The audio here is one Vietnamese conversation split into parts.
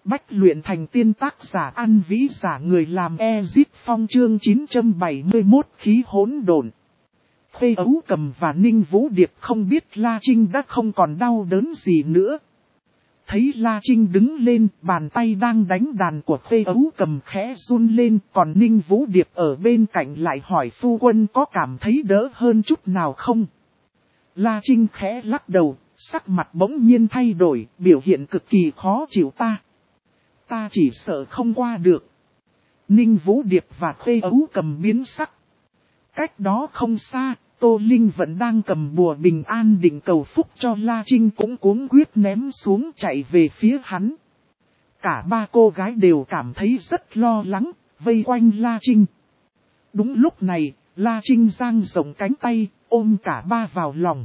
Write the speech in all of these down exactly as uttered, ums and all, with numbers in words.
Bách luyện thành tiên tác giả An Vĩ giả người làm Ezit Phong chương chín trăm bảy mươi mốt khí hỗn độn. Khê Ấu Cầm và Ninh Vũ Điệp không biết La Trinh đã không còn đau đớn gì nữa. Thấy La Trinh đứng lên, bàn tay đang đánh đàn của Khê Ấu Cầm khẽ run lên, còn Ninh Vũ Điệp ở bên cạnh lại hỏi phu quân có cảm thấy đỡ hơn chút nào không. La Trinh khẽ lắc đầu, sắc mặt bỗng nhiên thay đổi, biểu hiện cực kỳ khó chịu. Ta. Ta chỉ sợ không qua được. Ninh Vũ Điệp và Khê Ấu Cầm biến sắc. Cách đó không xa, Tô Linh vẫn đang cầm bùa bình an định cầu phúc cho La Trinh cũng cuống quyết ném xuống chạy về phía hắn. Cả ba cô gái đều cảm thấy rất lo lắng, vây quanh La Trinh. Đúng lúc này, La Trinh dang rộng cánh tay, ôm cả ba vào lòng.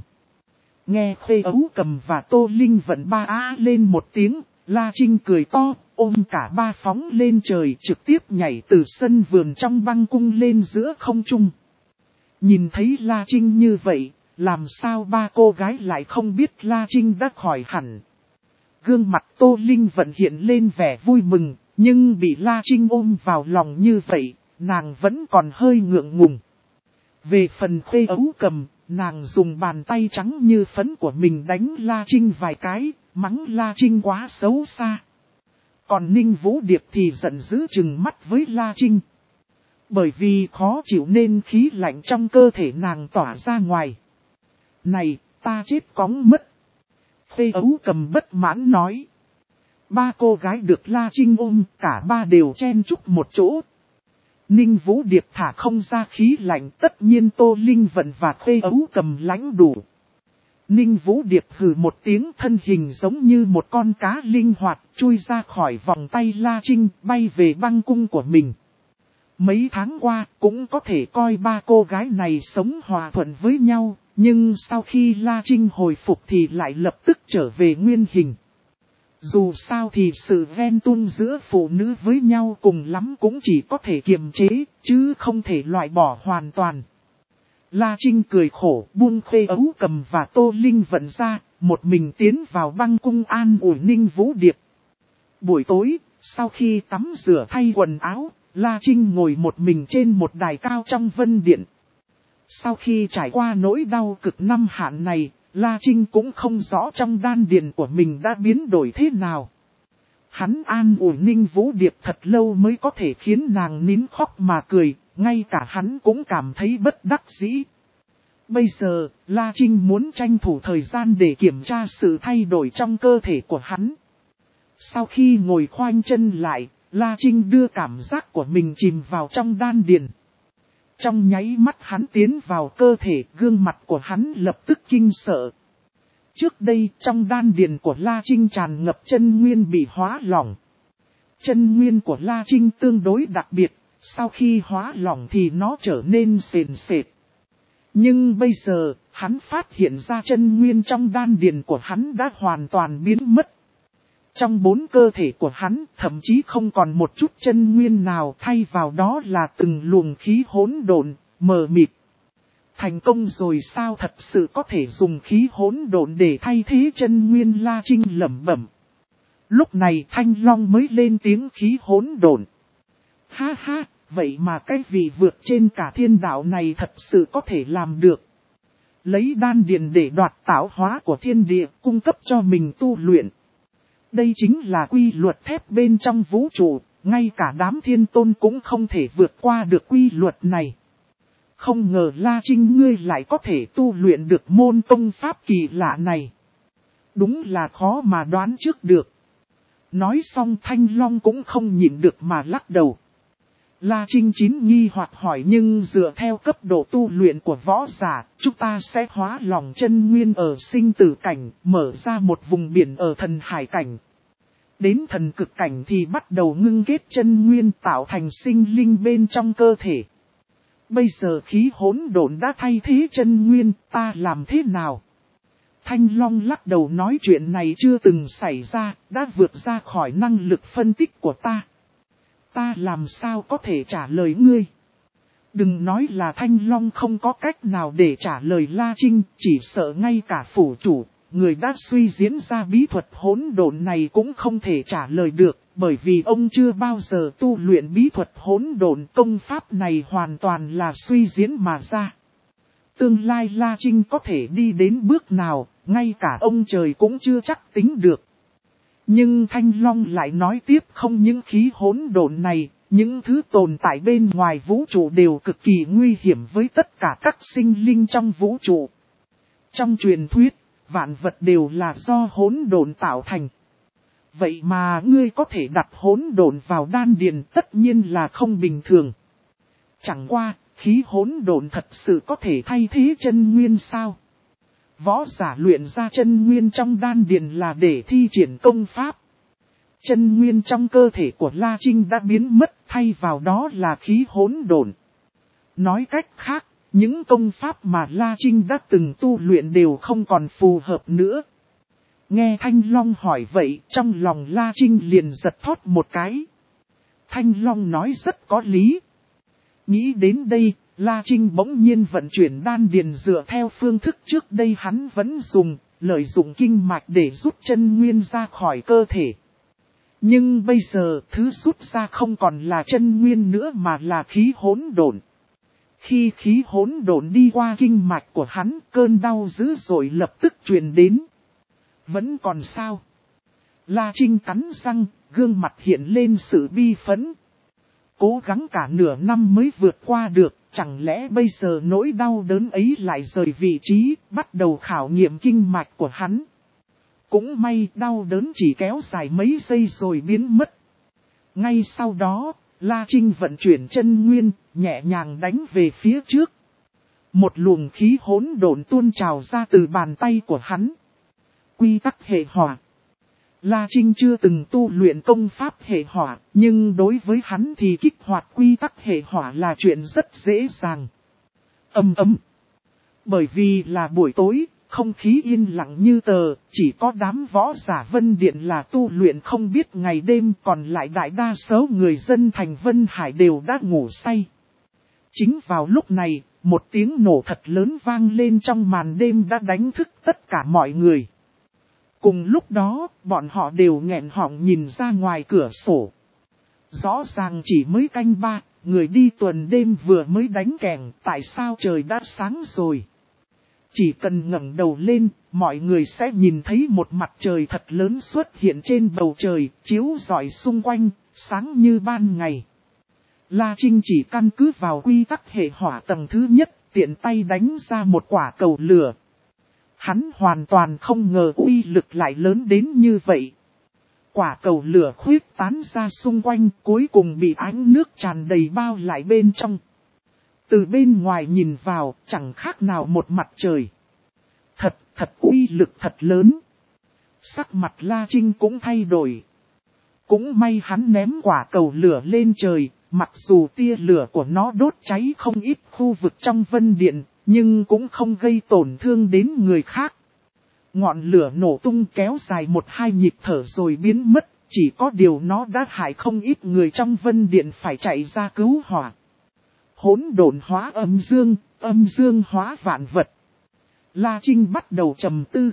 Nghe Khê Ấu Cầm và Tô Linh vẫn ba á lên một tiếng, La Trinh cười to, ôm cả ba phóng lên trời trực tiếp nhảy từ sân vườn trong băng cung lên giữa không trung. Nhìn thấy La Trinh như vậy, làm sao ba cô gái lại không biết La Trinh đã khỏi hẳn. Gương mặt Tô Linh vẫn hiện lên vẻ vui mừng, nhưng bị La Trinh ôm vào lòng như vậy, nàng vẫn còn hơi ngượng ngùng. Về phần Khê Ấu Cầm, nàng dùng bàn tay trắng như phấn của mình đánh La Trinh vài cái, mắng La Trinh quá xấu xa. Còn Ninh Vũ Điệp thì giận dữ trừng mắt với La Trinh. Bởi vì khó chịu nên khí lạnh trong cơ thể nàng tỏa ra ngoài. Này, ta chết cóng mất. Khê Ấu Cầm bất mãn nói. Ba cô gái được La Trinh ôm, cả ba đều chen chúc một chỗ. Ninh Vũ Điệp thả không ra khí lạnh, tất nhiên Tô Linh Vận và Khê Ấu Cầm lãnh đủ. Ninh Vũ Điệp hừ một tiếng, thân hình giống như một con cá linh hoạt, chui ra khỏi vòng tay La Trinh, bay về băng cung của mình. Mấy tháng qua, cũng có thể coi ba cô gái này sống hòa thuận với nhau, nhưng sau khi La Trinh hồi phục thì lại lập tức trở về nguyên hình. Dù sao thì sự ghen tuông giữa phụ nữ với nhau cùng lắm cũng chỉ có thể kiềm chế, chứ không thể loại bỏ hoàn toàn. La Trinh cười khổ, buông Khê Ấu Cầm và Tô Linh Vận ra, một mình tiến vào băng cung an ủi Ninh Vũ Điệp. Buổi tối, sau khi tắm rửa thay quần áo, La Trinh ngồi một mình trên một đài cao trong vân điện. Sau khi trải qua nỗi đau cực năm hạn này, La Trinh cũng không rõ trong đan điền của mình đã biến đổi thế nào. Hắn an ủi Ninh Vũ Điệp thật lâu mới có thể khiến nàng nín khóc mà cười, ngay cả hắn cũng cảm thấy bất đắc dĩ. Bây giờ, La Trinh muốn tranh thủ thời gian để kiểm tra sự thay đổi trong cơ thể của hắn. Sau khi ngồi khoanh chân lại, La Trinh đưa cảm giác của mình chìm vào trong đan điền. Trong nháy mắt hắn tiến vào cơ thể, gương mặt của hắn lập tức kinh sợ. Trước đây, trong đan điền của La Trinh tràn ngập chân nguyên bị hóa lỏng. Chân nguyên của La Trinh tương đối đặc biệt, sau khi hóa lỏng thì nó trở nên sền sệt. Nhưng bây giờ, hắn phát hiện ra chân nguyên trong đan điền của hắn đã hoàn toàn biến mất. Trong bốn cơ thể của hắn, thậm chí không còn một chút chân nguyên nào, thay vào đó là từng luồng khí hỗn độn, mờ mịt. Thành công rồi sao? Thật sự có thể dùng khí hỗn độn để thay thế chân nguyên? La Trinh lẩm bẩm. Lúc này Thanh Long mới lên tiếng khí hỗn độn. Ha ha, vậy mà cái vị vượt trên cả thiên đạo này thật sự có thể làm được. Lấy đan điền để đoạt tạo hóa của thiên địa, cung cấp cho mình tu luyện. Đây chính là quy luật thép bên trong vũ trụ, ngay cả đám thiên tôn cũng không thể vượt qua được quy luật này. Không ngờ La Trinh ngươi lại có thể tu luyện được môn công pháp kỳ lạ này. Đúng là khó mà đoán trước được. Nói xong Thanh Long cũng không nhịn được mà lắc đầu. La Trinh chín nghi hoặc hỏi nhưng dựa theo cấp độ tu luyện của võ giả, chúng ta sẽ hóa lỏng chân nguyên ở sinh tử cảnh, mở ra một vùng biển ở thần hải cảnh. Đến thần cực cảnh thì bắt đầu ngưng kết chân nguyên tạo thành sinh linh bên trong cơ thể. Bây giờ khí hỗn độn đã thay thế chân nguyên, ta làm thế nào? Thanh Long lắc đầu nói chuyện này chưa từng xảy ra, đã vượt ra khỏi năng lực phân tích của ta. Ta làm sao có thể trả lời ngươi? Đừng nói là Thanh Long không có cách nào để trả lời La Trinh, chỉ sợ ngay cả phủ chủ, người đã suy diễn ra bí thuật hỗn độn này cũng không thể trả lời được, bởi vì ông chưa bao giờ tu luyện bí thuật hỗn độn, công pháp này hoàn toàn là suy diễn mà ra. Tương lai La Trinh có thể đi đến bước nào, ngay cả ông trời cũng chưa chắc tính được. Nhưng Thanh Long lại nói tiếp, không những khí hỗn độn này, những thứ tồn tại bên ngoài vũ trụ đều cực kỳ nguy hiểm với tất cả các sinh linh trong vũ trụ. Trong truyền thuyết, vạn vật đều là do hỗn độn tạo thành. Vậy mà ngươi có thể đặt hỗn độn vào đan điền, tất nhiên là không bình thường. Chẳng qua, khí hỗn độn thật sự có thể thay thế chân nguyên sao? Võ giả luyện ra chân nguyên trong đan điền là để thi triển công pháp. Chân nguyên trong cơ thể của La Trinh đã biến mất, thay vào đó là khí hỗn độn. Nói cách khác, những công pháp mà La Trinh đã từng tu luyện đều không còn phù hợp nữa. Nghe Thanh Long hỏi vậy, trong lòng La Trinh liền giật thót một cái. Thanh Long nói rất có lý. Nghĩ đến đây, La Trinh bỗng nhiên vận chuyển đan điền dựa theo phương thức trước đây hắn vẫn dùng, lợi dụng kinh mạch để rút chân nguyên ra khỏi cơ thể. Nhưng bây giờ, thứ rút ra không còn là chân nguyên nữa mà là khí hỗn độn. Khi khí hỗn độn đi qua kinh mạch của hắn, cơn đau dữ dội lập tức truyền đến. Vẫn còn sao? La Trinh cắn răng, gương mặt hiện lên sự bi phẫn. Cố gắng cả nửa năm mới vượt qua được, chẳng lẽ bây giờ nỗi đau đớn ấy lại rời vị trí, bắt đầu khảo nghiệm kinh mạch của hắn. Cũng may đau đớn chỉ kéo dài mấy giây rồi biến mất. Ngay sau đó, La Trinh vận chuyển chân nguyên, nhẹ nhàng đánh về phía trước. Một luồng khí hỗn độn tuôn trào ra từ bàn tay của hắn. Quy tắc hệ hỏa. La Trinh chưa từng tu luyện công pháp hệ hỏa, nhưng đối với hắn thì kích hoạt quy tắc hệ hỏa là chuyện rất dễ dàng. Ầm ầm. Bởi vì là buổi tối, không khí yên lặng như tờ, chỉ có đám võ giả Vân Điện là tu luyện không biết ngày đêm, còn lại đại đa số người dân thành Vân Hải đều đã ngủ say. Chính vào lúc này, một tiếng nổ thật lớn vang lên trong màn đêm đã đánh thức tất cả mọi người. Cùng lúc đó, bọn họ đều nghẹn họng nhìn ra ngoài cửa sổ. Rõ ràng chỉ mới canh ba, người đi tuần đêm vừa mới đánh kèn, tại sao trời đã sáng rồi? Chỉ cần ngẩng đầu lên, mọi người sẽ nhìn thấy một mặt trời thật lớn xuất hiện trên bầu trời, chiếu rọi xung quanh, sáng như ban ngày. La Trinh chỉ căn cứ vào quy tắc hệ hỏa tầng thứ nhất, tiện tay đánh ra một quả cầu lửa. Hắn hoàn toàn không ngờ uy lực lại lớn đến như vậy. Quả cầu lửa khuyết tán ra xung quanh, cuối cùng bị ánh nước tràn đầy bao lại bên trong. Từ bên ngoài nhìn vào, chẳng khác nào một mặt trời. Thật, thật uy lực thật lớn. Sắc mặt La Trinh cũng thay đổi. Cũng may hắn ném quả cầu lửa lên trời, mặc dù tia lửa của nó đốt cháy không ít khu vực trong Vân Điện, nhưng cũng không gây tổn thương đến người khác. Ngọn lửa nổ tung kéo dài một hai nhịp thở rồi biến mất, chỉ có điều nó đã hại không ít người trong Vân Điện phải chạy ra cứu hỏa. Hỗn độn hóa âm dương, âm dương hóa vạn vật. La Trinh bắt đầu trầm tư.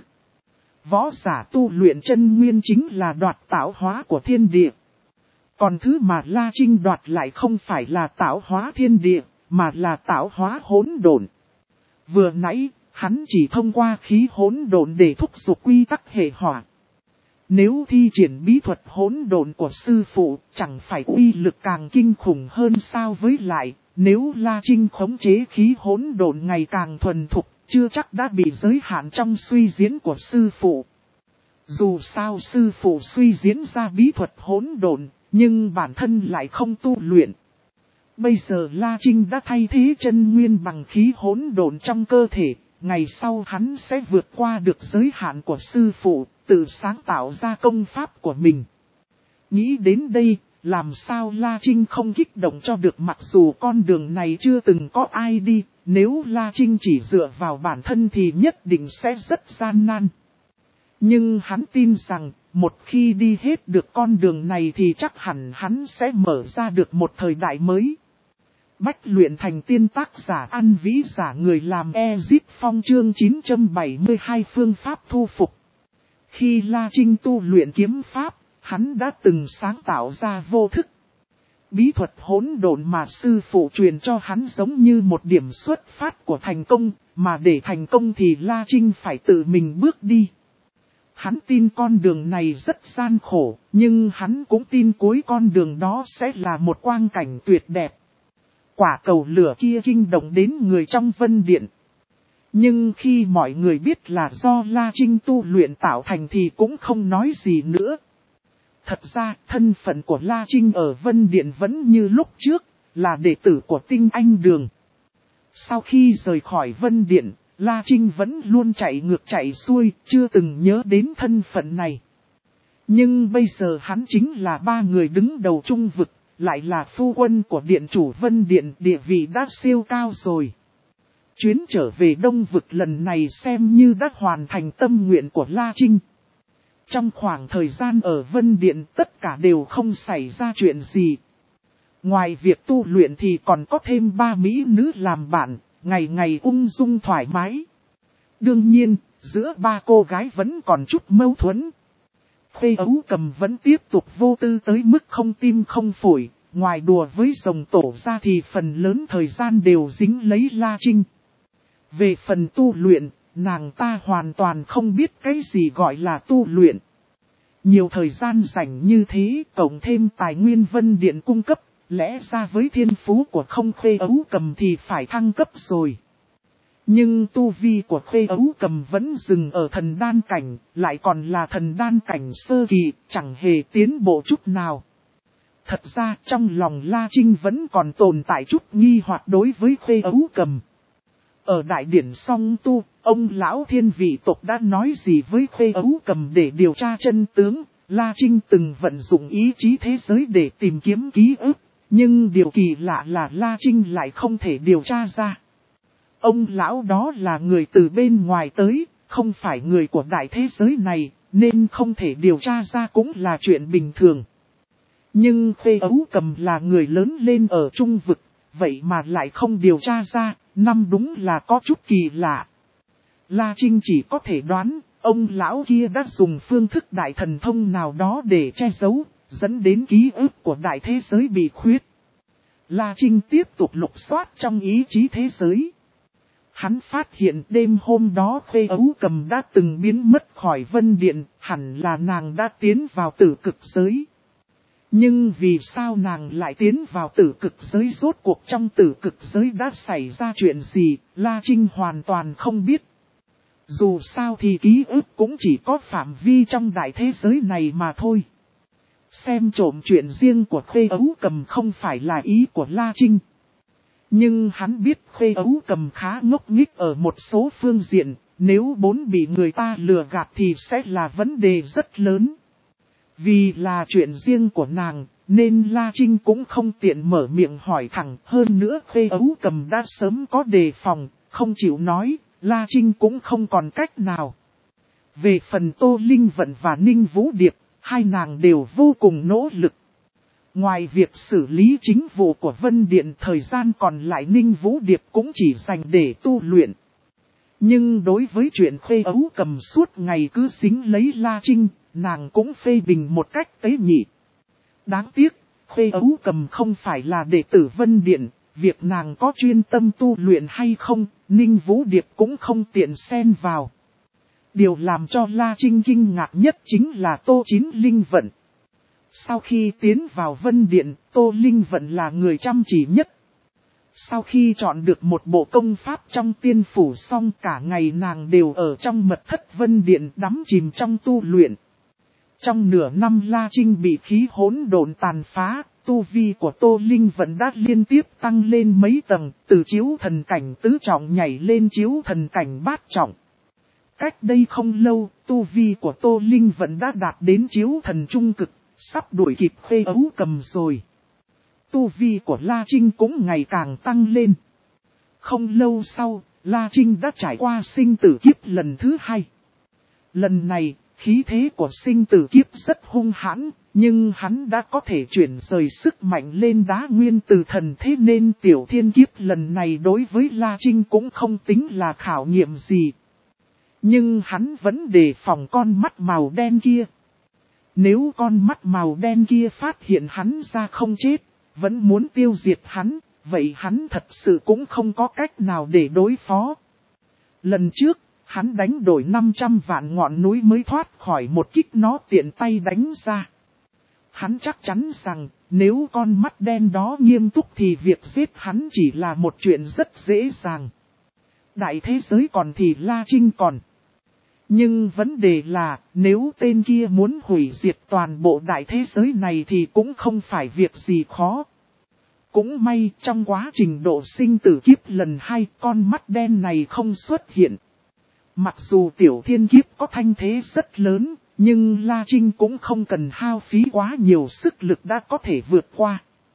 Võ giả tu luyện chân nguyên chính là đoạt tạo hóa của thiên địa. Còn thứ mà La Trinh đoạt lại không phải là tạo hóa thiên địa, mà là tạo hóa hỗn độn. Vừa nãy, hắn chỉ thông qua khí hỗn độn để thúc giục quy tắc hệ hỏa. Nếu thi triển bí thuật hỗn độn của sư phụ, chẳng phải uy lực càng kinh khủng hơn sao? Với lại, nếu La Trinh khống chế khí hỗn độn ngày càng thuần thục, chưa chắc đã bị giới hạn trong suy diễn của sư phụ. Dù sao sư phụ suy diễn ra bí thuật hỗn độn, nhưng bản thân lại không tu luyện. Bây giờ La Trinh đã thay thế chân nguyên bằng khí hỗn độn trong cơ thể, ngày sau hắn sẽ vượt qua được giới hạn của sư phụ, tự sáng tạo ra công pháp của mình. Nghĩ đến đây, làm sao La Trinh không kích động cho được, mặc dù con đường này chưa từng có ai đi, nếu La Trinh chỉ dựa vào bản thân thì nhất định sẽ rất gian nan. Nhưng hắn tin rằng, một khi đi hết được con đường này thì chắc hẳn hắn sẽ mở ra được một thời đại mới. Bách luyện thành tiên tác giả An Vĩ giả người làm Ezip Phong chương chín trăm bảy mươi hai phương pháp thu phục. Khi La Trinh tu luyện kiếm pháp, hắn đã từng sáng tạo ra vô thức. Bí thuật hỗn độn mà sư phụ truyền cho hắn giống như một điểm xuất phát của thành công, mà để thành công thì La Trinh phải tự mình bước đi. Hắn tin con đường này rất gian khổ, nhưng hắn cũng tin cuối con đường đó sẽ là một quang cảnh tuyệt đẹp. Quả cầu lửa kia kinh động đến người trong Vân Điện. Nhưng khi mọi người biết là do La Trinh tu luyện tạo thành thì cũng không nói gì nữa. Thật ra, thân phận của La Trinh ở Vân Điện vẫn như lúc trước, là đệ tử của Tinh Anh Đường. Sau khi rời khỏi Vân Điện, La Trinh vẫn luôn chạy ngược chạy xuôi, chưa từng nhớ đến thân phận này. Nhưng bây giờ hắn chính là ba người đứng đầu trung vực, lại là phu quân của điện chủ Vân Điện, địa vị đã siêu cao rồi. Chuyến trở về Đông Vực lần này xem như đã hoàn thành tâm nguyện của La Trinh. Trong khoảng thời gian ở Vân Điện tất cả đều không xảy ra chuyện gì. Ngoài việc tu luyện thì còn có thêm ba mỹ nữ làm bạn, ngày ngày ung dung thoải mái. Đương nhiên, giữa ba cô gái vẫn còn chút mâu thuẫn. Khuê Ấu Cầm vẫn tiếp tục vô tư tới mức không tim không phổi, ngoài đùa với rồng tổ ra thì phần lớn thời gian đều dính lấy La Trinh. Về phần tu luyện, nàng ta hoàn toàn không biết cái gì gọi là tu luyện. Nhiều thời gian rảnh như thế, cộng thêm tài nguyên Vân Điện cung cấp, lẽ ra với thiên phú của không Khuê Ấu Cầm thì phải thăng cấp rồi. Nhưng tu vi của Khuê Ấu Cầm vẫn dừng ở thần đan cảnh, lại còn là thần đan cảnh sơ kỳ, chẳng hề tiến bộ chút nào. Thật ra trong lòng La Trinh vẫn còn tồn tại chút nghi hoặc đối với Khuê Ấu Cầm. Ở đại điển song tu, ông lão thiên vị tộc đã nói gì với Khuê Ấu Cầm để điều tra chân tướng, La Trinh từng vận dụng ý chí thế giới để tìm kiếm ký ức, nhưng điều kỳ lạ là La Trinh lại không thể điều tra ra. Ông lão đó là người từ bên ngoài tới, không phải người của đại thế giới này, nên không thể điều tra ra cũng là chuyện bình thường. Nhưng Khuê Ấu Cầm là người lớn lên ở trung vực, vậy mà lại không điều tra ra, năm đúng là có chút kỳ lạ. La Trinh chỉ có thể đoán, ông lão kia đã dùng phương thức đại thần thông nào đó để che giấu, dẫn đến ký ức của đại thế giới bị khuyết. La Trinh tiếp tục lục soát trong ý chí thế giới. Hắn phát hiện đêm hôm đó Khuê Ấu Cầm đã từng biến mất khỏi Vân Điện, hẳn là nàng đã tiến vào tử cực giới. Nhưng vì sao nàng lại tiến vào tử cực giới, rốt cuộc trong tử cực giới đã xảy ra chuyện gì, La Trinh hoàn toàn không biết. Dù sao thì ký ức cũng chỉ có phạm vi trong đại thế giới này mà thôi. Xem trộm chuyện riêng của Khuê Ấu Cầm không phải là ý của La Trinh. Nhưng hắn biết Khuê Ấu Cầm khá ngốc nghếch ở một số phương diện, nếu bốn bị người ta lừa gạt thì sẽ là vấn đề rất lớn. Vì là chuyện riêng của nàng, nên La Trinh cũng không tiện mở miệng hỏi thẳng. Hơn nữa Khuê Ấu Cầm đã sớm có đề phòng, không chịu nói, La Trinh cũng không còn cách nào. Về phần Tô Linh Vận và Ninh Vũ Điệp, hai nàng đều vô cùng nỗ lực. Ngoài việc xử lý chính vụ của Vân Điện, thời gian còn lại Ninh Vũ Điệp cũng chỉ dành để tu luyện. Nhưng đối với chuyện Khuê Ấu Cầm suốt ngày cứ xính lấy La Trinh, nàng cũng phê bình một cách tế nhị. Đáng tiếc, Khuê Ấu Cầm không phải là đệ tử Vân Điện, việc nàng có chuyên tâm tu luyện hay không, Ninh Vũ Điệp cũng không tiện xen vào. Điều làm cho La Trinh kinh ngạc nhất chính là Tô Chín Linh Vận. Sau khi tiến vào Vân Điện, Tô Linh Vận là người chăm chỉ nhất. Sau khi chọn được một bộ công pháp trong tiên phủ xong, cả ngày nàng đều ở trong mật thất Vân Điện đắm chìm trong tu luyện. Trong nửa năm La Trinh bị khí hỗn độn tàn phá, tu vi của Tô Linh Vận đã liên tiếp tăng lên mấy tầng, từ chiếu thần cảnh tứ trọng nhảy lên chiếu thần cảnh bát trọng. Cách đây không lâu, tu vi của Tô Linh Vận đã đạt đến chiếu thần trung cực, sắp đuổi kịp Khuê Ấu Cầm rồi. Tu vi của La Trinh cũng ngày càng tăng lên. Không lâu sau, La Trinh đã trải qua sinh tử kiếp lần thứ hai. Lần này, khí thế của sinh tử kiếp rất hung hãn, Nhưng hắn đã có thể chuyển rời sức mạnh lên đá nguyên từ thần, thế nên tiểu thiên kiếp lần này đối với La Trinh cũng không tính là khảo nghiệm gì. Nhưng hắn vẫn đề phòng con mắt màu đen kia. Nếu con mắt màu đen kia phát hiện hắn ra không chết, vẫn muốn tiêu diệt hắn, vậy hắn thật sự cũng không có cách nào để đối phó. Lần trước, hắn đánh đổi năm trăm vạn ngọn núi mới thoát khỏi một kích nó tiện tay đánh ra. Hắn chắc chắn rằng, nếu con mắt đen đó nghiêm túc thì việc giết hắn chỉ là một chuyện rất dễ dàng. Đại thế giới còn thì La Trinh còn. Nhưng vấn đề là, nếu tên kia muốn hủy diệt toàn bộ đại thế giới này thì cũng không phải việc gì khó. Cũng may trong quá trình độ sinh tử kiếp lần hai, con mắt đen này không xuất hiện. Mặc dù tiểu thiên kiếp có thanh thế rất lớn, nhưng La Trinh cũng không cần hao phí quá nhiều sức lực đã có thể vượt qua.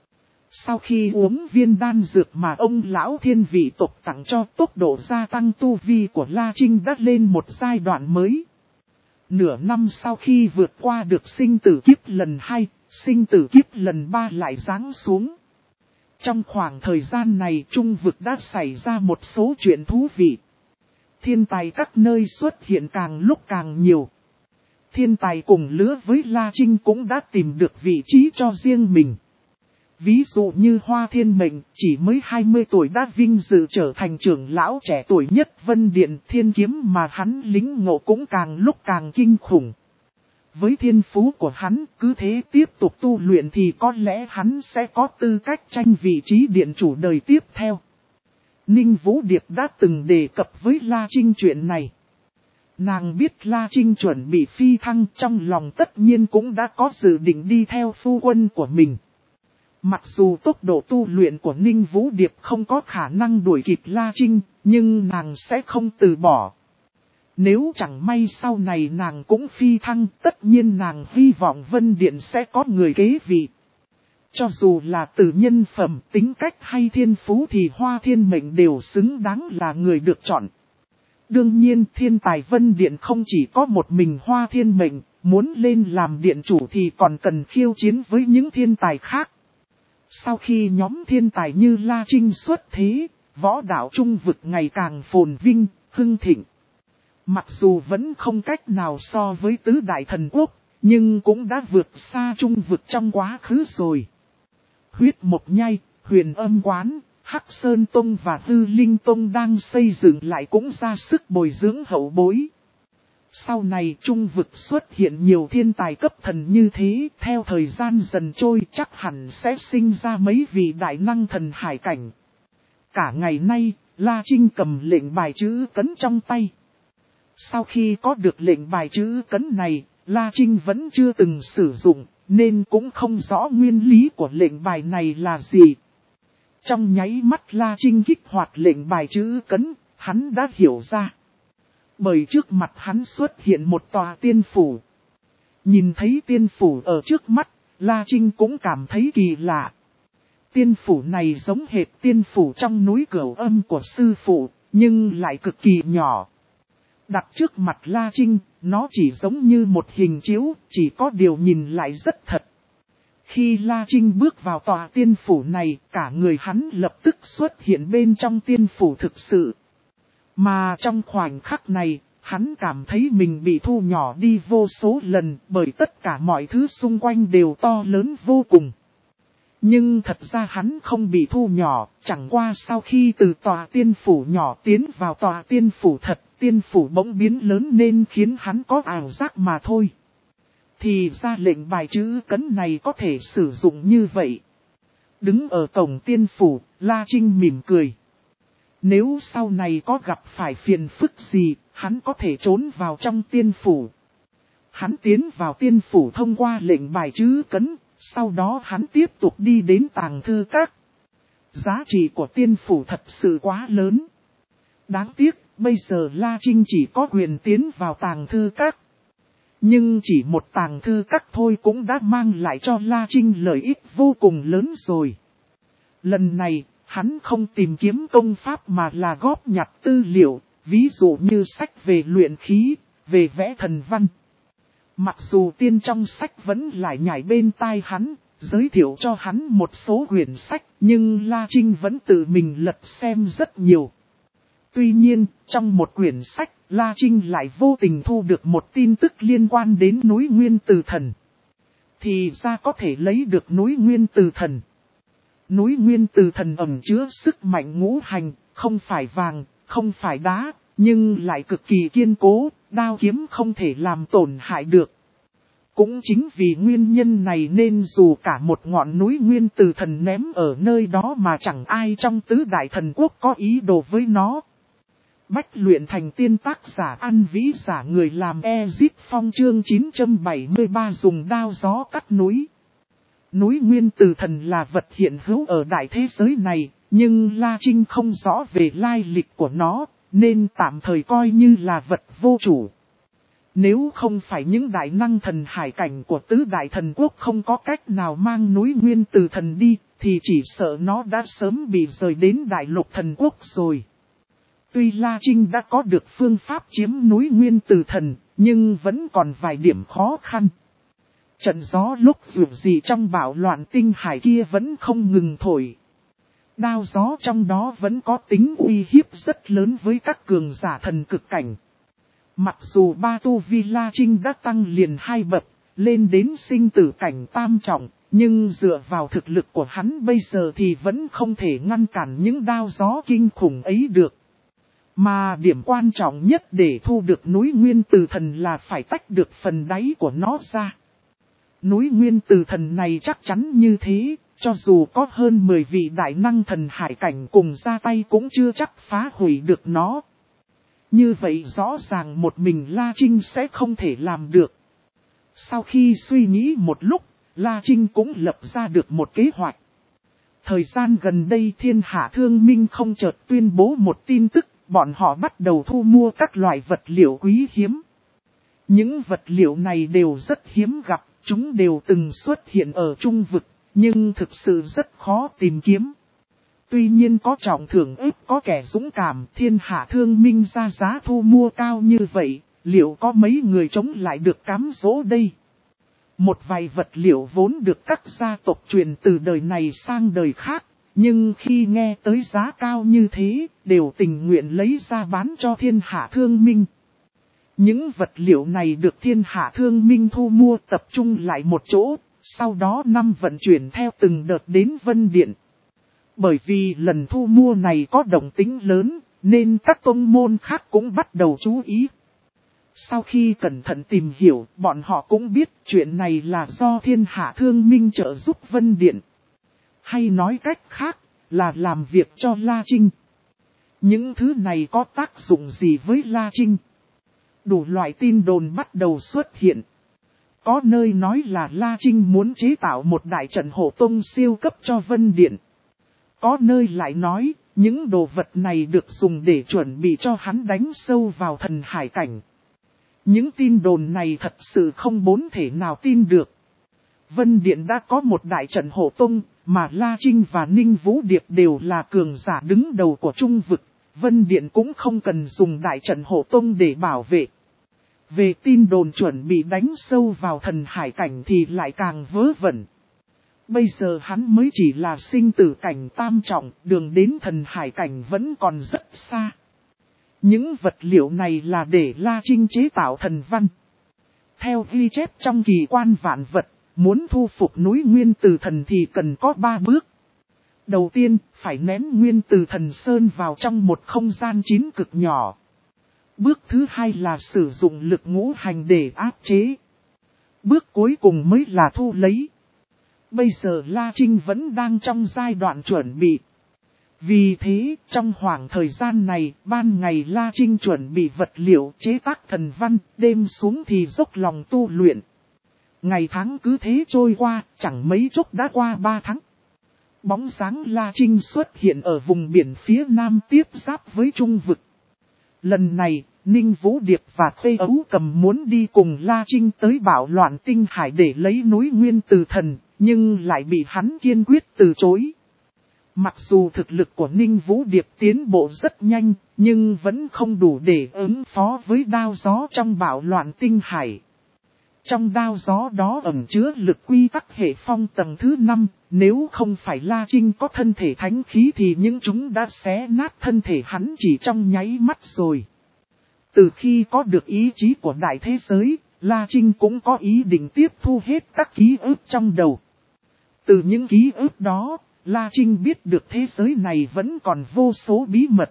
Sau khi uống viên đan dược mà ông lão thiên vị tộc tặng cho, tốc độ gia tăng tu vi của La Trinh đã lên một giai đoạn mới. Nửa năm sau khi vượt qua được sinh tử kiếp lần hai, sinh tử kiếp lần ba lại giáng xuống. Trong khoảng thời gian này trung vực đã xảy ra một số chuyện thú vị. Thiên tài các nơi xuất hiện càng lúc càng nhiều. Thiên tài cùng lứa với La Trinh cũng đã tìm được vị trí cho riêng mình. Ví dụ như Hoa Thiên Mệnh chỉ mới hai mươi tuổi đã vinh dự trở thành trưởng lão trẻ tuổi nhất Vân Điện, thiên kiếm mà hắn lính ngộ cũng càng lúc càng kinh khủng. Với thiên phú của hắn cứ thế tiếp tục tu luyện thì có lẽ hắn sẽ có tư cách tranh vị trí điện chủ đời tiếp theo. Ninh Vũ Điệp đã từng đề cập với La Trinh chuyện này. Nàng biết La Trinh chuẩn bị phi thăng, trong lòng tất nhiên cũng đã có dự định đi theo phu quân của mình. Mặc dù tốc độ tu luyện của Ninh Vũ Điệp không có khả năng đuổi kịp La Trinh, nhưng nàng sẽ không từ bỏ. Nếu chẳng may sau này nàng cũng phi thăng, tất nhiên nàng hy vọng Vân Điện sẽ có người kế vị. Cho dù là từ nhân phẩm, tính cách hay thiên phú thì Hoa Thiên Mệnh đều xứng đáng là người được chọn. Đương nhiên thiên tài Vân Điện không chỉ có một mình Hoa Thiên Mệnh, muốn lên làm điện chủ thì còn cần khiêu chiến với những thiên tài khác. Sau khi nhóm thiên tài như La Trinh xuất thế, võ đạo trung vực ngày càng phồn vinh, hưng thịnh. Mặc dù vẫn không cách nào so với tứ đại thần quốc, nhưng cũng đã vượt xa trung vực trong quá khứ rồi. Huyết Mộc Nhai, Huyền Âm Quán, Hắc Sơn Tông và Hư Linh Tông đang xây dựng lại cũng ra sức bồi dưỡng hậu bối. Sau này trung vực xuất hiện nhiều thiên tài cấp thần như thế, theo thời gian dần trôi chắc hẳn sẽ sinh ra mấy vị đại năng thần hải cảnh. Cả ngày nay, La Trinh cầm lệnh bài chữ cấn trong tay. Sau khi có được lệnh bài chữ cấn này, La Trinh vẫn chưa từng sử dụng, nên cũng không rõ nguyên lý của lệnh bài này là gì. Trong nháy mắt La Trinh kích hoạt lệnh bài chữ cấn, hắn đã hiểu ra. Bởi trước mặt hắn xuất hiện một tòa tiên phủ. Nhìn thấy tiên phủ ở trước mắt, La Trinh cũng cảm thấy kỳ lạ. Tiên phủ này giống hệt tiên phủ trong núi Cửu Âm của sư phụ, nhưng lại cực kỳ nhỏ. Đặt trước mặt La Trinh, nó chỉ giống như một hình chiếu, chỉ có điều nhìn lại rất thật. Khi La Trinh bước vào tòa tiên phủ này, cả người hắn lập tức xuất hiện bên trong tiên phủ thực sự. Mà trong khoảnh khắc này, hắn cảm thấy mình bị thu nhỏ đi vô số lần bởi tất cả mọi thứ xung quanh đều to lớn vô cùng. Nhưng thật ra hắn không bị thu nhỏ, chẳng qua sau khi từ tòa tiên phủ nhỏ tiến vào tòa tiên phủ thật, tiên phủ bỗng biến lớn nên khiến hắn có ảo giác mà thôi. Thì ra lệnh bài chữ cấn này có thể sử dụng như vậy. Đứng ở cổng tiên phủ, La Trinh mỉm cười. Nếu sau này có gặp phải phiền phức gì, hắn có thể trốn vào trong tiên phủ. Hắn tiến vào tiên phủ thông qua lệnh bài chữ cấn, sau đó hắn tiếp tục đi đến tàng thư các. Giá trị của tiên phủ thật sự quá lớn. Đáng tiếc, bây giờ La Trinh chỉ có quyền tiến vào tàng thư các. Nhưng chỉ một tàng thư các thôi cũng đã mang lại cho La Trinh lợi ích vô cùng lớn rồi. Lần này, hắn không tìm kiếm công pháp mà là góp nhặt tư liệu, ví dụ như sách về luyện khí, về vẽ thần văn. Mặc dù tiên trong sách vẫn lại nhảy bên tai hắn, giới thiệu cho hắn một số quyển sách, nhưng La Trinh vẫn tự mình lật xem rất nhiều. Tuy nhiên, trong một quyển sách, La Trinh lại vô tình thu được một tin tức liên quan đến núi Nguyên Từ Thần. Thì ra có thể lấy được núi Nguyên Từ Thần. Núi Nguyên Từ Thần ẩn chứa sức mạnh ngũ hành, không phải vàng, không phải đá, nhưng lại cực kỳ kiên cố, đao kiếm không thể làm tổn hại được. Cũng chính vì nguyên nhân này nên dù cả một ngọn núi Nguyên Từ Thần ném ở nơi đó mà chẳng ai trong tứ đại thần quốc có ý đồ với nó. Bách luyện thành tiên, tác giả An Vĩ, giả người làm Ezit Phong, chương chín trăm bảy mươi ba dùng đao gió cắt núi. Núi Nguyên Từ Thần là vật hiện hữu ở đại thế giới này, nhưng La Trinh không rõ về lai lịch của nó, nên tạm thời coi như là vật vô chủ. Nếu không phải những đại năng thần hải cảnh của tứ đại thần quốc không có cách nào mang núi Nguyên Từ Thần đi, thì chỉ sợ nó đã sớm bị rời đến đại lục thần quốc rồi. Tuy La Trinh đã có được phương pháp chiếm núi Nguyên Từ Thần, nhưng vẫn còn vài điểm khó khăn. Trận gió lúc dù gì trong bạo loạn tinh hải kia vẫn không ngừng thổi. Đao gió trong đó vẫn có tính uy hiếp rất lớn với các cường giả thần cực cảnh. Mặc dù ba tu vi La Trinh đã tăng liền hai bậc, lên đến sinh tử cảnh tam trọng, nhưng dựa vào thực lực của hắn bây giờ thì vẫn không thể ngăn cản những đao gió kinh khủng ấy được. Mà điểm quan trọng nhất để thu được núi Nguyên Từ Thần là phải tách được phần đáy của nó ra. Núi Nguyên Từ Thần này chắc chắn như thế, cho dù có hơn mười vị đại năng thần hải cảnh cùng ra tay cũng chưa chắc phá hủy được nó. Như vậy rõ ràng một mình La Trinh sẽ không thể làm được. Sau khi suy nghĩ một lúc, La Trinh cũng lập ra được một kế hoạch. Thời gian gần đây Thiên Hạ Thương Minh không chợt tuyên bố một tin tức, bọn họ bắt đầu thu mua các loại vật liệu quý hiếm. Những vật liệu này đều rất hiếm gặp, chúng đều từng xuất hiện ở trung vực, nhưng thực sự rất khó tìm kiếm. Tuy nhiên có trọng thưởng ếp có kẻ dũng cảm, Thiên Hạ Thương Minh ra giá thu mua cao như vậy, liệu có mấy người chống lại được cám dỗ đây? Một vài vật liệu vốn được các gia tộc truyền từ đời này sang đời khác, nhưng khi nghe tới giá cao như thế, đều tình nguyện lấy ra bán cho Thiên Hạ Thương Minh. Những vật liệu này được Thiên Hạ Thương Minh thu mua tập trung lại một chỗ, sau đó năm vận chuyển theo từng đợt đến Vân Điện. Bởi vì lần thu mua này có động tính lớn, nên các tông môn khác cũng bắt đầu chú ý. Sau khi cẩn thận tìm hiểu, bọn họ cũng biết chuyện này là do Thiên Hạ Thương Minh trợ giúp Vân Điện. Hay nói cách khác, là làm việc cho La Trinh. Những thứ này có tác dụng gì với La Trinh? Đủ loại tin đồn bắt đầu xuất hiện. Có nơi nói là La Trinh muốn chế tạo một đại trận hộ tông siêu cấp cho Vân Điện. Có nơi lại nói, những đồ vật này được dùng để chuẩn bị cho hắn đánh sâu vào thần hải cảnh. Những tin đồn này thật sự không bốn thể nào tin được. Vân Điện đã có một đại trận hộ tông, mà La Trinh và Ninh Vũ Điệp đều là cường giả đứng đầu của trung vực. Vân Điện cũng không cần dùng đại trận hộ tông để bảo vệ. Về tin đồn chuẩn bị đánh sâu vào thần hải cảnh thì lại càng vớ vẩn. Bây giờ hắn mới chỉ là sinh tử cảnh tam trọng, đường đến thần hải cảnh vẫn còn rất xa. Những vật liệu này là để La Trinh chế tạo thần văn. Theo ghi chép trong kỳ quan vạn vật, muốn thu phục núi Nguyên Từ Thần thì cần có ba bước. Đầu tiên, phải ném Nguyên Từ Thần Sơn vào trong một không gian chín cực nhỏ. Bước thứ hai là sử dụng lực ngũ hành để áp chế. Bước cuối cùng mới là thu lấy. Bây giờ La Trinh vẫn đang trong giai đoạn chuẩn bị. Vì thế, trong khoảng thời gian này, ban ngày La Trinh chuẩn bị vật liệu chế tác thần văn, đêm xuống thì dốc lòng tu luyện. Ngày tháng cứ thế trôi qua, chẳng mấy chốc đã qua ba tháng. Bóng dáng La Trinh xuất hiện ở vùng biển phía nam tiếp giáp với trung vực. Lần này, Ninh Vũ Điệp và Khê Ấu Cầm muốn đi cùng La Trinh tới bạo loạn tinh hải để lấy núi Nguyên Từ Thần, nhưng lại bị hắn kiên quyết từ chối. Mặc dù thực lực của Ninh Vũ Điệp tiến bộ rất nhanh, nhưng vẫn không đủ để ứng phó với đao gió trong bạo loạn tinh hải. Trong đao gió đó ẩn chứa lực quy tắc hệ phong tầng thứ năm, nếu không phải La Trinh có thân thể thánh khí thì những chúng đã xé nát thân thể hắn chỉ trong nháy mắt rồi. Từ khi có được ý chí của đại thế giới, La Trinh cũng có ý định tiếp thu hết các ký ức trong đầu. Từ những ký ức đó, La Trinh biết được thế giới này vẫn còn vô số bí mật.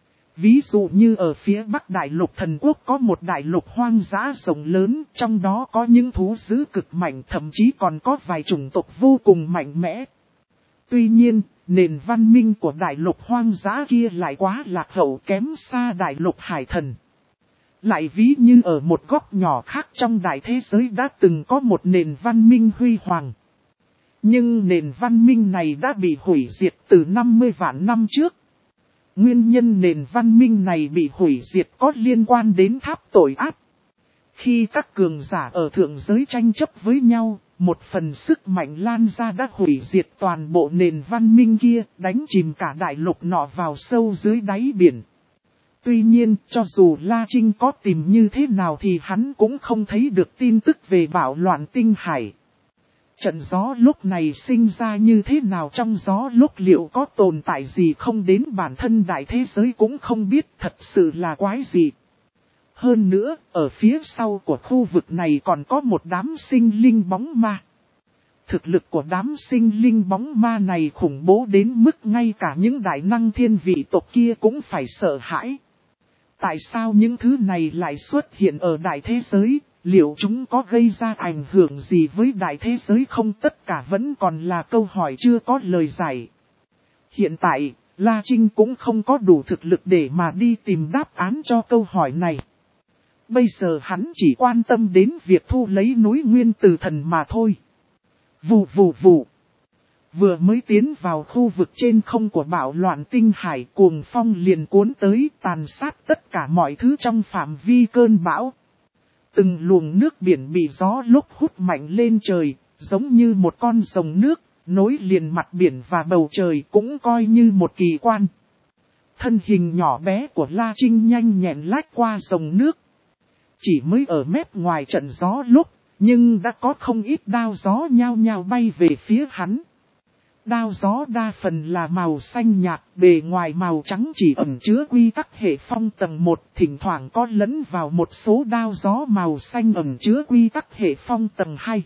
Ví dụ như ở phía Bắc Đại Lục Thần Quốc có một đại lục hoang dã rộng lớn, trong đó có những thú dữ cực mạnh, thậm chí còn có vài chủng tộc vô cùng mạnh mẽ. Tuy nhiên, nền văn minh của đại lục hoang dã kia lại quá lạc hậu kém xa đại lục hải thần. Lại ví như ở một góc nhỏ khác trong đại thế giới đã từng có một nền văn minh huy hoàng. Nhưng nền văn minh này đã bị hủy diệt từ năm mươi vạn năm trước. Nguyên nhân nền văn minh này bị hủy diệt có liên quan đến tháp tội ác. Khi các cường giả ở thượng giới tranh chấp với nhau, một phần sức mạnh lan ra đã hủy diệt toàn bộ nền văn minh kia, đánh chìm cả đại lục nọ vào sâu dưới đáy biển. Tuy nhiên, cho dù La Trinh có tìm như thế nào thì hắn cũng không thấy được tin tức về bạo loạn tinh hải. Trận gió lúc này sinh ra như thế nào trong gió lúc liệu có tồn tại gì không đến bản thân đại thế giới cũng không biết, thật sự là quái gì. Hơn nữa, ở phía sau của khu vực này còn có một đám sinh linh bóng ma. Thực lực của đám sinh linh bóng ma này khủng bố đến mức ngay cả những đại năng thiên vị tộc kia cũng phải sợ hãi. Tại sao những thứ này lại xuất hiện ở đại thế giới? Liệu chúng có gây ra ảnh hưởng gì với đại thế giới không? Tất cả vẫn còn là câu hỏi chưa có lời giải. Hiện tại, La Trinh cũng không có đủ thực lực để mà đi tìm đáp án cho câu hỏi này. Bây giờ hắn chỉ quan tâm đến việc thu lấy núi Nguyên Từ Thần mà thôi. Vù vù vù. Vừa mới tiến vào khu vực trên không của bạo loạn tinh hải, cuồng phong liền cuốn tới tàn sát tất cả mọi thứ trong phạm vi cơn bão. Từng luồng nước biển bị gió lúc hút mạnh lên trời, giống như một con rồng nước, nối liền mặt biển và bầu trời cũng coi như một kỳ quan. Thân hình nhỏ bé của La Trinh nhanh nhẹn lách qua rồng nước. Chỉ mới ở mép ngoài trận gió lúc, nhưng đã có không ít đao gió nhao nhao bay về phía hắn. Đao gió đa phần là màu xanh nhạt, bề ngoài màu trắng chỉ ẩn chứa quy tắc hệ phong tầng một, thỉnh thoảng có lẫn vào một số đao gió màu xanh ẩn chứa quy tắc hệ phong tầng hai.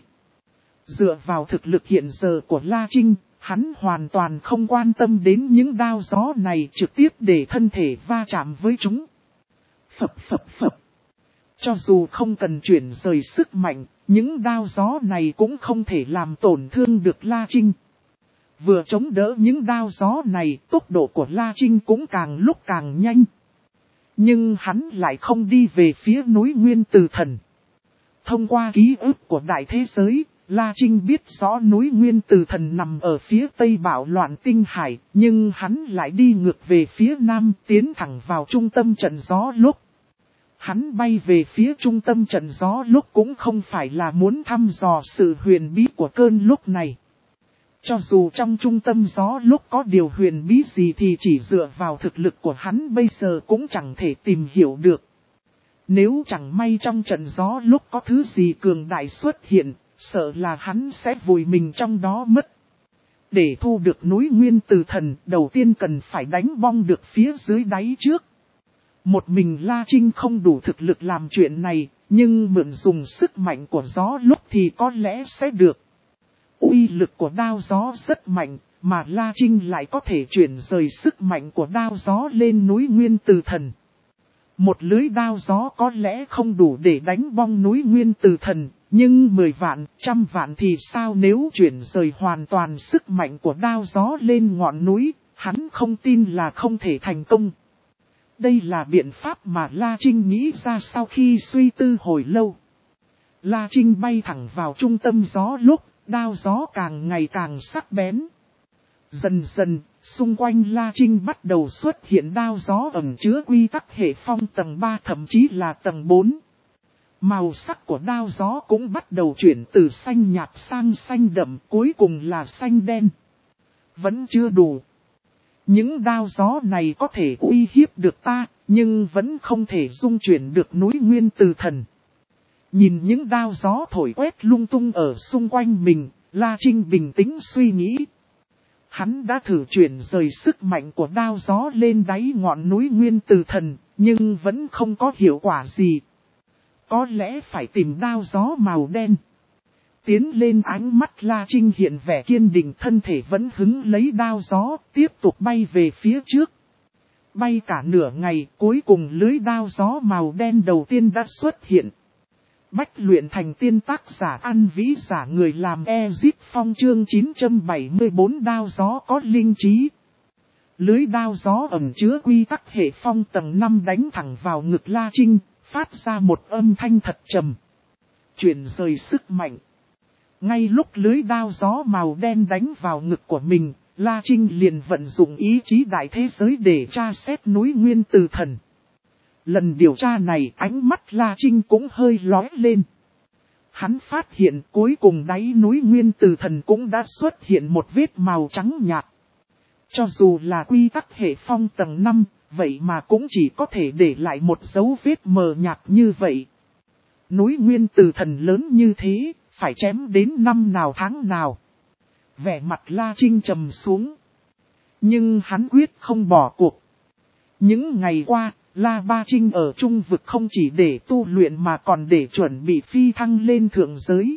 Dựa vào thực lực hiện giờ của La Trinh, hắn hoàn toàn không quan tâm đến những đao gió này, trực tiếp để thân thể va chạm với chúng. Phập phập phập. Cho dù không cần chuyển rời sức mạnh, những đao gió này cũng không thể làm tổn thương được La Trinh. Vừa chống đỡ những đao gió này, tốc độ của La Trinh cũng càng lúc càng nhanh. Nhưng hắn lại không đi về phía núi Nguyên Từ Thần. Thông qua ký ức của đại thế giới, La Trinh biết rõ núi Nguyên Từ Thần nằm ở phía tây bạo loạn tinh hải, nhưng hắn lại đi ngược về phía nam, tiến thẳng vào trung tâm trận gió lúc. Hắn bay về phía trung tâm trận gió lúc cũng không phải là muốn thăm dò sự huyền bí của cơn lúc này. Cho dù trong trung tâm gió lúc có điều huyền bí gì thì chỉ dựa vào thực lực của hắn bây giờ cũng chẳng thể tìm hiểu được. Nếu chẳng may trong trận gió lúc có thứ gì cường đại xuất hiện, sợ là hắn sẽ vùi mình trong đó mất. Để thu được núi Nguyên Từ Thần, đầu tiên cần phải đánh bong được phía dưới đáy trước. Một mình La Trinh không đủ thực lực làm chuyện này, nhưng mượn dùng sức mạnh của gió lúc thì có lẽ sẽ được. Uy lực của đao gió rất mạnh, mà La Trinh lại có thể chuyển rời sức mạnh của đao gió lên núi Nguyên Từ Thần. Một lưới đao gió có lẽ không đủ để đánh bong núi Nguyên Từ Thần, nhưng mười vạn, trăm vạn thì sao nếu chuyển rời hoàn toàn sức mạnh của đao gió lên ngọn núi, hắn không tin là không thể thành công. Đây là biện pháp mà La Trinh nghĩ ra sau khi suy tư hồi lâu. La Trinh bay thẳng vào trung tâm gió lúc, đao gió càng ngày càng sắc bén. Dần dần, xung quanh La Trinh bắt đầu xuất hiện đao gió ẩn chứa quy tắc hệ phong tầng ba thậm chí là tầng bốn. Màu sắc của đao gió cũng bắt đầu chuyển từ xanh nhạt sang xanh đậm, cuối cùng là xanh đen. Vẫn chưa đủ. Những đao gió này có thể uy hiếp được ta, nhưng vẫn không thể dung chuyển được núi Nguyên Từ Thần. Nhìn những đao gió thổi quét lung tung ở xung quanh mình, La Trinh bình tĩnh suy nghĩ. Hắn đã thử chuyển rời sức mạnh của đao gió lên đáy ngọn núi Nguyên Từ Thần, nhưng vẫn không có hiệu quả gì. Có lẽ phải tìm đao gió màu đen. Tiến lên, ánh mắt La Trinh hiện vẻ kiên định, thân thể vẫn hứng lấy đao gió, tiếp tục bay về phía trước. Bay cả nửa ngày, cuối cùng lưới đao gió màu đen đầu tiên đã xuất hiện. Bách luyện thành tiên, tác giả An Vĩ, giả người làm Ezip Phong, chương chín trăm bảy mươi bốn đao gió có linh trí. Lưới đao gió ẩn chứa quy tắc hệ phong tầng năm đánh thẳng vào ngực La Trinh, phát ra một âm thanh thật trầm. Chuyển rời sức mạnh. Ngay lúc lưới đao gió màu đen đánh vào ngực của mình, La Trinh liền vận dụng ý chí đại thế giới để tra xét núi Nguyên Từ Thần. Lần điều tra này, ánh mắt La Trinh cũng hơi lóe lên. Hắn phát hiện cuối cùng đáy núi Nguyên Từ Thần cũng đã xuất hiện một vết màu trắng nhạt. Cho dù là quy tắc hệ phong tầng năm, vậy mà cũng chỉ có thể để lại một dấu vết mờ nhạt như vậy. Núi Nguyên Từ Thần lớn như thế, phải chém đến năm nào tháng nào. Vẻ mặt La Trinh trầm xuống. Nhưng hắn quyết không bỏ cuộc. Những ngày qua, La Ba Trinh ở trung vực không chỉ để tu luyện mà còn để chuẩn bị phi thăng lên thượng giới.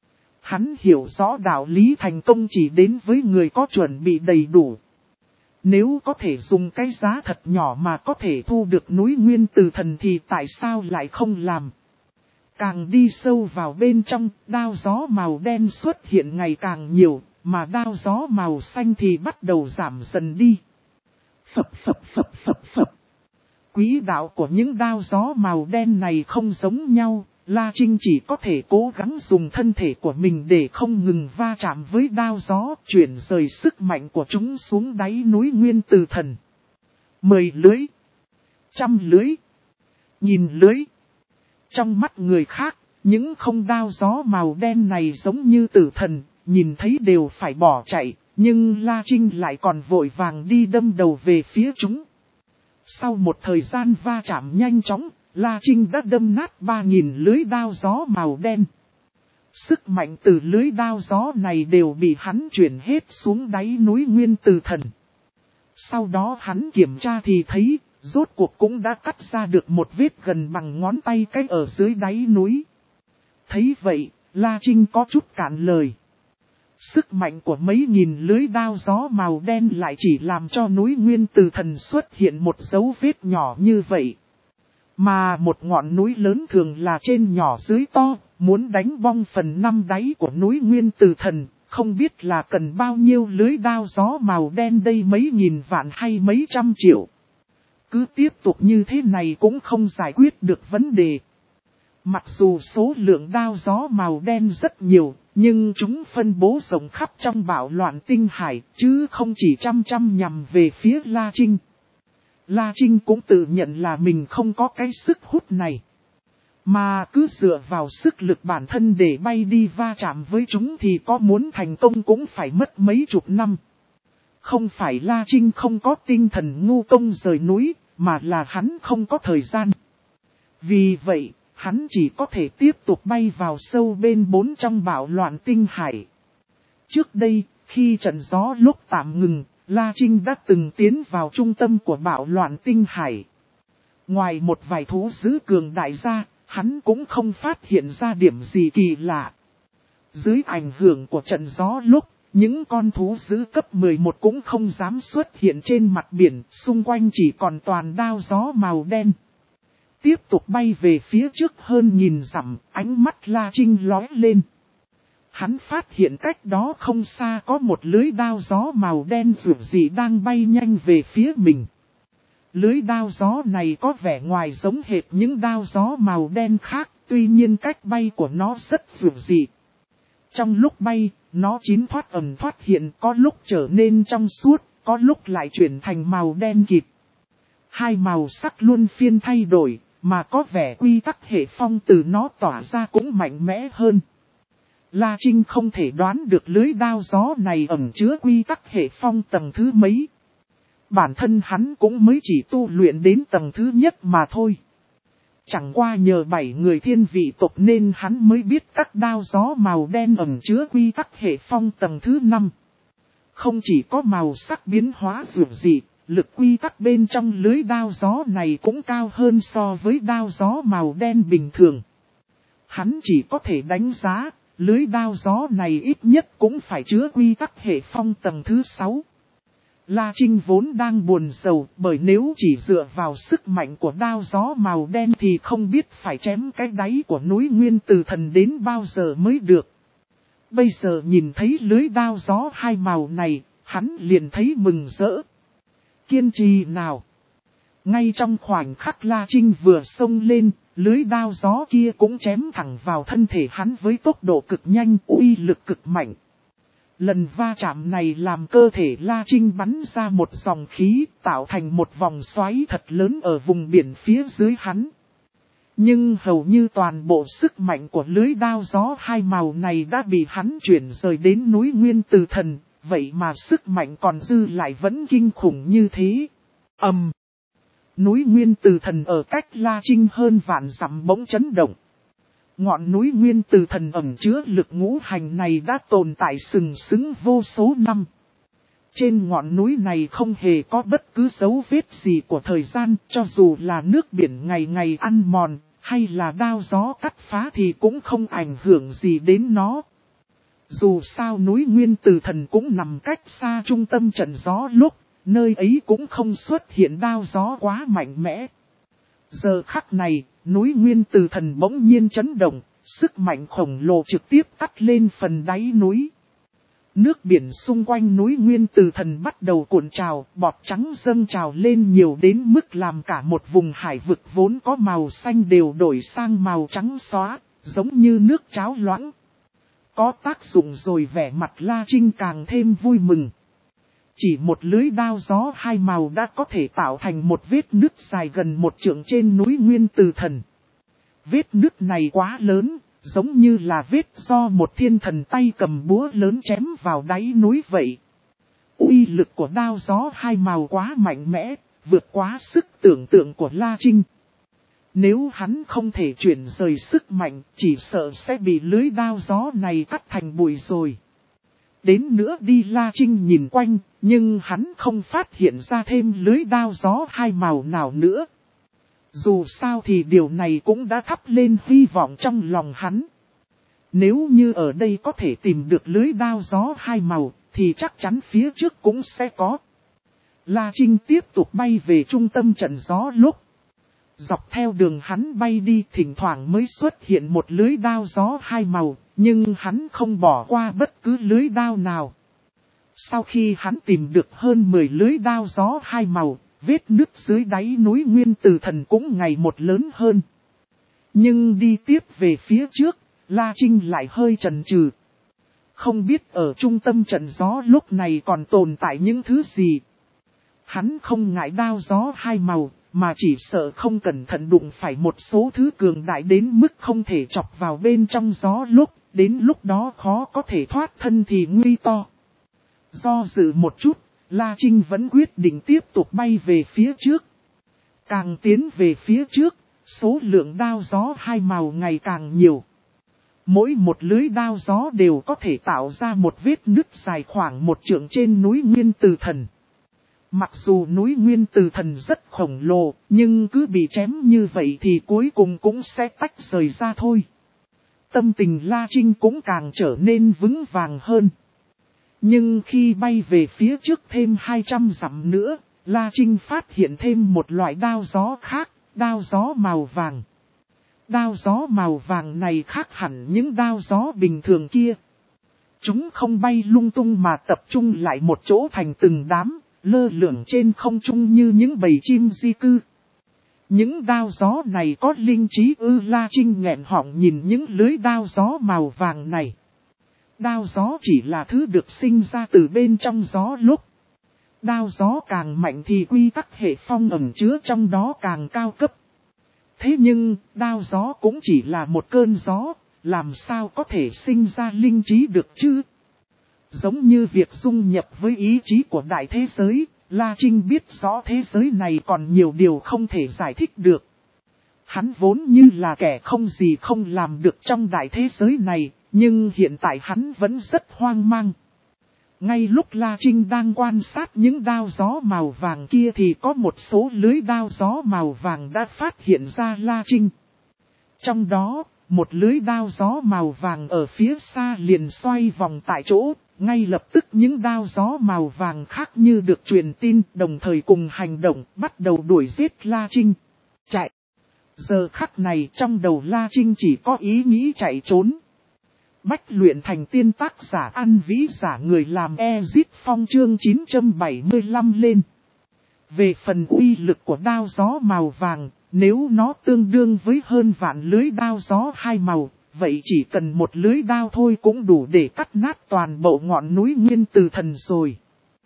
Hắn hiểu rõ đạo lý thành công chỉ đến với người có chuẩn bị đầy đủ. Nếu có thể dùng cái giá thật nhỏ mà có thể thu được núi Nguyên Từ Thần thì tại sao lại không làm? Càng đi sâu vào bên trong, đao gió màu đen xuất hiện ngày càng nhiều, mà đao gió màu xanh thì bắt đầu giảm dần đi. Phập phập phập phập phập. Quỹ đạo của những đao gió màu đen này không giống nhau, La Trinh chỉ có thể cố gắng dùng thân thể của mình để không ngừng va chạm với đao gió, chuyển rời sức mạnh của chúng xuống đáy núi Nguyên Từ Thần. Mười lưới, trăm lưới, nghìn lưới. Trong mắt người khác, những không đao gió màu đen này giống như tử thần, nhìn thấy đều phải bỏ chạy, nhưng La Trinh lại còn vội vàng đi đâm đầu về phía chúng. Sau một thời gian va chạm nhanh chóng, La Trinh đã đâm nát ba nghìn lưới đao gió màu đen. Sức mạnh từ lưới đao gió này đều bị hắn chuyển hết xuống đáy núi Nguyên Từ Thần. Sau đó hắn kiểm tra thì thấy, rốt cuộc cũng đã cắt ra được một vết gần bằng ngón tay cái ở dưới đáy núi. Thấy vậy, La Trinh có chút cạn lời. Sức mạnh của mấy nghìn lưới đao gió màu đen lại chỉ làm cho núi Nguyên Từ Thần xuất hiện một dấu vết nhỏ như vậy. Mà một ngọn núi lớn thường là trên nhỏ dưới to, muốn đánh bong phần năm đáy của núi Nguyên Từ Thần, không biết là cần bao nhiêu lưới đao gió màu đen đây, mấy nghìn vạn hay mấy trăm triệu. Cứ tiếp tục như thế này cũng không giải quyết được vấn đề. Mặc dù số lượng đao gió màu đen rất nhiều, nhưng chúng phân bố rộng khắp trong bạo loạn tinh hải, chứ không chỉ chăm chăm nhằm về phía La Trinh. La Trinh cũng tự nhận là mình không có cái sức hút này. Mà cứ dựa vào sức lực bản thân để bay đi va chạm với chúng thì có muốn thành công cũng phải mất mấy chục năm. Không phải La Trinh không có tinh thần ngu công rời núi, mà là hắn không có thời gian. Vì vậy, hắn chỉ có thể tiếp tục bay vào sâu bên bốn trong bạo loạn tinh hải. Trước đây, khi trận gió lúc tạm ngừng, La Trinh đã từng tiến vào trung tâm của bạo loạn tinh hải. Ngoài một vài thú dữ cường đại ra, hắn cũng không phát hiện ra điểm gì kỳ lạ. Dưới ảnh hưởng của trận gió lúc, những con thú dữ cấp mười một cũng không dám xuất hiện trên mặt biển, xung quanh chỉ còn toàn đao gió màu đen. Tiếp tục bay về phía trước hơn nghìn dặm, ánh mắt La Trinh lóe lên. Hắn phát hiện cách đó không xa có một lưới đao gió màu đen rực rỡ đang bay nhanh về phía mình. Lưới đao gió này có vẻ ngoài giống hệt những đao gió màu đen khác, tuy nhiên cách bay của nó rất rực rỡ. Trong lúc bay, nó chín thoát ẩn thoát hiện, có lúc trở nên trong suốt, có lúc lại chuyển thành màu đen kịt. Hai màu sắc luôn phiên thay đổi, mà có vẻ quy tắc hệ phong từ nó tỏa ra cũng mạnh mẽ hơn. La Trinh không thể đoán được lưới đao gió này ẩn chứa quy tắc hệ phong tầng thứ mấy. Bản thân hắn cũng mới chỉ tu luyện đến tầng thứ nhất mà thôi. Chẳng qua nhờ bảy người thiên vị tộc nên hắn mới biết các đao gió màu đen ẩn chứa quy tắc hệ phong tầng thứ năm. Không chỉ có màu sắc biến hóa dường dị, lực quy tắc bên trong lưới đao gió này cũng cao hơn so với đao gió màu đen bình thường. Hắn chỉ có thể đánh giá, lưới đao gió này ít nhất cũng phải chứa quy tắc hệ phong tầng thứ sáu. La Trinh vốn đang buồn rầu, bởi nếu chỉ dựa vào sức mạnh của đao gió màu đen thì không biết phải chém cái đáy của núi Nguyên Từ Thần đến bao giờ mới được. Bây giờ nhìn thấy lưới đao gió hai màu này, hắn liền thấy mừng rỡ. Kiên trì nào! Ngay trong khoảnh khắc La Trinh vừa xông lên, lưới đao gió kia cũng chém thẳng vào thân thể hắn với tốc độ cực nhanh, uy lực cực mạnh. Lần va chạm này làm cơ thể La Trinh bắn ra một dòng khí, tạo thành một vòng xoáy thật lớn ở vùng biển phía dưới hắn. Nhưng hầu như toàn bộ sức mạnh của lưới đao gió hai màu này đã bị hắn chuyển rời đến núi Nguyên Từ Thần, vậy mà sức mạnh còn dư lại vẫn kinh khủng như thế. Ầm! Um, núi Nguyên Từ Thần ở cách La Trinh hơn vạn dặm bỗng chấn động. Ngọn núi Nguyên Từ Thần ẩn chứa lực ngũ hành này đã tồn tại sừng sững vô số năm. Trên ngọn núi này không hề có bất cứ dấu vết gì của thời gian, cho dù là nước biển ngày ngày ăn mòn, hay là đao gió cắt phá thì cũng không ảnh hưởng gì đến nó. Dù sao núi Nguyên Từ Thần cũng nằm cách xa trung tâm trận gió lúc, nơi ấy cũng không xuất hiện đao gió quá mạnh mẽ. Giờ khắc này, núi Nguyên Từ Thần bỗng nhiên chấn động, sức mạnh khổng lồ trực tiếp tắt lên phần đáy núi. Nước biển xung quanh núi Nguyên Từ Thần bắt đầu cuộn trào, bọt trắng dâng trào lên nhiều đến mức làm cả một vùng hải vực vốn có màu xanh đều đổi sang màu trắng xóa, giống như nước cháo loãng. Có tác dụng rồi, vẻ mặt La Trinh càng thêm vui mừng. Chỉ một lưới đao gió hai màu đã có thể tạo thành một vết nứt dài gần một trượng trên núi Nguyên Từ Thần. Vết nứt này quá lớn, giống như là vết do một thiên thần tay cầm búa lớn chém vào đáy núi vậy. Uy lực của đao gió hai màu quá mạnh mẽ, vượt quá sức tưởng tượng của La Trinh. Nếu hắn không thể chuyển rời sức mạnh, chỉ sợ sẽ bị lưới đao gió này cắt thành bụi rồi. Đến nữa đi, La Trinh nhìn quanh, nhưng hắn không phát hiện ra thêm lưới đao gió hai màu nào nữa. Dù sao thì điều này cũng đã thắp lên hy vọng trong lòng hắn. Nếu như ở đây có thể tìm được lưới đao gió hai màu, thì chắc chắn phía trước cũng sẽ có. La Trinh tiếp tục bay về trung tâm trận gió lúc. Dọc theo đường hắn bay đi, thỉnh thoảng mới xuất hiện một lưới đao gió hai màu, nhưng hắn không bỏ qua bất cứ lưới đao nào. Sau khi hắn tìm được hơn mười lưới đao gió hai màu, vết nứt dưới đáy núi Nguyên Từ Thần cũng ngày một lớn hơn. Nhưng đi tiếp về phía trước, La Trinh lại hơi chần chừ. Không biết ở trung tâm trận gió lúc này còn tồn tại những thứ gì. Hắn không ngại đao gió hai màu, mà chỉ sợ không cẩn thận đụng phải một số thứ cường đại đến mức không thể chọc vào bên trong gió lúc, đến lúc đó khó có thể thoát thân thì nguy to. Do dự một chút, La Trinh vẫn quyết định tiếp tục bay về phía trước. Càng tiến về phía trước, số lượng đao gió hai màu ngày càng nhiều. Mỗi một lưới đao gió đều có thể tạo ra một vết nứt dài khoảng một trượng trên núi Nguyên Từ Thần. Mặc dù núi Nguyên Từ Thần rất khổng lồ, nhưng cứ bị chém như vậy thì cuối cùng cũng sẽ tách rời ra thôi. Tâm tình La Trinh cũng càng trở nên vững vàng hơn. Nhưng khi bay về phía trước thêm hai trăm dặm nữa, La Trinh phát hiện thêm một loại đao gió khác, đao gió màu vàng. Đao gió màu vàng này khác hẳn những đao gió bình thường kia. Chúng không bay lung tung mà tập trung lại một chỗ thành từng đám, lơ lửng trên không trung như những bầy chim di cư. Những đao gió này có linh trí ư? La Trinh nghẹn họng nhìn những lưới đao gió màu vàng này. Đao gió chỉ là thứ được sinh ra từ bên trong gió lúc. Đao gió càng mạnh thì quy tắc hệ phong ẩn chứa trong đó càng cao cấp. Thế nhưng, đao gió cũng chỉ là một cơn gió, làm sao có thể sinh ra linh trí được chứ? Giống như việc dung nhập với ý chí của đại thế giới, La Trinh biết rõ thế giới này còn nhiều điều không thể giải thích được. Hắn vốn như là kẻ không gì không làm được trong đại thế giới này, nhưng hiện tại hắn vẫn rất hoang mang. Ngay lúc La Trinh đang quan sát những đao gió màu vàng kia thì có một số lưới đao gió màu vàng đã phát hiện ra La Trinh. Trong đó, một lưới đao gió màu vàng ở phía xa liền xoay vòng tại chỗ, ngay lập tức những đao gió màu vàng khác như được truyền tin, đồng thời cùng hành động, bắt đầu đuổi giết La Trinh. Chạy! Giờ khắc này trong đầu La Trinh chỉ có ý nghĩ chạy trốn. Bách luyện thành tiên tác giả An Vĩ giả người làm Ezit Phong chương chín trăm bảy mươi lăm lên. Về phần uy lực của đao gió màu vàng, nếu nó tương đương với hơn vạn lưới đao gió hai màu, vậy chỉ cần một lưới đao thôi cũng đủ để cắt nát toàn bộ ngọn núi Nguyên Từ Thần rồi.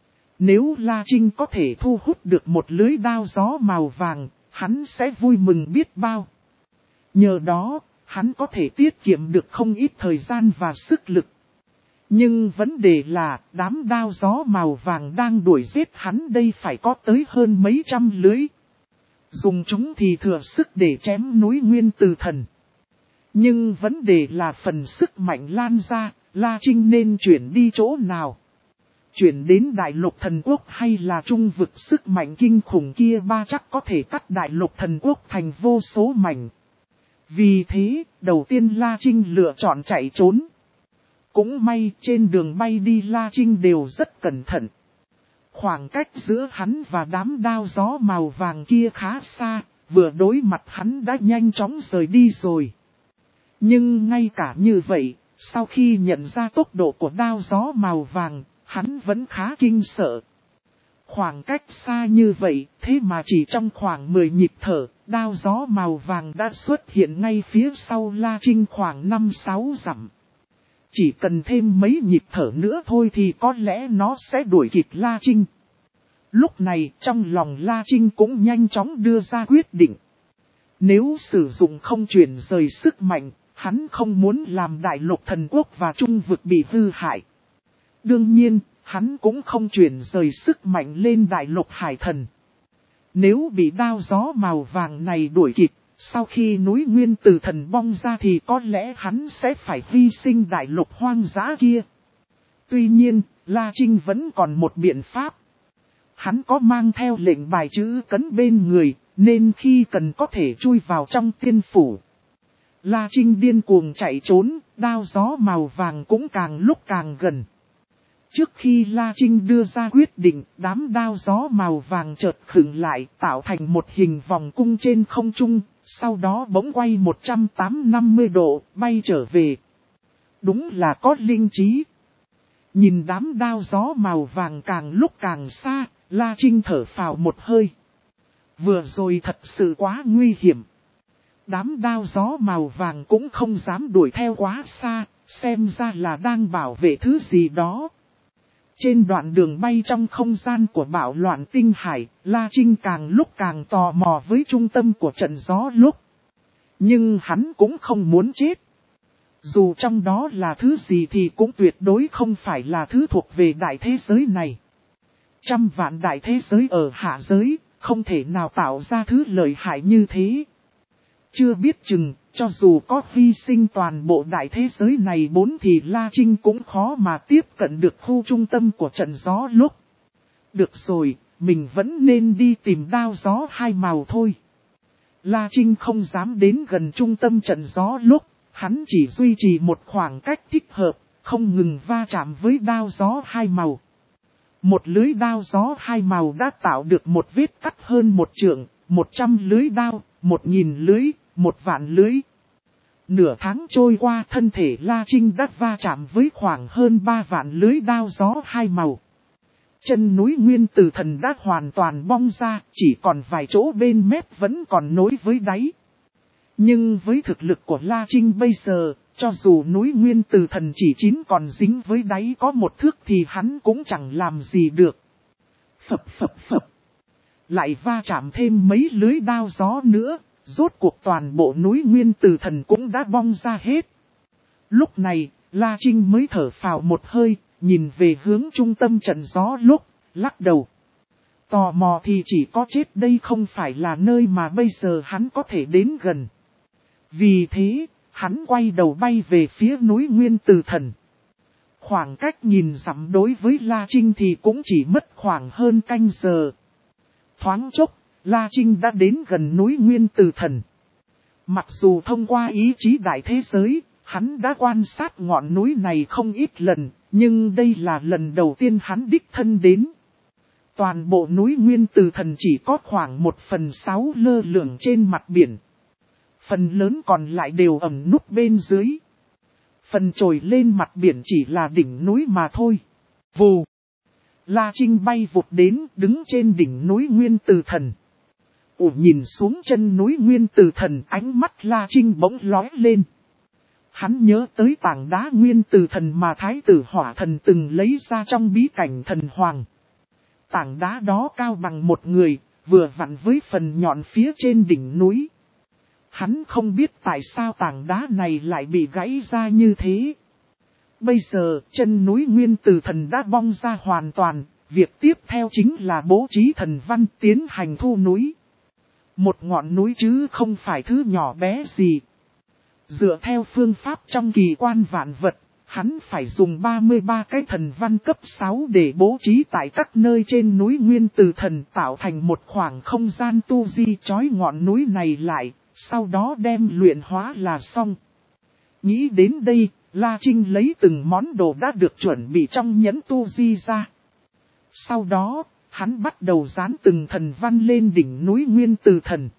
Nếu La Trinh có thể thu hút được một lưới đao gió màu vàng, hắn sẽ vui mừng biết bao. Nhờ đó, hắn có thể tiết kiệm được không ít thời gian và sức lực. Nhưng vấn đề là, đám đao gió màu vàng đang đuổi giết hắn đây phải có tới hơn mấy trăm lưới. Dùng chúng thì thừa sức để chém núi Nguyên Từ Thần. Nhưng vấn đề là phần sức mạnh lan ra, La Trinh nên chuyển đi chỗ nào? Chuyển đến Đại Lục Thần Quốc hay là trung vực sức mạnh kinh khủng kia ba chắc có thể cắt Đại Lục Thần Quốc thành vô số mảnh. Vì thế, đầu tiên La Trinh lựa chọn chạy trốn. Cũng may trên đường bay đi La Trinh đều rất cẩn thận. Khoảng cách giữa hắn và đám đao gió màu vàng kia khá xa, vừa đối mặt hắn đã nhanh chóng rời đi rồi. Nhưng ngay cả như vậy, sau khi nhận ra tốc độ của đao gió màu vàng, hắn vẫn khá kinh sợ. Khoảng cách xa như vậy, thế mà chỉ trong khoảng mười nhịp thở, đao gió màu vàng đã xuất hiện ngay phía sau La Trinh khoảng năm sáu dặm. Chỉ cần thêm mấy nhịp thở nữa thôi thì có lẽ nó sẽ đuổi kịp La Trinh. Lúc này trong lòng La Trinh cũng nhanh chóng đưa ra quyết định. Nếu sử dụng không chuyển rời sức mạnh, hắn không muốn làm Đại Lục Thần Quốc và trung vực bị hư hại. Đương nhiên, hắn cũng không chuyển rời sức mạnh lên Đại Lục Hải Thần. Nếu bị đao gió màu vàng này đuổi kịp, sau khi núi Nguyên Từ Thần bong ra thì có lẽ hắn sẽ phải hy sinh Đại Lục hoang dã kia. Tuy nhiên, La Trinh vẫn còn một biện pháp. Hắn có mang theo lệnh bài chữ cấn bên người, nên khi cần có thể chui vào trong tiên phủ. La Trinh điên cuồng chạy trốn, đao gió màu vàng cũng càng lúc càng gần. Trước khi La Trinh đưa ra quyết định, đám đao gió màu vàng chợt khựng lại, tạo thành một hình vòng cung trên không trung, sau đó bỗng quay một trăm tám mươi độ, bay trở về. Đúng là có linh trí. Nhìn đám đao gió màu vàng càng lúc càng xa, La Trinh thở phào một hơi. Vừa rồi thật sự quá nguy hiểm. Đám đao gió màu vàng cũng không dám đuổi theo quá xa, xem ra là đang bảo vệ thứ gì đó. Trên đoạn đường bay trong không gian của bạo loạn tinh hải, La Trinh càng lúc càng tò mò với trung tâm của trận gió lúc. Nhưng hắn cũng không muốn chết. Dù trong đó là thứ gì thì cũng tuyệt đối không phải là thứ thuộc về đại thế giới này. Trăm vạn đại thế giới ở hạ giới, không thể nào tạo ra thứ lợi hại như thế. Chưa biết chừng, cho dù có hy sinh toàn bộ đại thế giới này bốn thì La Trinh cũng khó mà tiếp cận được khu trung tâm của trận gió lúc. Được rồi, mình vẫn nên đi tìm đao gió hai màu thôi. La Trinh không dám đến gần trung tâm trận gió lúc, hắn chỉ duy trì một khoảng cách thích hợp, không ngừng va chạm với đao gió hai màu. Một lưới đao gió hai màu đã tạo được một vết cắt hơn một trượng, một trăm lưới đao, một nghìn lưới, một vạn lưới. Nửa tháng trôi qua thân thể La Trinh đã va chạm với khoảng hơn ba vạn lưới đao gió hai màu. Chân núi Nguyên Từ Thần đã hoàn toàn bong ra, chỉ còn vài chỗ bên mép vẫn còn nối với đáy. Nhưng với thực lực của La Trinh bây giờ, cho dù núi Nguyên Từ Thần chỉ chín còn dính với đáy có một thước thì hắn cũng chẳng làm gì được. Phập phập phập. Lại va chạm thêm mấy lưới đao gió nữa, rốt cuộc toàn bộ núi Nguyên Từ Thần cũng đã bong ra hết. Lúc này, La Trinh mới thở phào một hơi, nhìn về hướng trung tâm trận gió lúc, lắc đầu. Tò mò thì chỉ có chết đây không phải là nơi mà bây giờ hắn có thể đến gần. Vì thế, hắn quay đầu bay về phía núi Nguyên Từ Thần. Khoảng cách nhìn dặm đối với La Trinh thì cũng chỉ mất khoảng hơn canh giờ. Thoáng chốc, La Trinh đã đến gần núi Nguyên Từ Thần. Mặc dù thông qua ý chí đại thế giới, hắn đã quan sát ngọn núi này không ít lần, nhưng đây là lần đầu tiên hắn đích thân đến. Toàn bộ núi Nguyên Từ Thần chỉ có khoảng một phần sáu lơ lửng trên mặt biển. Phần lớn còn lại đều ẩn núp bên dưới. Phần trồi lên mặt biển chỉ là đỉnh núi mà thôi. Vù! La Trinh bay vụt đến đứng trên đỉnh núi Nguyên Từ Thần. Ủa nhìn xuống chân núi Nguyên Từ Thần, ánh mắt La Trinh bỗng lóe lên. Hắn nhớ tới tảng đá Nguyên Từ Thần mà Thái tử Hỏa Thần từng lấy ra trong bí cảnh thần hoàng. Tảng đá đó cao bằng một người, vừa vặn với phần nhọn phía trên đỉnh núi. Hắn không biết tại sao tảng đá này lại bị gãy ra như thế. Bây giờ, chân núi Nguyên Từ Thần đã bong ra hoàn toàn, việc tiếp theo chính là bố trí thần văn tiến hành thu núi. Một ngọn núi chứ không phải thứ nhỏ bé gì. Dựa theo phương pháp trong kỳ quan vạn vật, hắn phải dùng ba mươi ba cái thần văn cấp sáu để bố trí tại các nơi trên núi Nguyên Từ Thần tạo thành một khoảng không gian tu di trói ngọn núi này lại, sau đó đem luyện hóa là xong. Nghĩ đến đây, La Trinh lấy từng món đồ đã được chuẩn bị trong nhẫn tu di ra. Sau đó, hắn bắt đầu dán từng thần văn lên đỉnh núi Nguyên Từ Thần.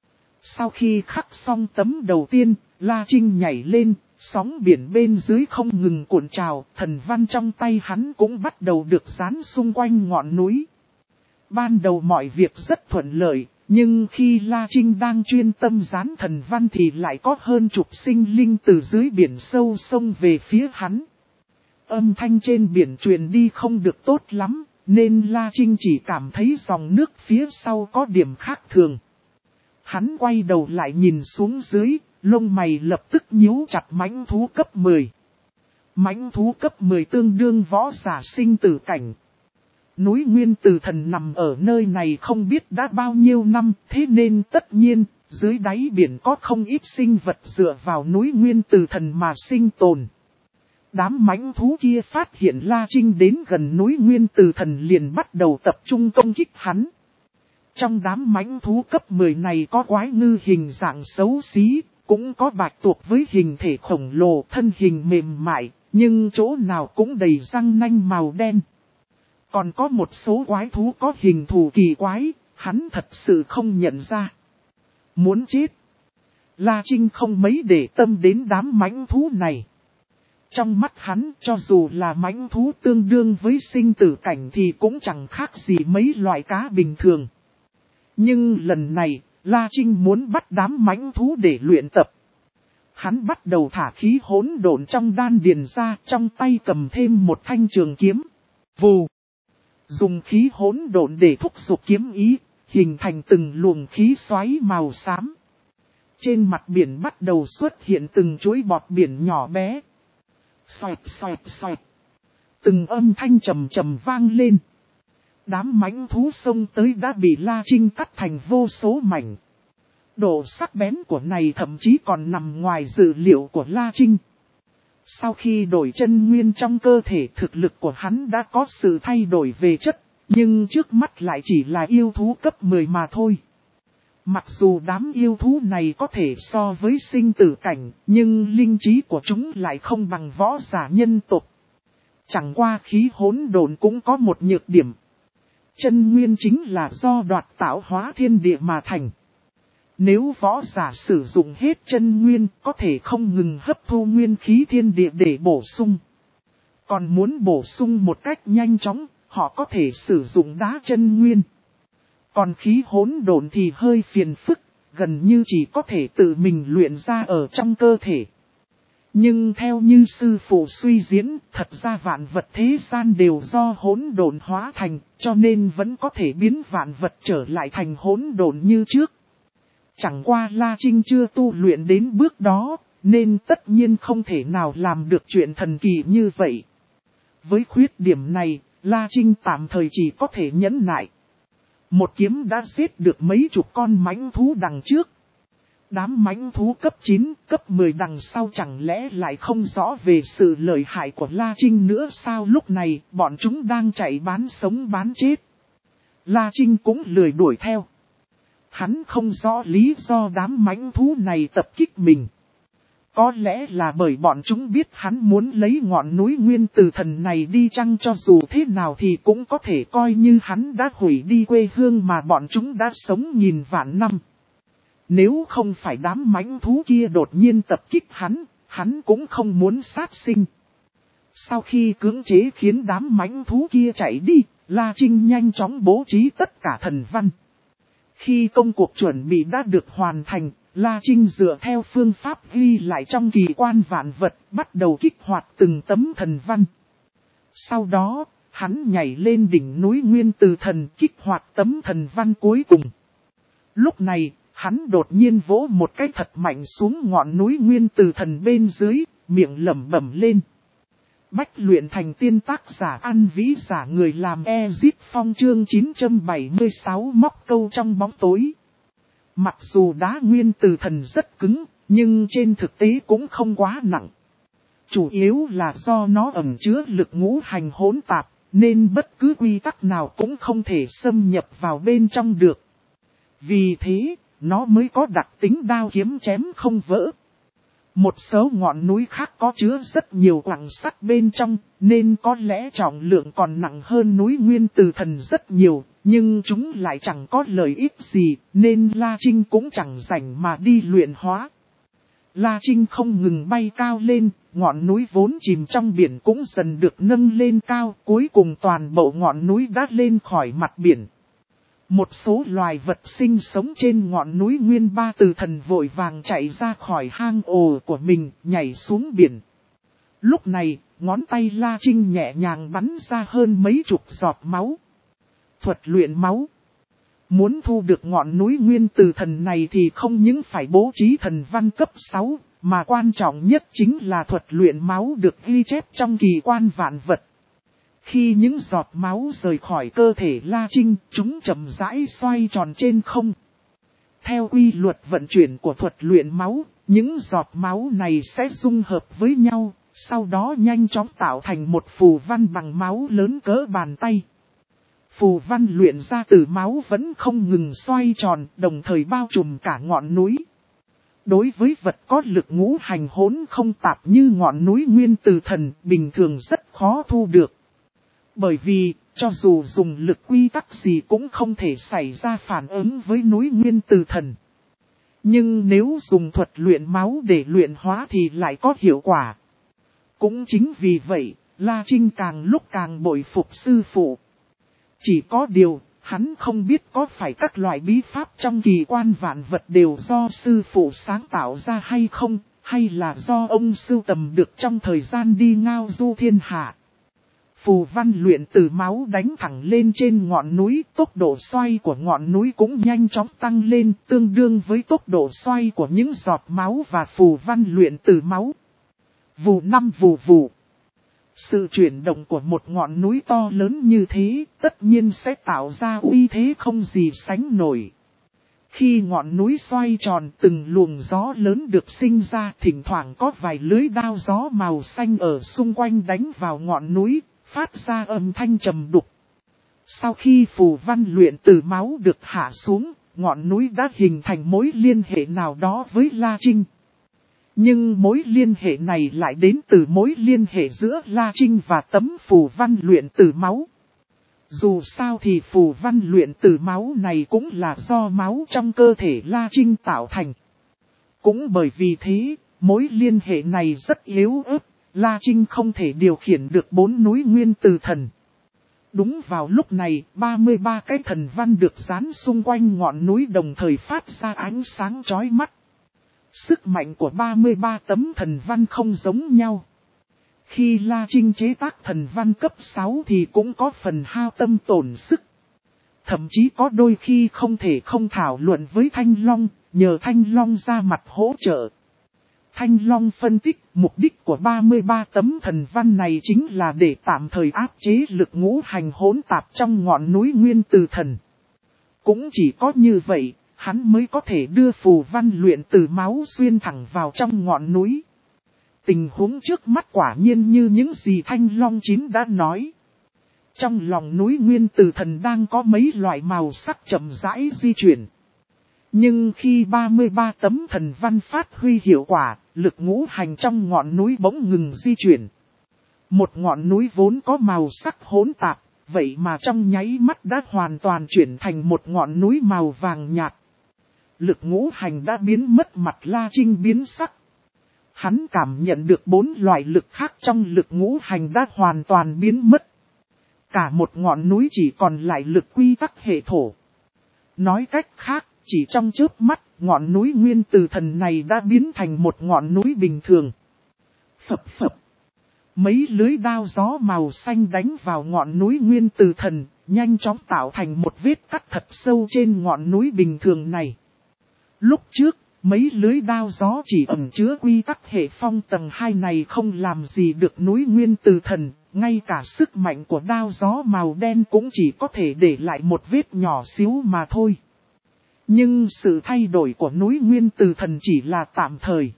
Sau khi khắc xong tấm đầu tiên, La Trinh nhảy lên, sóng biển bên dưới không ngừng cuộn trào, thần văn trong tay hắn cũng bắt đầu được dán xung quanh ngọn núi. Ban đầu mọi việc rất thuận lợi, nhưng khi La Trinh đang chuyên tâm dán thần văn thì lại có hơn chục sinh linh từ dưới biển sâu sông về phía hắn. Âm thanh trên biển truyền đi không được tốt lắm, nên La Trinh chỉ cảm thấy dòng nước phía sau có điểm khác thường. Hắn quay đầu lại nhìn xuống dưới, lông mày lập tức nhíu chặt mãnh thú cấp mười. Mãnh thú cấp mười tương đương võ giả sinh tử cảnh. Núi Nguyên Từ Thần nằm ở nơi này không biết đã bao nhiêu năm, thế nên tất nhiên, dưới đáy biển có không ít sinh vật dựa vào núi Nguyên Từ Thần mà sinh tồn. Đám mãnh thú kia phát hiện La Trinh đến gần núi Nguyên Từ Thần liền bắt đầu tập trung công kích hắn. Trong đám mãnh thú cấp mười này có quái ngư hình dạng xấu xí, cũng có bạch tuộc với hình thể khổng lồ, thân hình mềm mại, nhưng chỗ nào cũng đầy răng nanh màu đen. Còn có một số quái thú có hình thù kỳ quái, hắn thật sự không nhận ra. Muốn chết. La Trinh không mấy để tâm đến đám mãnh thú này. Trong mắt hắn, cho dù là mãnh thú tương đương với sinh tử cảnh thì cũng chẳng khác gì mấy loại cá bình thường. Nhưng lần này, La Trinh muốn bắt đám mãnh thú để luyện tập. Hắn bắt đầu thả khí hỗn độn trong đan điền ra, trong tay cầm thêm một thanh trường kiếm. Vù! Dùng khí hỗn độn để thúc giục kiếm ý, hình thành từng luồng khí xoáy màu xám. Trên mặt biển bắt đầu xuất hiện từng chuỗi bọt biển nhỏ bé. Xoẹt xoẹt xoẹt. Từng âm thanh trầm trầm vang lên. Đám mãnh thú xông tới đã bị La Trinh cắt thành vô số mảnh. Độ sắc bén của này thậm chí còn nằm ngoài dự liệu của La Trinh. Sau khi đổi chân nguyên trong cơ thể, thực lực của hắn đã có sự thay đổi về chất, nhưng trước mắt lại chỉ là yêu thú cấp mười mà thôi. Mặc dù đám yêu thú này có thể so với sinh tử cảnh, nhưng linh trí của chúng lại không bằng võ giả nhân tộc. Chẳng qua khí hỗn độn cũng có một nhược điểm. Chân nguyên chính là do đoạt tạo hóa thiên địa mà thành. Nếu võ giả sử dụng hết chân nguyên, có thể không ngừng hấp thu nguyên khí thiên địa để bổ sung. Còn muốn bổ sung một cách nhanh chóng, họ có thể sử dụng đá chân nguyên. Còn khí hỗn độn thì hơi phiền phức, gần như chỉ có thể tự mình luyện ra ở trong cơ thể. Nhưng theo như sư phụ suy diễn, thật ra vạn vật thế gian đều do hỗn độn hóa thành, cho nên vẫn có thể biến vạn vật trở lại thành hỗn độn như trước. Chẳng qua La Trinh chưa tu luyện đến bước đó, nên tất nhiên không thể nào làm được chuyện thần kỳ như vậy. Với khuyết điểm này, La Trinh tạm thời chỉ có thể nhẫn nại. Một kiếm đã giết được mấy chục con mãnh thú đằng trước. Đám mãnh thú cấp chín, cấp mười đằng sau chẳng lẽ lại không rõ về sự lợi hại của La Trinh nữa sao? Lúc này bọn chúng đang chạy bán sống bán chết. La Trinh cũng lười đuổi theo. Hắn không rõ lý do đám mãnh thú này tập kích mình. Có lẽ là bởi bọn chúng biết hắn muốn lấy ngọn núi Nguyên Tử Thần này đi chăng, cho dù thế nào thì cũng có thể coi như hắn đã hủy đi quê hương mà bọn chúng đã sống nghìn vạn năm. Nếu không phải đám mãnh thú kia đột nhiên tập kích hắn, hắn cũng không muốn sát sinh. Sau khi cưỡng chế khiến đám mãnh thú kia chạy đi, La Trinh nhanh chóng bố trí tất cả thần văn. Khi công cuộc chuẩn bị đã được hoàn thành, La Trinh dựa theo phương pháp ghi lại trong kỳ quan vạn vật, bắt đầu kích hoạt từng tấm thần văn. Sau đó, hắn nhảy lên đỉnh núi Nguyên Tử Thần kích hoạt tấm thần văn cuối cùng. Lúc này, hắn đột nhiên vỗ một cái thật mạnh xuống ngọn núi Nguyên Tử Thần bên dưới, miệng lẩm bẩm lên. Bách luyện thành tiên, tác giả An Vĩ, giả người làm Ezit Phong, chương chín trăm bảy mươi sáu móc câu trong bóng tối. Mặc dù đá Nguyên Tử Thần rất cứng, nhưng trên thực tế cũng không quá nặng. Chủ yếu là do nó ẩn chứa lực ngũ hành hỗn tạp, nên bất cứ quy tắc nào cũng không thể xâm nhập vào bên trong được. Vì thế, nó mới có đặc tính đao kiếm chém không vỡ. Một số ngọn núi khác có chứa rất nhiều quặng sắt bên trong, nên có lẽ trọng lượng còn nặng hơn núi Nguyên Tử Thần rất nhiều, nhưng chúng lại chẳng có lợi ích gì, nên La Trinh cũng chẳng rảnh mà đi luyện hóa. La Trinh không ngừng bay cao lên, ngọn núi vốn chìm trong biển cũng dần được nâng lên cao, cuối cùng toàn bộ ngọn núi đã lên khỏi mặt biển. Một số loài vật sinh sống trên ngọn núi Nguyên Ba Tử Thần vội vàng chạy ra khỏi hang ổ của mình, nhảy xuống biển. Lúc này, ngón tay La Trinh nhẹ nhàng bắn ra hơn mấy chục giọt máu. Thuật luyện máu. Muốn thu được ngọn núi Nguyên Tử Thần này thì không những phải bố trí thần văn cấp sáu, mà quan trọng nhất chính là thuật luyện máu được ghi chép trong kỳ quan vạn vật. Khi những giọt máu rời khỏi cơ thể La Trinh, chúng chậm rãi xoay tròn trên không. Theo quy luật vận chuyển của thuật luyện máu, những giọt máu này sẽ dung hợp với nhau, sau đó nhanh chóng tạo thành một phù văn bằng máu lớn cỡ bàn tay. Phù văn luyện ra từ máu vẫn không ngừng xoay tròn, đồng thời bao trùm cả ngọn núi. Đối với vật có lực ngũ hành hỗn không tạp như ngọn núi Nguyên Tử Thần, bình thường rất khó thu được. Bởi vì, cho dù dùng lực quy tắc gì cũng không thể xảy ra phản ứng với núi Nguyên Tử Thần. Nhưng nếu dùng thuật luyện máu để luyện hóa thì lại có hiệu quả. Cũng chính vì vậy, La Trinh càng lúc càng bội phục sư phụ. Chỉ có điều, hắn không biết có phải các loại bí pháp trong kỳ quan vạn vật đều do sư phụ sáng tạo ra hay không, hay là do ông sưu tầm được trong thời gian đi ngao du thiên hạ. Phù văn luyện từ máu đánh thẳng lên trên ngọn núi, tốc độ xoay của ngọn núi cũng nhanh chóng tăng lên, tương đương với tốc độ xoay của những giọt máu và phù văn luyện từ máu. Vù năm vù vù. Sự chuyển động của một ngọn núi to lớn như thế, tất nhiên sẽ tạo ra uy thế không gì sánh nổi. Khi ngọn núi xoay tròn, từng luồng gió lớn được sinh ra, thỉnh thoảng có vài lưới đao gió màu xanh ở xung quanh đánh vào ngọn núi, phát ra âm thanh trầm đục. Sau khi phù văn luyện từ máu được hạ xuống, ngọn núi đã hình thành mối liên hệ nào đó với La Trinh. Nhưng mối liên hệ này lại đến từ mối liên hệ giữa La Trinh và tấm phù văn luyện từ máu. Dù sao thì phù văn luyện từ máu này cũng là do máu trong cơ thể La Trinh tạo thành. Cũng bởi vì thế, mối liên hệ này rất yếu ớt, La Trinh không thể điều khiển được bốn núi Nguyên Tử Thần. Đúng vào lúc này, ba mươi ba cái thần văn được dán xung quanh ngọn núi đồng thời phát ra ánh sáng chói mắt. Sức mạnh của ba mươi ba tấm thần văn không giống nhau. Khi La Trinh chế tác thần văn cấp sáu thì cũng có phần hao tâm tổn sức. Thậm chí có đôi khi không thể không thảo luận với Thanh Long, nhờ Thanh Long ra mặt hỗ trợ. Thanh Long phân tích mục đích của ba mươi ba tấm thần văn này chính là để tạm thời áp chế lực ngũ hành hỗn tạp trong ngọn núi Nguyên Tử Thần. Cũng chỉ có như vậy, hắn mới có thể đưa phù văn luyện từ máu xuyên thẳng vào trong ngọn núi. Tình huống trước mắt quả nhiên như những gì Thanh Long Chín đã nói. Trong lòng núi Nguyên Tử Thần đang có mấy loại màu sắc chậm rãi di chuyển. Nhưng khi ba mươi ba tấm thần văn phát huy hiệu quả, lực ngũ hành trong ngọn núi bỗng ngừng di chuyển. Một ngọn núi vốn có màu sắc hỗn tạp, vậy mà trong nháy mắt đã hoàn toàn chuyển thành một ngọn núi màu vàng nhạt. Lực ngũ hành đã biến mất, mặt La Trinh biến sắc. Hắn cảm nhận được bốn loại lực khác trong lực ngũ hành đã hoàn toàn biến mất. Cả một ngọn núi chỉ còn lại lực quy tắc hệ thổ. Nói cách khác, chỉ trong chớp mắt, ngọn núi Nguyên Tử Thần này đã biến thành một ngọn núi bình thường. Phập phập. Mấy lưới đao gió màu xanh đánh vào ngọn núi Nguyên Tử Thần, nhanh chóng tạo thành một vết cắt thật sâu trên ngọn núi bình thường này. Lúc trước, mấy lưới đao gió chỉ ẩn chứa quy tắc hệ phong tầng hai này không làm gì được núi Nguyên Tử Thần, ngay cả sức mạnh của đao gió màu đen cũng chỉ có thể để lại một vết nhỏ xíu mà thôi. Nhưng sự thay đổi của núi Nguyên Tử Thần chỉ là tạm thời.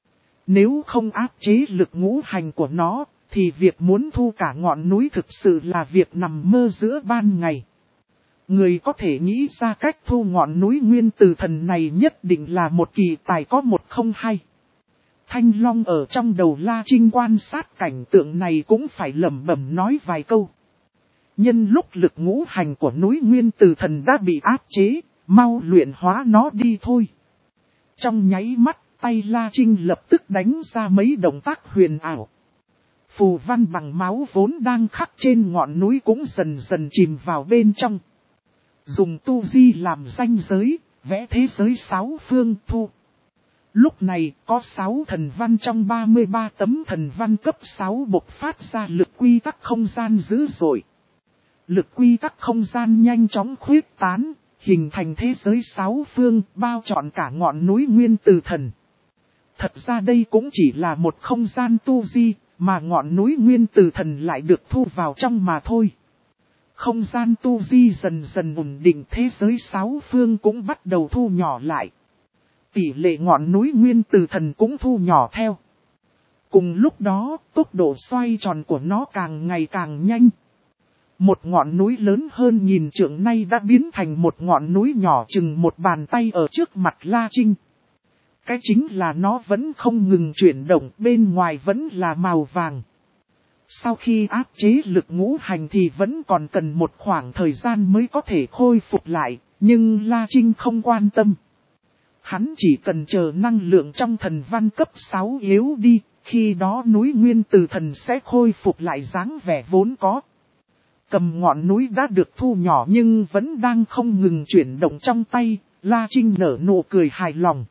Nếu không áp chế lực ngũ hành của nó, thì việc muốn thu cả ngọn núi thực sự là việc nằm mơ giữa ban ngày. Người có thể nghĩ ra cách thu ngọn núi Nguyên Tử Thần này nhất định là một kỳ tài có một không hai. Thanh Long ở trong đầu La Trinh quan sát cảnh tượng này cũng phải lẩm bẩm nói vài câu. Nhân lúc lực ngũ hành của núi Nguyên Tử Thần đã bị áp chế, mau luyện hóa nó đi thôi. Trong nháy mắt, tay La Trinh lập tức đánh ra mấy động tác huyền ảo. Phù văn bằng máu vốn đang khắc trên ngọn núi cũng dần dần chìm vào bên trong. Dùng tu di làm ranh giới, vẽ thế giới sáu phương thu. Lúc này có sáu thần văn trong ba mươi ba tấm thần văn cấp sáu bộc phát ra lực quy tắc không gian dữ dội. Lực quy tắc không gian nhanh chóng khuyết tán, hình thành thế giới sáu phương bao trọn cả ngọn núi Nguyên Tử Thần. Thật ra đây cũng chỉ là một không gian tu di, mà ngọn núi Nguyên Tử Thần lại được thu vào trong mà thôi. Không gian tu di dần dần ổn định, thế giới sáu phương cũng bắt đầu thu nhỏ lại. Tỷ lệ ngọn núi Nguyên Tử Thần cũng thu nhỏ theo. Cùng lúc đó, tốc độ xoay tròn của nó càng ngày càng nhanh. Một ngọn núi lớn hơn nghìn trượng nay đã biến thành một ngọn núi nhỏ chừng một bàn tay ở trước mặt La Trinh. Cái chính là nó vẫn không ngừng chuyển động, bên ngoài vẫn là màu vàng. Sau khi áp chế lực ngũ hành thì vẫn còn cần một khoảng thời gian mới có thể khôi phục lại, nhưng La Trinh không quan tâm. Hắn chỉ cần chờ năng lượng trong thần văn cấp sáu yếu đi, khi đó núi Nguyên Tử Thần sẽ khôi phục lại dáng vẻ vốn có. Cầm ngọn núi đã được thu nhỏ nhưng vẫn đang không ngừng chuyển động trong tay, La Trinh nở nụ cười hài lòng.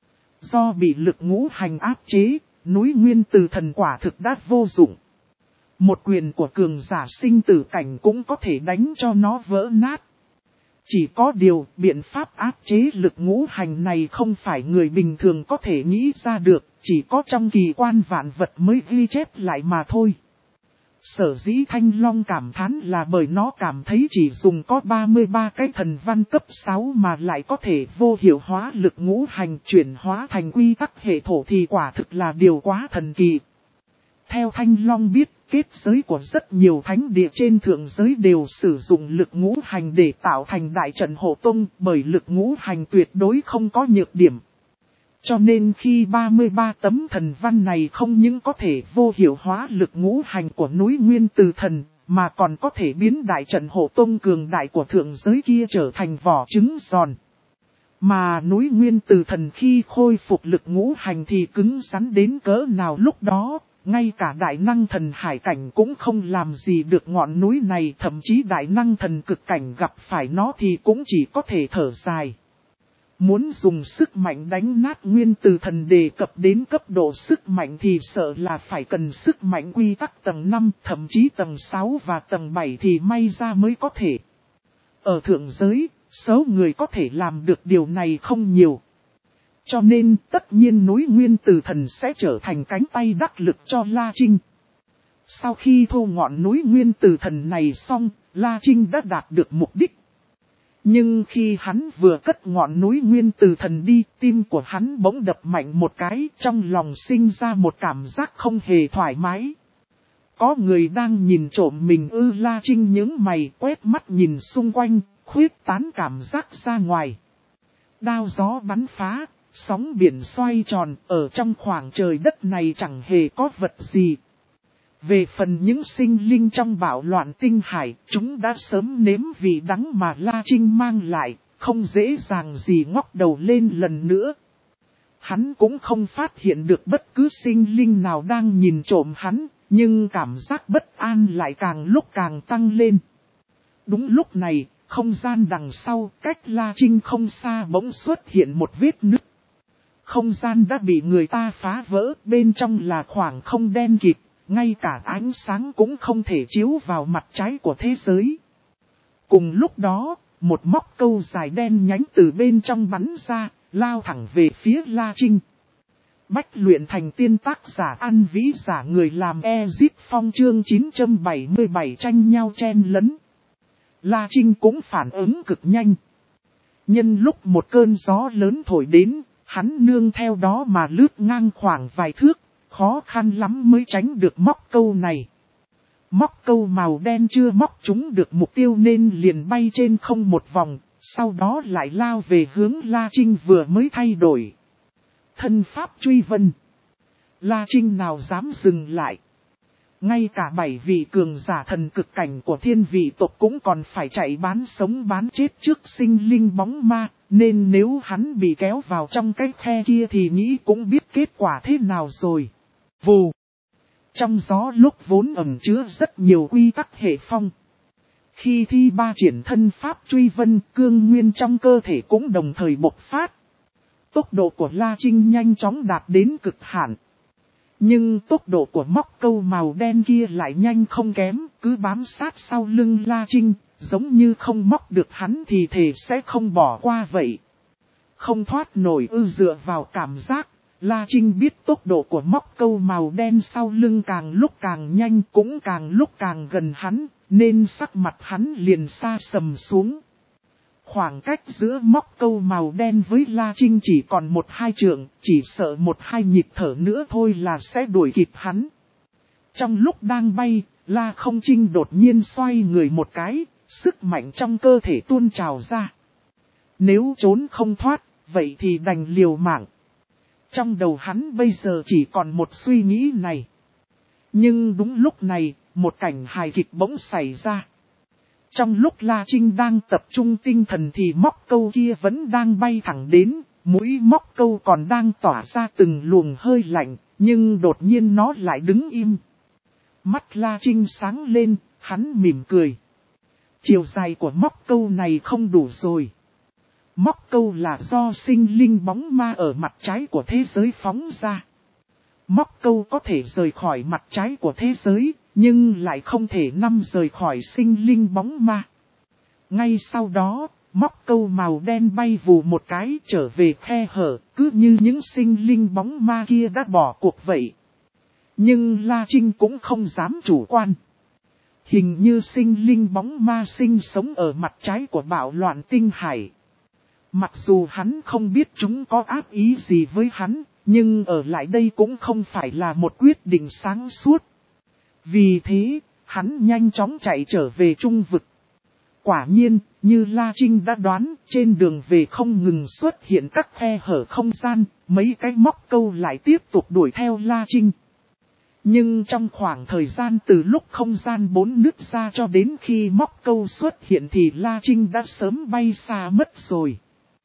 Do bị lực ngũ hành áp chế, núi Nguyên Tử Thần quả thực đã vô dụng. Một quyền của cường giả sinh tử cảnh cũng có thể đánh cho nó vỡ nát. Chỉ có điều, biện pháp áp chế lực ngũ hành này không phải người bình thường có thể nghĩ ra được, chỉ có trong kỳ quan vạn vật mới ghi chép lại mà thôi. Sở dĩ Thanh Long cảm thán là bởi nó cảm thấy chỉ dùng có ba mươi ba cái thần văn cấp sáu mà lại có thể vô hiệu hóa lực ngũ hành chuyển hóa thành quy tắc hệ thổ thì quả thực là điều quá thần kỳ. Theo Thanh Long biết, kết giới của rất nhiều thánh địa trên thượng giới đều sử dụng lực ngũ hành để tạo thành đại trận hộ tông, bởi lực ngũ hành tuyệt đối không có nhược điểm. Cho nên khi ba mươi ba tấm thần văn này không những có thể vô hiệu hóa lực ngũ hành của núi Nguyên Tử Thần, mà còn có thể biến đại trận hộ tông cường đại của thượng giới kia trở thành vỏ trứng giòn. Mà núi Nguyên Tử Thần khi khôi phục lực ngũ hành thì cứng rắn đến cỡ nào lúc đó, ngay cả đại năng thần hải cảnh cũng không làm gì được ngọn núi này, thậm chí đại năng thần cực cảnh gặp phải nó thì cũng chỉ có thể thở dài. Muốn dùng sức mạnh đánh nát Nguyên Tử Thần đề cập đến cấp độ sức mạnh thì sợ là phải cần sức mạnh quy tắc tầng năm, thậm chí tầng sáu và tầng bảy thì may ra mới có thể. Ở thượng giới, số người có thể làm được điều này không nhiều. Cho nên tất nhiên núi Nguyên Tử Thần sẽ trở thành cánh tay đắc lực cho La Trinh. Sau khi thu ngọn núi Nguyên Tử Thần này xong, La Trinh đã đạt được mục đích. Nhưng khi hắn vừa cất ngọn núi nguyên từ thần đi, tim của hắn bỗng đập mạnh một cái, trong lòng sinh ra một cảm giác không hề thoải mái. Có người đang nhìn trộm mình ư? La Trinh nhướng mày, quét mắt nhìn xung quanh, khuyết tán cảm giác ra ngoài. Đao gió bắn phá, sóng biển xoay tròn, ở trong khoảng trời đất này chẳng hề có vật gì. Về phần những sinh linh trong bạo loạn tinh hải, chúng đã sớm nếm vị đắng mà La Trinh mang lại, không dễ dàng gì ngóc đầu lên lần nữa. Hắn cũng không phát hiện được bất cứ sinh linh nào đang nhìn trộm hắn, nhưng cảm giác bất an lại càng lúc càng tăng lên. Đúng lúc này, không gian đằng sau, cách La Trinh không xa bỗng xuất hiện một vết nứt. Không gian đã bị người ta phá vỡ, bên trong là khoảng không đen kịt. Ngay cả ánh sáng cũng không thể chiếu vào mặt trái của thế giới. Cùng lúc đó, một móc câu dài đen nhánh từ bên trong bắn ra, lao thẳng về phía La Trinh. Bách luyện thành tiên tác giả An Vĩ giả người làm Ezip Phong chương chín trăm bảy mươi bảy tranh nhau chen lấn. La Trinh cũng phản ứng cực nhanh. Nhân lúc một cơn gió lớn thổi đến, hắn nương theo đó mà lướt ngang khoảng vài thước. Khó khăn lắm mới tránh được móc câu này. Móc câu màu đen chưa móc trúng được mục tiêu nên liền bay trên không một vòng, sau đó lại lao về hướng La Trinh vừa mới thay đổi. Thân pháp truy vân. La Trinh nào dám dừng lại. Ngay cả bảy vị cường giả thần cực cảnh của thiên vị tộc cũng còn phải chạy bán sống bán chết trước sinh linh bóng ma, nên nếu hắn bị kéo vào trong cái khe kia thì nghĩ cũng biết kết quả thế nào rồi. Vù. Trong gió lúc vốn ẩn chứa rất nhiều quy tắc hệ phong. Khi thi ba triển thân pháp truy vân, cương nguyên trong cơ thể cũng đồng thời bộc phát. Tốc độ của La Trinh nhanh chóng đạt đến cực hạn. Nhưng tốc độ của móc câu màu đen kia lại nhanh không kém, cứ bám sát sau lưng La Trinh, giống như không móc được hắn thì thể sẽ không bỏ qua vậy. Không thoát nổi ư? Dựa vào cảm giác, La Trinh biết tốc độ của móc câu màu đen sau lưng càng lúc càng nhanh cũng càng lúc càng gần hắn, nên sắc mặt hắn liền xa sầm xuống. Khoảng cách giữa móc câu màu đen với La Trinh chỉ còn một hai trượng, chỉ sợ một hai nhịp thở nữa thôi là sẽ đuổi kịp hắn. Trong lúc đang bay, La Không Trinh đột nhiên xoay người một cái, sức mạnh trong cơ thể tuôn trào ra. Nếu trốn không thoát, vậy thì đành liều mạng. Trong đầu hắn bây giờ chỉ còn một suy nghĩ này. Nhưng đúng lúc này, một cảnh hài kịch bỗng xảy ra. Trong lúc La Trinh đang tập trung tinh thần thì móc câu kia vẫn đang bay thẳng đến, mũi móc câu còn đang tỏa ra từng luồng hơi lạnh, nhưng đột nhiên nó lại đứng im. Mắt La Trinh sáng lên, hắn mỉm cười. Chiều dài của móc câu này không đủ rồi. Móc câu là do sinh linh bóng ma ở mặt trái của thế giới phóng ra. Móc câu có thể rời khỏi mặt trái của thế giới, nhưng lại không thể nằm rời khỏi sinh linh bóng ma. Ngay sau đó, móc câu màu đen bay vù một cái trở về khe hở, cứ như những sinh linh bóng ma kia đã bỏ cuộc vậy. Nhưng La Trinh cũng không dám chủ quan. Hình như sinh linh bóng ma sinh sống ở mặt trái của bạo loạn tinh hải. Mặc dù hắn không biết chúng có ác ý gì với hắn, nhưng ở lại đây cũng không phải là một quyết định sáng suốt. Vì thế, hắn nhanh chóng chạy trở về trung vực. Quả nhiên, như La Trinh đã đoán, trên đường về không ngừng xuất hiện các khe hở không gian, mấy cái móc câu lại tiếp tục đuổi theo La Trinh. Nhưng trong khoảng thời gian từ lúc không gian bốn nứt ra cho đến khi móc câu xuất hiện thì La Trinh đã sớm bay xa mất rồi.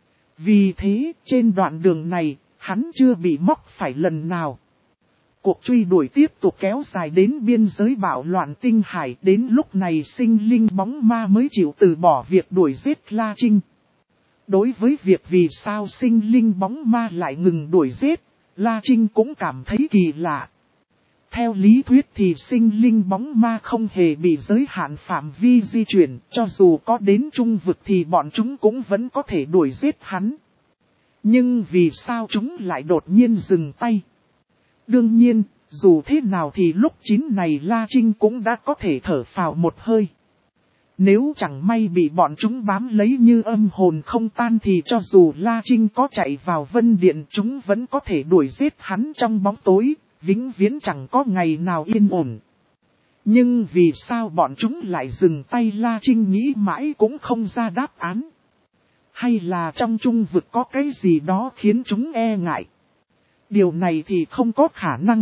Vì thế, trên đoạn đường này, hắn chưa bị móc phải lần nào. Cuộc truy đuổi tiếp tục kéo dài đến biên giới bạo loạn tinh hải. Đến lúc này sinh linh bóng ma mới chịu từ bỏ việc đuổi giết La Trinh. Đối với việc vì sao sinh linh bóng ma lại ngừng đuổi giết, La Trinh cũng cảm thấy kỳ lạ. Theo lý thuyết thì sinh linh bóng ma không hề bị giới hạn phạm vi di chuyển, cho dù có đến trung vực thì bọn chúng cũng vẫn có thể đuổi giết hắn. Nhưng vì sao chúng lại đột nhiên dừng tay? Đương nhiên, dù thế nào thì lúc chín này La Trinh cũng đã có thể thở phào một hơi. Nếu chẳng may bị bọn chúng bám lấy như âm hồn không tan thì cho dù La Trinh có chạy vào Vân Điện chúng vẫn có thể đuổi giết hắn trong bóng tối, vĩnh viễn chẳng có ngày nào yên ổn. Nhưng vì sao bọn chúng lại dừng tay, La Trinh nghĩ mãi cũng không ra đáp án. Hay là trong trung vực có cái gì đó khiến chúng e ngại? Điều này thì không có khả năng.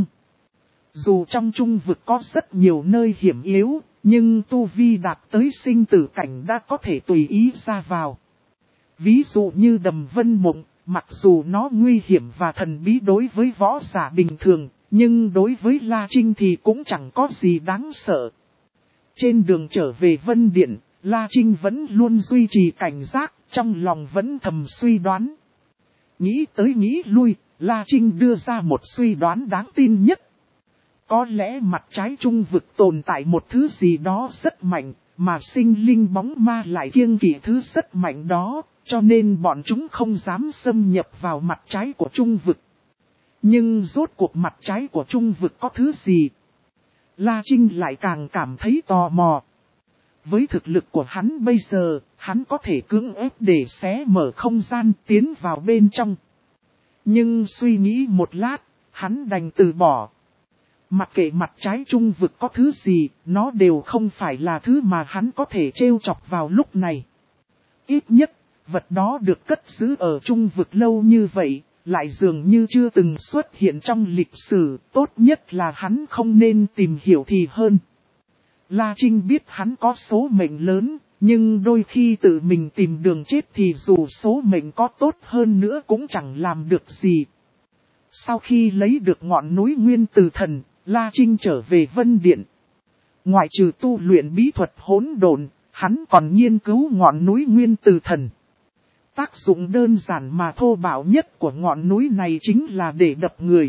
Dù trong trung vực có rất nhiều nơi hiểm yếu, nhưng tu vi đạt tới sinh tử cảnh đã có thể tùy ý ra vào. Ví dụ như Đầm Vân Mộng, mặc dù nó nguy hiểm và thần bí đối với võ giả bình thường, nhưng đối với La Trinh thì cũng chẳng có gì đáng sợ. Trên đường trở về Vân Điện, La Trinh vẫn luôn duy trì cảnh giác, trong lòng vẫn thầm suy đoán. Nghĩ tới nghĩ lui, La Trinh đưa ra một suy đoán đáng tin nhất. Có lẽ mặt trái trung vực tồn tại một thứ gì đó rất mạnh, mà sinh linh bóng ma lại kiêng kỵ thứ rất mạnh đó, cho nên bọn chúng không dám xâm nhập vào mặt trái của trung vực. Nhưng rốt cuộc mặt trái của trung vực có thứ gì? La Trinh lại càng cảm thấy tò mò. Với thực lực của hắn bây giờ, hắn có thể cưỡng ép để xé mở không gian tiến vào bên trong. Nhưng suy nghĩ một lát, hắn đành từ bỏ. Mặc kệ mặt trái trung vực có thứ gì, nó đều không phải là thứ mà hắn có thể trêu chọc vào lúc này. Ít nhất, vật đó được cất giữ ở trung vực lâu như vậy, lại dường như chưa từng xuất hiện trong lịch sử, tốt nhất là hắn không nên tìm hiểu thì hơn. La Trinh biết hắn có số mệnh lớn, nhưng đôi khi tự mình tìm đường chết thì dù số mệnh có tốt hơn nữa cũng chẳng làm được gì. Sau khi lấy được ngọn núi Nguyên Từ Thần, La Trinh trở về Vân Điện. Ngoại trừ tu luyện bí thuật hỗn độn, hắn còn nghiên cứu ngọn núi Nguyên Từ Thần. Tác dụng đơn giản mà thô bạo nhất của ngọn núi này chính là để đập người.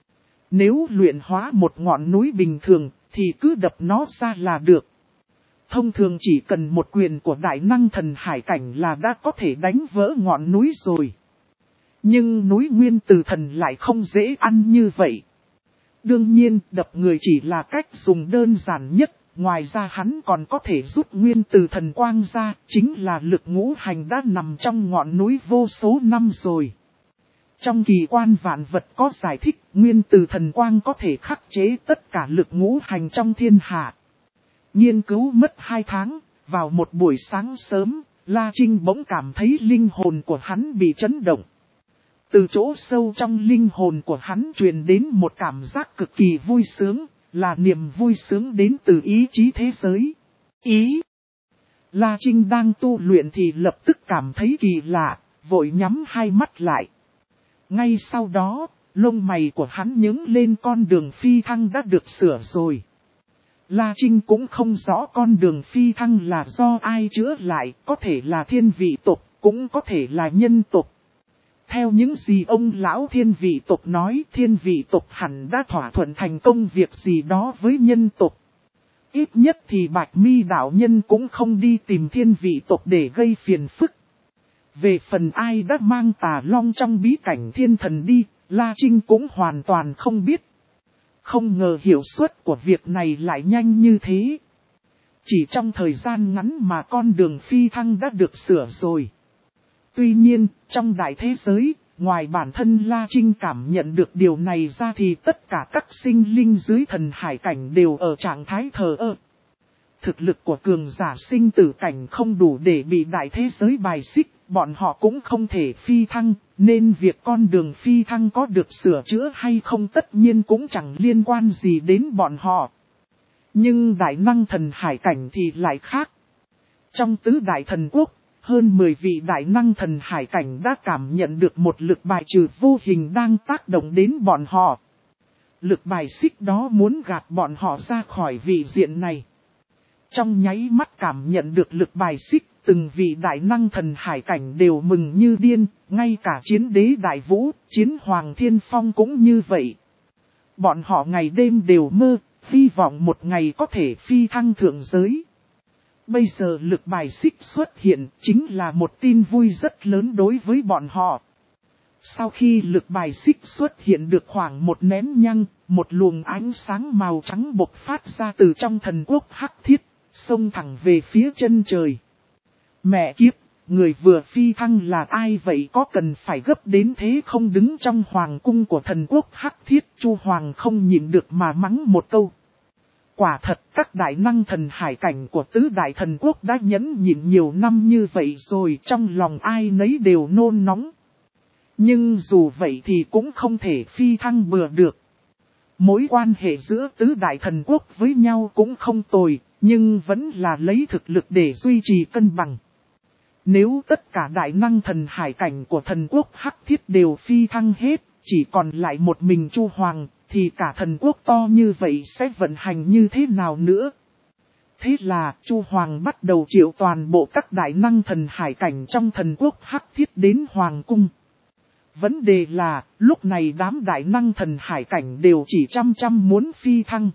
Nếu luyện hóa một ngọn núi bình thường, thì cứ đập nó ra là được. Thông thường chỉ cần một quyền của đại năng thần hải cảnh là đã có thể đánh vỡ ngọn núi rồi. Nhưng núi Nguyên Từ Thần lại không dễ ăn như vậy. Đương nhiên, đập người chỉ là cách dùng đơn giản nhất, ngoài ra hắn còn có thể rút Nguyên Từ Thần quang ra, chính là lực ngũ hành đã nằm trong ngọn núi vô số năm rồi. Trong kỳ quan vạn vật có giải thích, Nguyên Từ Thần quang có thể khắc chế tất cả lực ngũ hành trong thiên hạ. Nghiên cứu mất hai tháng, vào một buổi sáng sớm, La Trinh bỗng cảm thấy linh hồn của hắn bị chấn động. Từ chỗ sâu trong linh hồn của hắn truyền đến một cảm giác cực kỳ vui sướng, là niềm vui sướng đến từ ý chí thế giới. Ý! La Trinh đang tu luyện thì lập tức cảm thấy kỳ lạ, vội nhắm hai mắt lại. Ngay sau đó, lông mày của hắn nhướng lên, con đường phi thăng đã được sửa rồi. La Trinh cũng không rõ con đường phi thăng là do ai chữa lại, có thể là thiên vị tộc, cũng có thể là nhân tộc. Theo những gì ông lão thiên vị tộc nói, thiên vị tộc hẳn đã thỏa thuận thành công việc gì đó với nhân tộc. Ít nhất thì Bạch Mi đạo nhân cũng không đi tìm thiên vị tộc để gây phiền phức. Về phần ai đã mang Tà Long trong bí cảnh thiên thần đi, La Trinh cũng hoàn toàn không biết. Không ngờ hiệu suất của việc này lại nhanh như thế. Chỉ trong thời gian ngắn mà con đường phi thăng đã được sửa rồi. Tuy nhiên, trong đại thế giới, ngoài bản thân La Trinh cảm nhận được điều này ra thì tất cả các sinh linh dưới thần hải cảnh đều ở trạng thái thờ ơ. Thực lực của cường giả sinh tử cảnh không đủ để bị đại thế giới bài xích, bọn họ cũng không thể phi thăng, nên việc con đường phi thăng có được sửa chữa hay không tất nhiên cũng chẳng liên quan gì đến bọn họ. Nhưng đại năng thần hải cảnh thì lại khác. Trong tứ đại thần quốc, hơn mười vị đại năng thần hải cảnh đã cảm nhận được một lực bài trừ vô hình đang tác động đến bọn họ. Lực bài xích đó muốn gạt bọn họ ra khỏi vị diện này. Trong nháy mắt cảm nhận được lực bài xích, từng vị đại năng thần hải cảnh đều mừng như điên, ngay cả chiến đế đại vũ, chiến hoàng thiên phong cũng như vậy. Bọn họ ngày đêm đều mơ, hy vọng một ngày có thể phi thăng thượng giới. Bây giờ lực bài xích xuất hiện chính là một tin vui rất lớn đối với bọn họ. Sau khi lực bài xích xuất hiện được khoảng một nén nhang, một luồng ánh sáng màu trắng bộc phát ra từ trong thần quốc Hắc Thiết. xông thẳng về phía chân trời. Mẹ kiếp, người vừa phi thăng là ai vậy, có cần phải gấp đến thế không? Đứng trong hoàng cung của thần quốc Hắc Thiết, Chu Hoàng không nhịn được mà mắng một câu. Quả thật các đại năng thần hải cảnh của tứ đại thần quốc đã nhẫn nhịn nhiều năm như vậy rồi, trong lòng ai nấy đều nôn nóng. Nhưng dù vậy thì cũng không thể phi thăng bừa được. Mối quan hệ giữa tứ đại thần quốc với nhau cũng không tồi, nhưng vẫn là lấy thực lực để duy trì cân bằng. Nếu tất cả đại năng thần hải cảnh của thần quốc Hắc Thiết đều phi thăng hết, chỉ còn lại một mình Chu Hoàng, thì cả thần quốc to như vậy sẽ vận hành như thế nào nữa? Thế là Chu Hoàng bắt đầu triệu toàn bộ các đại năng thần hải cảnh trong thần quốc Hắc Thiết đến Hoàng cung. Vấn đề là, lúc này đám đại năng thần hải cảnh đều chỉ chăm chăm muốn phi thăng.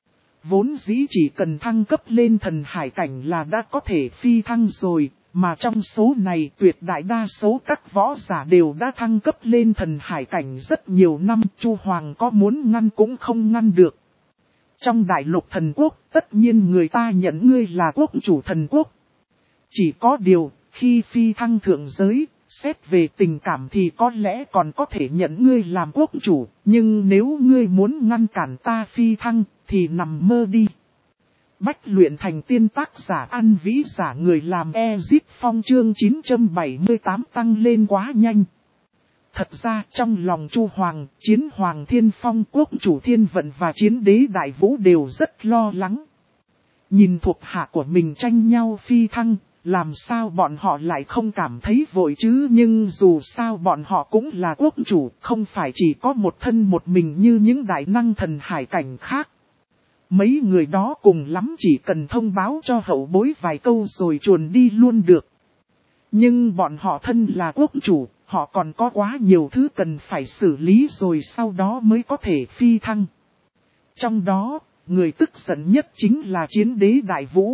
Vốn dĩ chỉ cần thăng cấp lên thần hải cảnh là đã có thể phi thăng rồi, mà trong số này tuyệt đại đa số các võ giả đều đã thăng cấp lên thần hải cảnh rất nhiều năm, Chu Hoàng có muốn ngăn cũng không ngăn được. Trong đại lục thần quốc, tất nhiên người ta nhận ngươi là quốc chủ thần quốc. Chỉ có điều, khi phi thăng thượng giới, xét về tình cảm thì có lẽ còn có thể nhận ngươi làm quốc chủ, nhưng nếu ngươi muốn ngăn cản ta phi thăng, thì nằm mơ đi. Bách luyện thành tiên, tác giả An Vĩ, giả người làm Ezip Phong, chương chín trăm bảy mươi tám tăng lên quá nhanh. Thật ra trong lòng Chu Hoàng, Chiến Hoàng Thiên Phong, quốc chủ Thiên Vận và Chiến Đế Đại Vũ đều rất lo lắng. Nhìn thuộc hạ của mình tranh nhau phi thăng, làm sao bọn họ lại không cảm thấy vội chứ? Nhưng dù sao bọn họ cũng là quốc chủ, không phải chỉ có một thân một mình như những đại năng thần hải cảnh khác. Mấy người đó cùng lắm chỉ cần thông báo cho hậu bối vài câu rồi chuồn đi luôn được. Nhưng bọn họ thân là quốc chủ, họ còn có quá nhiều thứ cần phải xử lý rồi sau đó mới có thể phi thăng. Trong đó, người tức giận nhất chính là Chiến Đế Đại Vũ.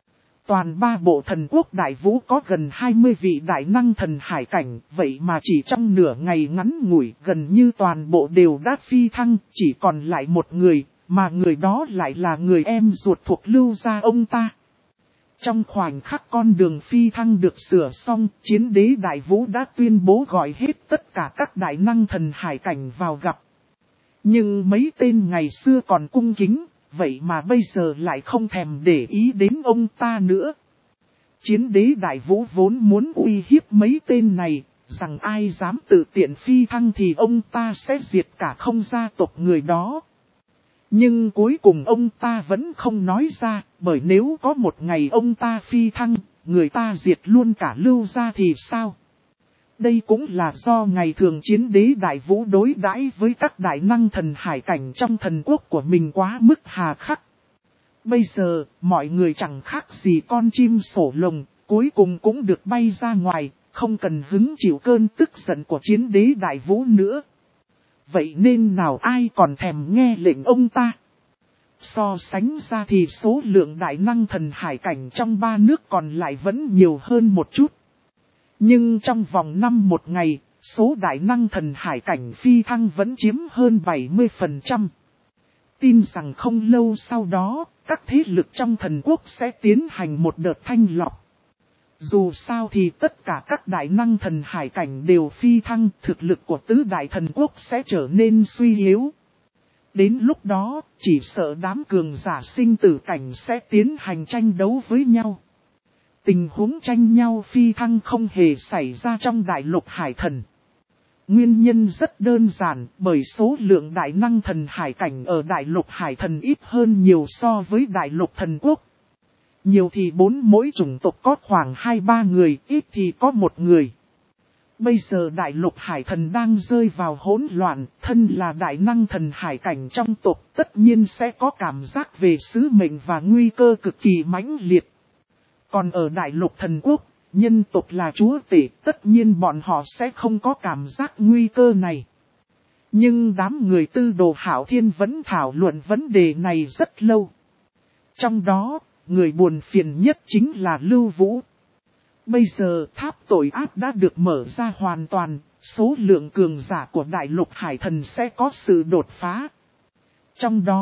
Toàn ba bộ thần quốc Đại Vũ có gần hai mươi vị đại năng thần hải cảnh, vậy mà chỉ trong nửa ngày ngắn ngủi gần như toàn bộ đều đã phi thăng, chỉ còn lại một người, mà người đó lại là người em ruột thuộc Lưu gia ông ta. Trong khoảnh khắc con đường phi thăng được sửa xong, Chiến Đế Đại Vũ đã tuyên bố gọi hết tất cả các đại năng thần hải cảnh vào gặp. Nhưng mấy tên ngày xưa còn cung kính, vậy mà bây giờ lại không thèm để ý đến ông ta nữa. Chiến Đế Đại Vũ vốn muốn uy hiếp mấy tên này, rằng ai dám tự tiện phi thăng thì ông ta sẽ diệt cả không gia tộc người đó. Nhưng cuối cùng ông ta vẫn không nói ra, bởi nếu có một ngày ông ta phi thăng, người ta diệt luôn cả Lưu gia thì sao? Đây cũng là do ngày thường Chiến Đế Đại Vũ đối đãi với các đại năng thần hải cảnh trong thần quốc của mình quá mức hà khắc. Bây giờ, mọi người chẳng khác gì con chim sổ lồng, cuối cùng cũng được bay ra ngoài, không cần hứng chịu cơn tức giận của Chiến Đế Đại Vũ nữa. Vậy nên nào ai còn thèm nghe lệnh ông ta? So sánh ra thì số lượng đại năng thần hải cảnh trong ba nước còn lại vẫn nhiều hơn một chút. Nhưng trong vòng năm một ngày, số đại năng thần hải cảnh phi thăng vẫn chiếm hơn bảy mươi phần trăm. Tin rằng không lâu sau đó, các thế lực trong thần quốc sẽ tiến hành một đợt thanh lọc. Dù sao thì tất cả các đại năng thần hải cảnh đều phi thăng, thực lực của tứ đại thần quốc sẽ trở nên suy yếu. Đến lúc đó, chỉ sợ đám cường giả sinh tử cảnh sẽ tiến hành tranh đấu với nhau. Tình huống tranh nhau phi thăng không hề xảy ra trong đại lục hải thần. Nguyên nhân rất đơn giản, bởi số lượng đại năng thần hải cảnh ở đại lục hải thần ít hơn nhiều so với đại lục thần quốc. Nhiều thì bốn mỗi chủng tộc có khoảng hai ba người, ít thì có một người. Bây giờ đại lục hải thần đang rơi vào hỗn loạn, thân là đại năng thần hải cảnh trong tộc tất nhiên sẽ có cảm giác về sứ mệnh và nguy cơ cực kỳ mãnh liệt. Còn ở đại lục thần quốc, nhân tộc là chúa tể, tất nhiên bọn họ sẽ không có cảm giác nguy cơ này. Nhưng đám người tư đồ hạo thiên vẫn thảo luận vấn đề này rất lâu. Trong đó, người buồn phiền nhất chính là Lưu Vũ. Bây giờ tháp tội ác đã được mở ra hoàn toàn, số lượng cường giả của đại lục hải thần sẽ có sự đột phá. Trong đó,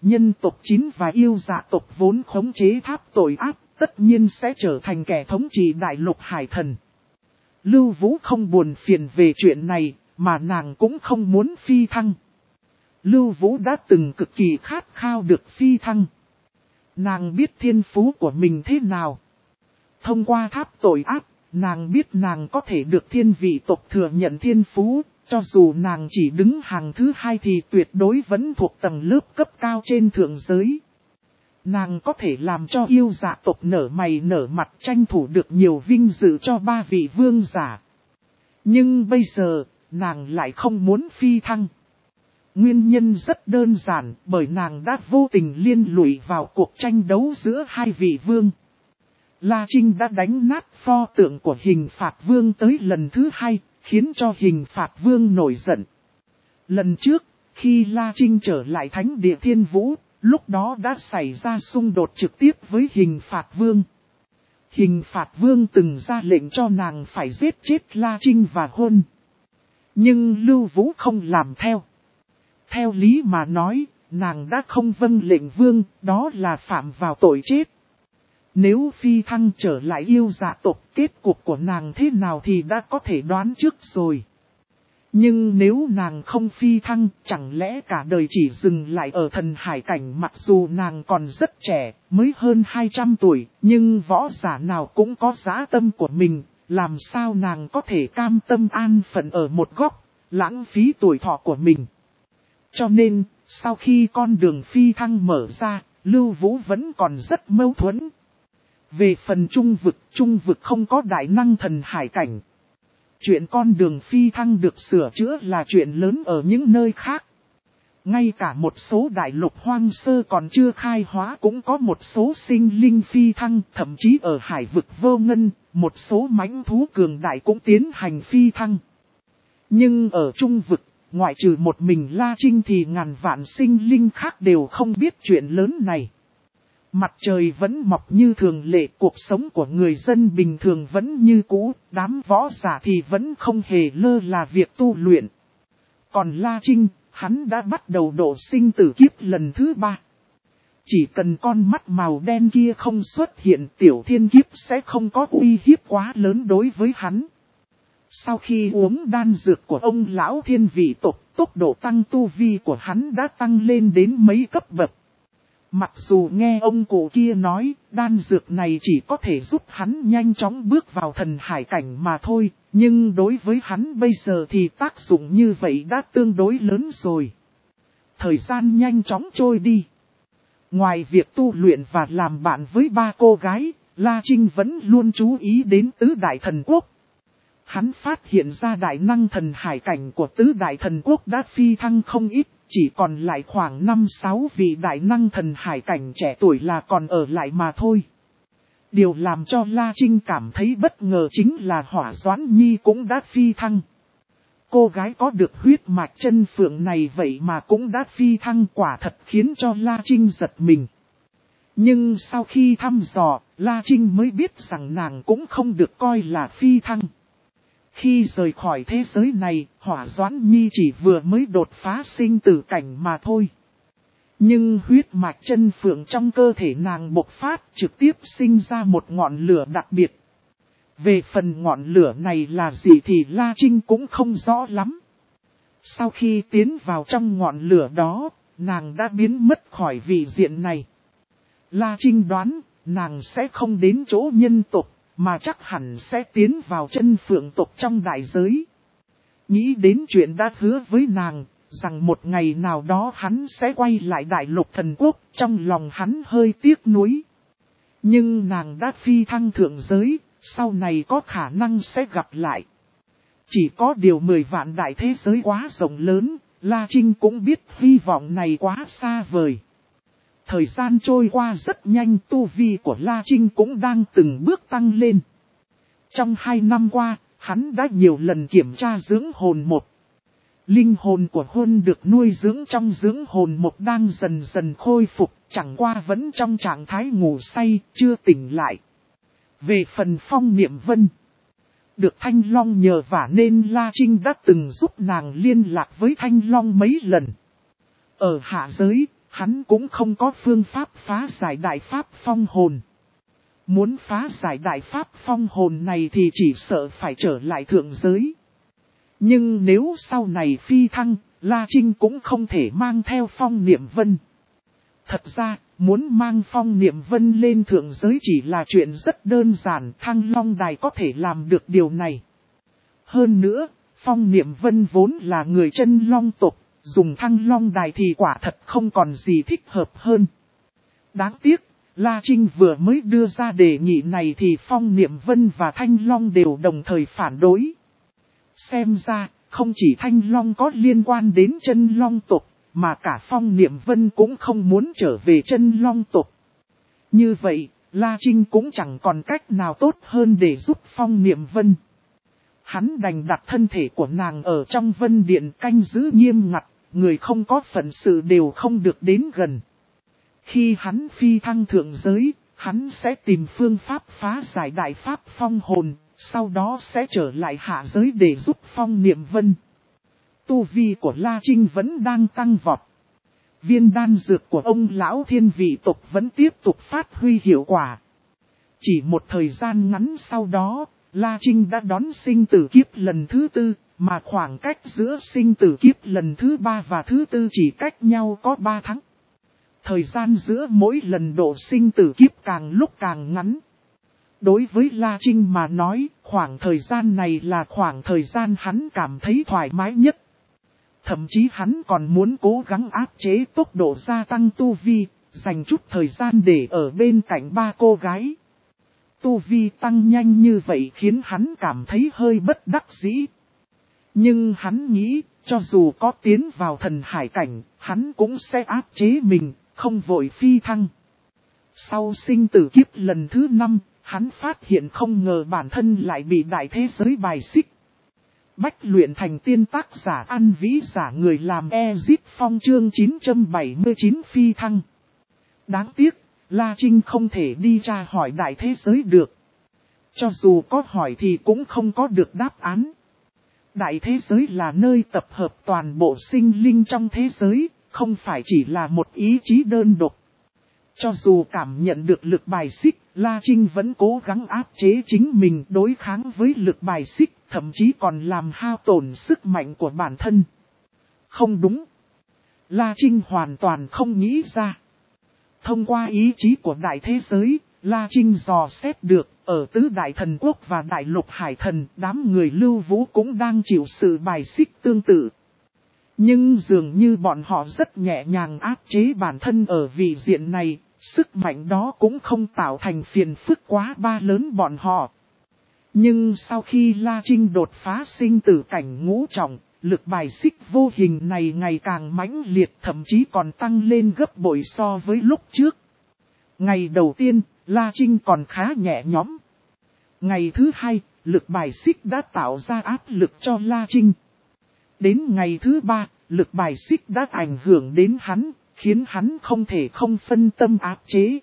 nhân tộc chín và yêu dạ tộc vốn khống chế tháp tội ác, tất nhiên sẽ trở thành kẻ thống trị đại lục hải thần. Lưu Vũ không buồn phiền về chuyện này, mà nàng cũng không muốn phi thăng. Lưu Vũ đã từng cực kỳ khát khao được phi thăng. Nàng biết thiên phú của mình thế nào. Thông qua tháp tội ác, nàng biết nàng có thể được thiên vị tộc thừa nhận thiên phú, cho dù nàng chỉ đứng hàng thứ hai thì tuyệt đối vẫn thuộc tầng lớp cấp cao trên thượng giới. Nàng có thể làm cho yêu dạ tộc nở mày nở mặt tranh thủ được nhiều vinh dự cho ba vị vương giả. Nhưng bây giờ, nàng lại không muốn phi thăng. Nguyên nhân rất đơn giản, bởi nàng đã vô tình liên lụy vào cuộc tranh đấu giữa hai vị vương. La Trinh đã đánh nát pho tượng của hình phạt vương tới lần thứ hai, khiến cho hình phạt vương nổi giận. Lần trước, khi La Trinh trở lại thánh địa thiên vũ, lúc đó đã xảy ra xung đột trực tiếp với hình phạt vương. Hình phạt vương từng ra lệnh cho nàng phải giết chết La Trinh và Huân. Nhưng Lưu Vũ không làm theo. Theo lý mà nói, nàng đã không vâng lệnh vương, đó là phạm vào tội chết. Nếu phi thăng trở lại yêu dạ tộc, kết cục của nàng thế nào thì đã có thể đoán trước rồi. Nhưng nếu nàng không phi thăng, chẳng lẽ cả đời chỉ dừng lại ở thần hải cảnh, mặc dù nàng còn rất trẻ, mới hơn hai trăm tuổi, nhưng võ giả nào cũng có dã tâm của mình, làm sao nàng có thể cam tâm an phận ở một góc, lãng phí tuổi thọ của mình. Cho nên, sau khi con đường phi thăng mở ra, Lưu Vũ vẫn còn rất mâu thuẫn. Về phần trung vực, trung vực không có đại năng thần hải cảnh. Chuyện con đường phi thăng được sửa chữa là chuyện lớn ở những nơi khác. Ngay cả một số đại lục hoang sơ còn chưa khai hóa cũng có một số sinh linh phi thăng, thậm chí ở hải vực vô ngân, một số mãnh thú cường đại cũng tiến hành phi thăng. Nhưng ở trung vực, ngoại trừ một mình La Trinh thì ngàn vạn sinh linh khác đều không biết chuyện lớn này. Mặt trời vẫn mọc như thường lệ, cuộc sống của người dân bình thường vẫn như cũ, đám võ giả thì vẫn không hề lơ là việc tu luyện. Còn La Trinh, hắn đã bắt đầu độ sinh tử kiếp lần thứ ba. Chỉ cần con mắt màu đen kia không xuất hiện, tiểu thiên kiếp sẽ không có uy hiếp quá lớn đối với hắn. Sau khi uống đan dược của ông lão thiên vị tộc, tốc độ tăng tu vi của hắn đã tăng lên đến mấy cấp bậc. Mặc dù nghe ông cụ kia nói, đan dược này chỉ có thể giúp hắn nhanh chóng bước vào thần hải cảnh mà thôi, nhưng đối với hắn bây giờ thì tác dụng như vậy đã tương đối lớn rồi. Thời gian nhanh chóng trôi đi. Ngoài việc tu luyện và làm bạn với ba cô gái, La Trinh vẫn luôn chú ý đến tứ đại thần quốc. Hắn phát hiện ra đại năng thần hải cảnh của tứ đại thần quốc đã phi thăng không ít, chỉ còn lại khoảng năm sáu vị đại năng thần hải cảnh trẻ tuổi là còn ở lại mà thôi. Điều làm cho La Trinh cảm thấy bất ngờ chính là Hỏa Doãn Nhi cũng đã phi thăng. Cô gái có được huyết mạch chân phượng này vậy mà cũng đã phi thăng, quả thật khiến cho La Trinh giật mình. Nhưng sau khi thăm dò, La Trinh mới biết rằng nàng cũng không được coi là phi thăng. Khi rời khỏi thế giới này, Hỏa Doãn Nhi chỉ vừa mới đột phá sinh tử cảnh mà thôi. Nhưng huyết mạch chân phượng trong cơ thể nàng bộc phát, trực tiếp sinh ra một ngọn lửa đặc biệt. Về phần ngọn lửa này là gì thì La Trinh cũng không rõ lắm. Sau khi tiến vào trong ngọn lửa đó, nàng đã biến mất khỏi vị diện này. La Trinh đoán, nàng sẽ không đến chỗ nhân tộc, mà chắc hẳn sẽ tiến vào chân phượng tộc trong đại giới. Nghĩ đến chuyện đã hứa với nàng, rằng một ngày nào đó hắn sẽ quay lại đại lục thần quốc, trong lòng hắn hơi tiếc nuối. Nhưng nàng đã phi thăng thượng giới, sau này có khả năng sẽ gặp lại. Chỉ có điều mười vạn đại thế giới quá rộng lớn, La Trinh cũng biết hy vọng này quá xa vời. Thời gian trôi qua rất nhanh, tu vi của La Trinh cũng đang từng bước tăng lên. Trong hai năm qua, hắn đã nhiều lần kiểm tra dưỡng hồn một. Linh hồn của Huân được nuôi dưỡng trong dưỡng hồn một đang dần dần khôi phục, chẳng qua vẫn trong trạng thái ngủ say, chưa tỉnh lại. Về phần Phong Niệm Vân, được Thanh Long nhờ vả nên La Trinh đã từng giúp nàng liên lạc với Thanh Long mấy lần. Ở hạ giới, hắn cũng không có phương pháp phá giải đại pháp phong hồn. Muốn phá giải đại pháp phong hồn này thì chỉ sợ phải trở lại thượng giới. Nhưng nếu sau này phi thăng, La Trinh cũng không thể mang theo phong niệm vân. Thật ra, muốn mang phong niệm vân lên thượng giới chỉ là chuyện rất đơn giản, Thăng Long Đài có thể làm được điều này. Hơn nữa, phong niệm vân vốn là người chân long tộc, dùng Thăng Long Đài thì quả thật không còn gì thích hợp hơn. Đáng tiếc, La Trinh vừa mới đưa ra đề nghị này thì phong niệm vân và Thanh Long đều đồng thời phản đối. Xem ra, không chỉ Thanh Long có liên quan đến chân long tộc, mà cả phong niệm vân cũng không muốn trở về chân long tộc. Như vậy, La Trinh cũng chẳng còn cách nào tốt hơn để giúp phong niệm vân. Hắn đành đặt thân thể của nàng ở trong vân điện canh giữ nghiêm ngặt, người không có phận sự đều không được đến gần. Khi hắn phi thăng thượng giới, hắn sẽ tìm phương pháp phá giải đại pháp phong hồn, sau đó sẽ trở lại hạ giới để giúp phong niệm vân. Tu vi của La Trinh vẫn đang tăng vọt. Viên đan dược của ông lão thiên vị tộc vẫn tiếp tục phát huy hiệu quả. Chỉ một thời gian ngắn sau đó, La Trinh đã đón sinh tử kiếp lần thứ tư, mà khoảng cách giữa sinh tử kiếp lần thứ ba và thứ tư chỉ cách nhau có ba tháng. Thời gian giữa mỗi lần độ sinh tử kiếp càng lúc càng ngắn. Đối với La Trinh mà nói, khoảng thời gian này là khoảng thời gian hắn cảm thấy thoải mái nhất. Thậm chí hắn còn muốn cố gắng áp chế tốc độ gia tăng tu vi, dành chút thời gian để ở bên cạnh ba cô gái. Tu vi tăng nhanh như vậy khiến hắn cảm thấy hơi bất đắc dĩ. Nhưng hắn nghĩ, cho dù có tiến vào thần hải cảnh, hắn cũng sẽ áp chế mình, không vội phi thăng. Sau sinh tử kiếp lần thứ năm, hắn phát hiện không ngờ bản thân lại bị đại thế giới bài xích. Bách luyện thành tiên tác giả An Vĩ giả người làm Ezit Phong chương chín trăm bảy mươi chín phi thăng. Đáng tiếc, La Trinh không thể đi tra hỏi đại thế giới được. Cho dù có hỏi thì cũng không có được đáp án. Đại thế giới là nơi tập hợp toàn bộ sinh linh trong thế giới, không phải chỉ là một ý chí đơn độc. Cho dù cảm nhận được lực bài xích, La Trinh vẫn cố gắng áp chế chính mình đối kháng với lực bài xích, thậm chí còn làm hao tổn sức mạnh của bản thân. Không đúng. La Trinh hoàn toàn không nghĩ ra. Thông qua ý chí của đại thế giới, La Trinh dò xét được, ở tứ đại thần quốc và đại lục hải thần, đám người lưu vũ cũng đang chịu sự bài xích tương tự. Nhưng dường như bọn họ rất nhẹ nhàng áp chế bản thân ở vị diện này, sức mạnh đó cũng không tạo thành phiền phức quá ba lớn bọn họ. Nhưng sau khi La Trinh đột phá sinh tử cảnh ngũ trọng, lực bài xích vô hình này ngày càng mãnh liệt, thậm chí còn tăng lên gấp bội so với lúc trước. Ngày đầu tiên, La Trinh còn khá nhẹ nhõm. Ngày thứ hai, lực bài xích đã tạo ra áp lực cho La Trinh. Đến ngày thứ ba, lực bài xích đã ảnh hưởng đến hắn, khiến hắn không thể không phân tâm áp chế.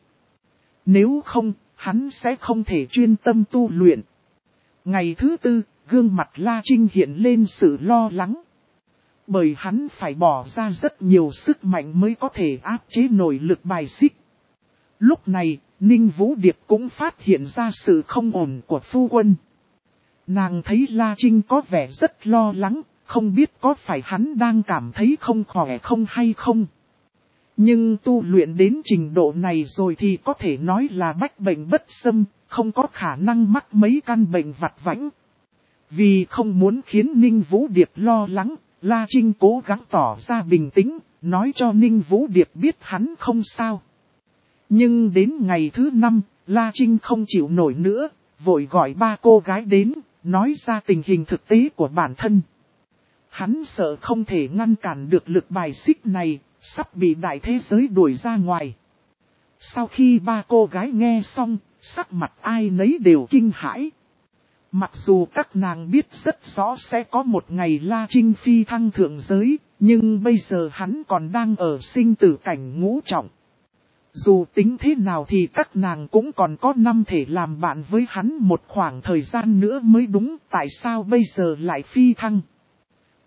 Nếu không, hắn sẽ không thể chuyên tâm tu luyện. Ngày thứ tư, gương mặt La Trinh hiện lên sự lo lắng. Bởi hắn phải bỏ ra rất nhiều sức mạnh mới có thể áp chế nổi lực bài xích. Lúc này, Ninh Vũ Điệp cũng phát hiện ra sự không ổn của phu quân. Nàng thấy La Trinh có vẻ rất lo lắng, không biết có phải hắn đang cảm thấy không khỏe không hay không. Nhưng tu luyện đến trình độ này rồi thì có thể nói là bách bệnh bất xâm, không có khả năng mắc mấy căn bệnh vặt vãnh. Vì không muốn khiến Ninh Vũ Điệp lo lắng, La Trinh cố gắng tỏ ra bình tĩnh, nói cho Ninh Vũ Điệp biết hắn không sao. Nhưng đến ngày thứ năm, La Trinh không chịu nổi nữa, vội gọi ba cô gái đến, nói ra tình hình thực tế của bản thân. Hắn sợ không thể ngăn cản được lực bài xích này, sắp bị đại thế giới đuổi ra ngoài. Sau khi ba cô gái nghe xong, sắc mặt ai nấy đều kinh hãi. Mặc dù các nàng biết rất rõ sẽ có một ngày La Trinh phi thăng thượng giới, nhưng bây giờ hắn còn đang ở sinh tử cảnh ngũ trọng. Dù tính thế nào thì các nàng cũng còn có năm thể làm bạn với hắn một khoảng thời gian nữa mới đúng, tại sao bây giờ lại phi thăng.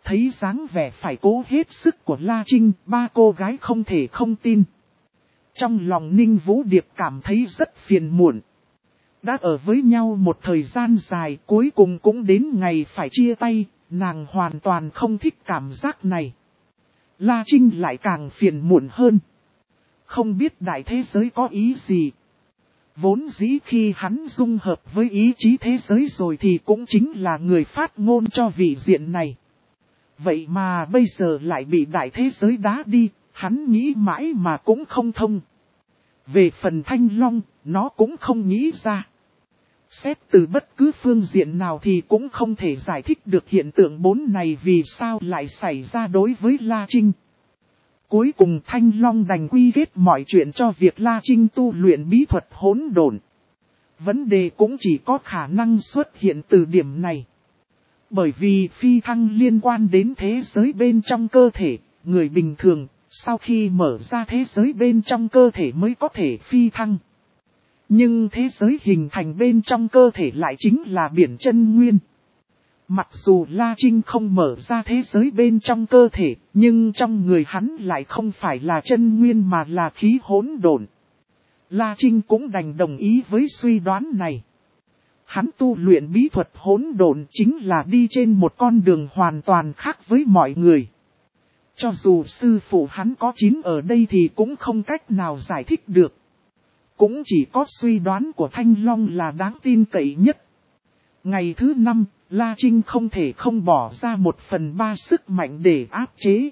Thấy dáng vẻ phải cố hết sức của La Trinh, ba cô gái không thể không tin. Trong lòng Ninh Vũ Điệp cảm thấy rất phiền muộn. Đã ở với nhau một thời gian dài, cuối cùng cũng đến ngày phải chia tay, nàng hoàn toàn không thích cảm giác này. La Trinh lại càng phiền muộn hơn. Không biết đại thế giới có ý gì. Vốn dĩ khi hắn dung hợp với ý chí thế giới rồi thì cũng chính là người phát ngôn cho vị diện này. Vậy mà bây giờ lại bị đại thế giới đá đi, hắn nghĩ mãi mà cũng không thông. Về phần Thanh Long, nó cũng không nghĩ ra. Xét từ bất cứ phương diện nào thì cũng không thể giải thích được hiện tượng bốn này vì sao lại xảy ra đối với La Trinh. Cuối cùng Thanh Long đành quy kết mọi chuyện cho việc La Trinh tu luyện bí thuật hỗn độn. Vấn đề cũng chỉ có khả năng xuất hiện từ điểm này. Bởi vì phi thăng liên quan đến thế giới bên trong cơ thể, người bình thường, sau khi mở ra thế giới bên trong cơ thể mới có thể phi thăng. Nhưng thế giới hình thành bên trong cơ thể lại chính là biển chân nguyên. Mặc dù La Trinh không mở ra thế giới bên trong cơ thể, nhưng trong người hắn lại không phải là chân nguyên mà là khí hỗn độn. La Trinh cũng đành đồng ý với suy đoán này. Hắn tu luyện bí thuật hỗn độn chính là đi trên một con đường hoàn toàn khác với mọi người. Cho dù sư phụ hắn có chín ở đây thì cũng không cách nào giải thích được. Cũng chỉ có suy đoán của Thanh Long là đáng tin cậy nhất. Ngày thứ năm, La Trinh không thể không bỏ ra một phần ba sức mạnh để áp chế.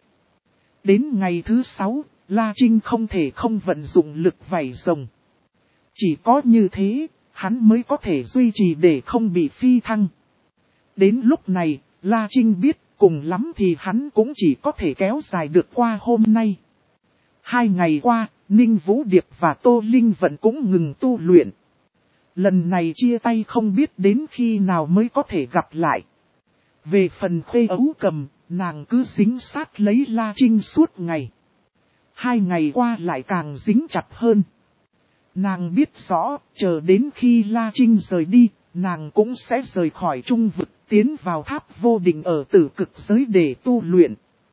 Đến ngày thứ sáu, La Trinh không thể không vận dụng lực vảy rồng. Chỉ có như thế, hắn mới có thể duy trì để không bị phi thăng. Đến lúc này, La Trinh biết cùng lắm thì hắn cũng chỉ có thể kéo dài được qua hôm nay. Hai ngày qua, Ninh Vũ Điệp và Tô Linh Vận cũng ngừng tu luyện. Lần này chia tay không biết đến khi nào mới có thể gặp lại. Về phần Khuê Ấu Cầm, nàng cứ dính sát lấy La Trinh suốt ngày. Hai ngày qua lại càng dính chặt hơn. Nàng biết rõ, chờ đến khi La Trinh rời đi, nàng cũng sẽ rời khỏi trung vực tiến vào tháp vô định ở tử cực giới để tu luyện.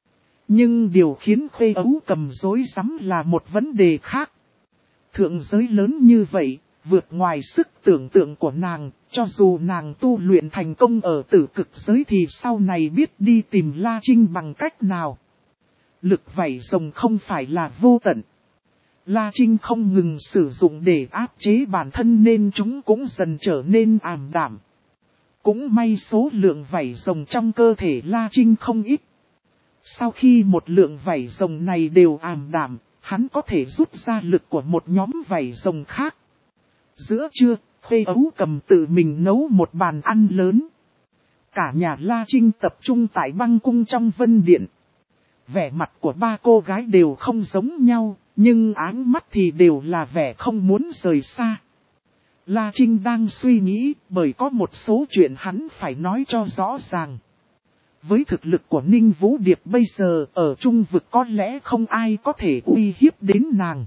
Nhưng điều khiến Khuê Ấu Cầm rối rắm là một vấn đề khác. Thượng giới lớn như vậy, vượt ngoài sức tưởng tượng của nàng, cho dù nàng tu luyện thành công ở tử cực giới thì sau này biết đi tìm La Trinh bằng cách nào. Lực vảy rồng không phải là vô tận. La Trinh không ngừng sử dụng để áp chế bản thân nên chúng cũng dần trở nên ảm đạm. Cũng may số lượng vảy rồng trong cơ thể La Trinh không ít. Sau khi một lượng vảy rồng này đều ảm đạm, hắn có thể rút ra lực của một nhóm vảy rồng khác. Giữa trưa, Khuê Ấu Cầm tự mình nấu một bàn ăn lớn. Cả nhà La Trinh tập trung tại băng cung trong Vân Điện. Vẻ mặt của ba cô gái đều không giống nhau, nhưng ánh mắt thì đều là vẻ không muốn rời xa. La Trinh đang suy nghĩ bởi có một số chuyện hắn phải nói cho rõ ràng. Với thực lực của Ninh Vũ Điệp bây giờ ở trung vực có lẽ không ai có thể uy hiếp đến nàng.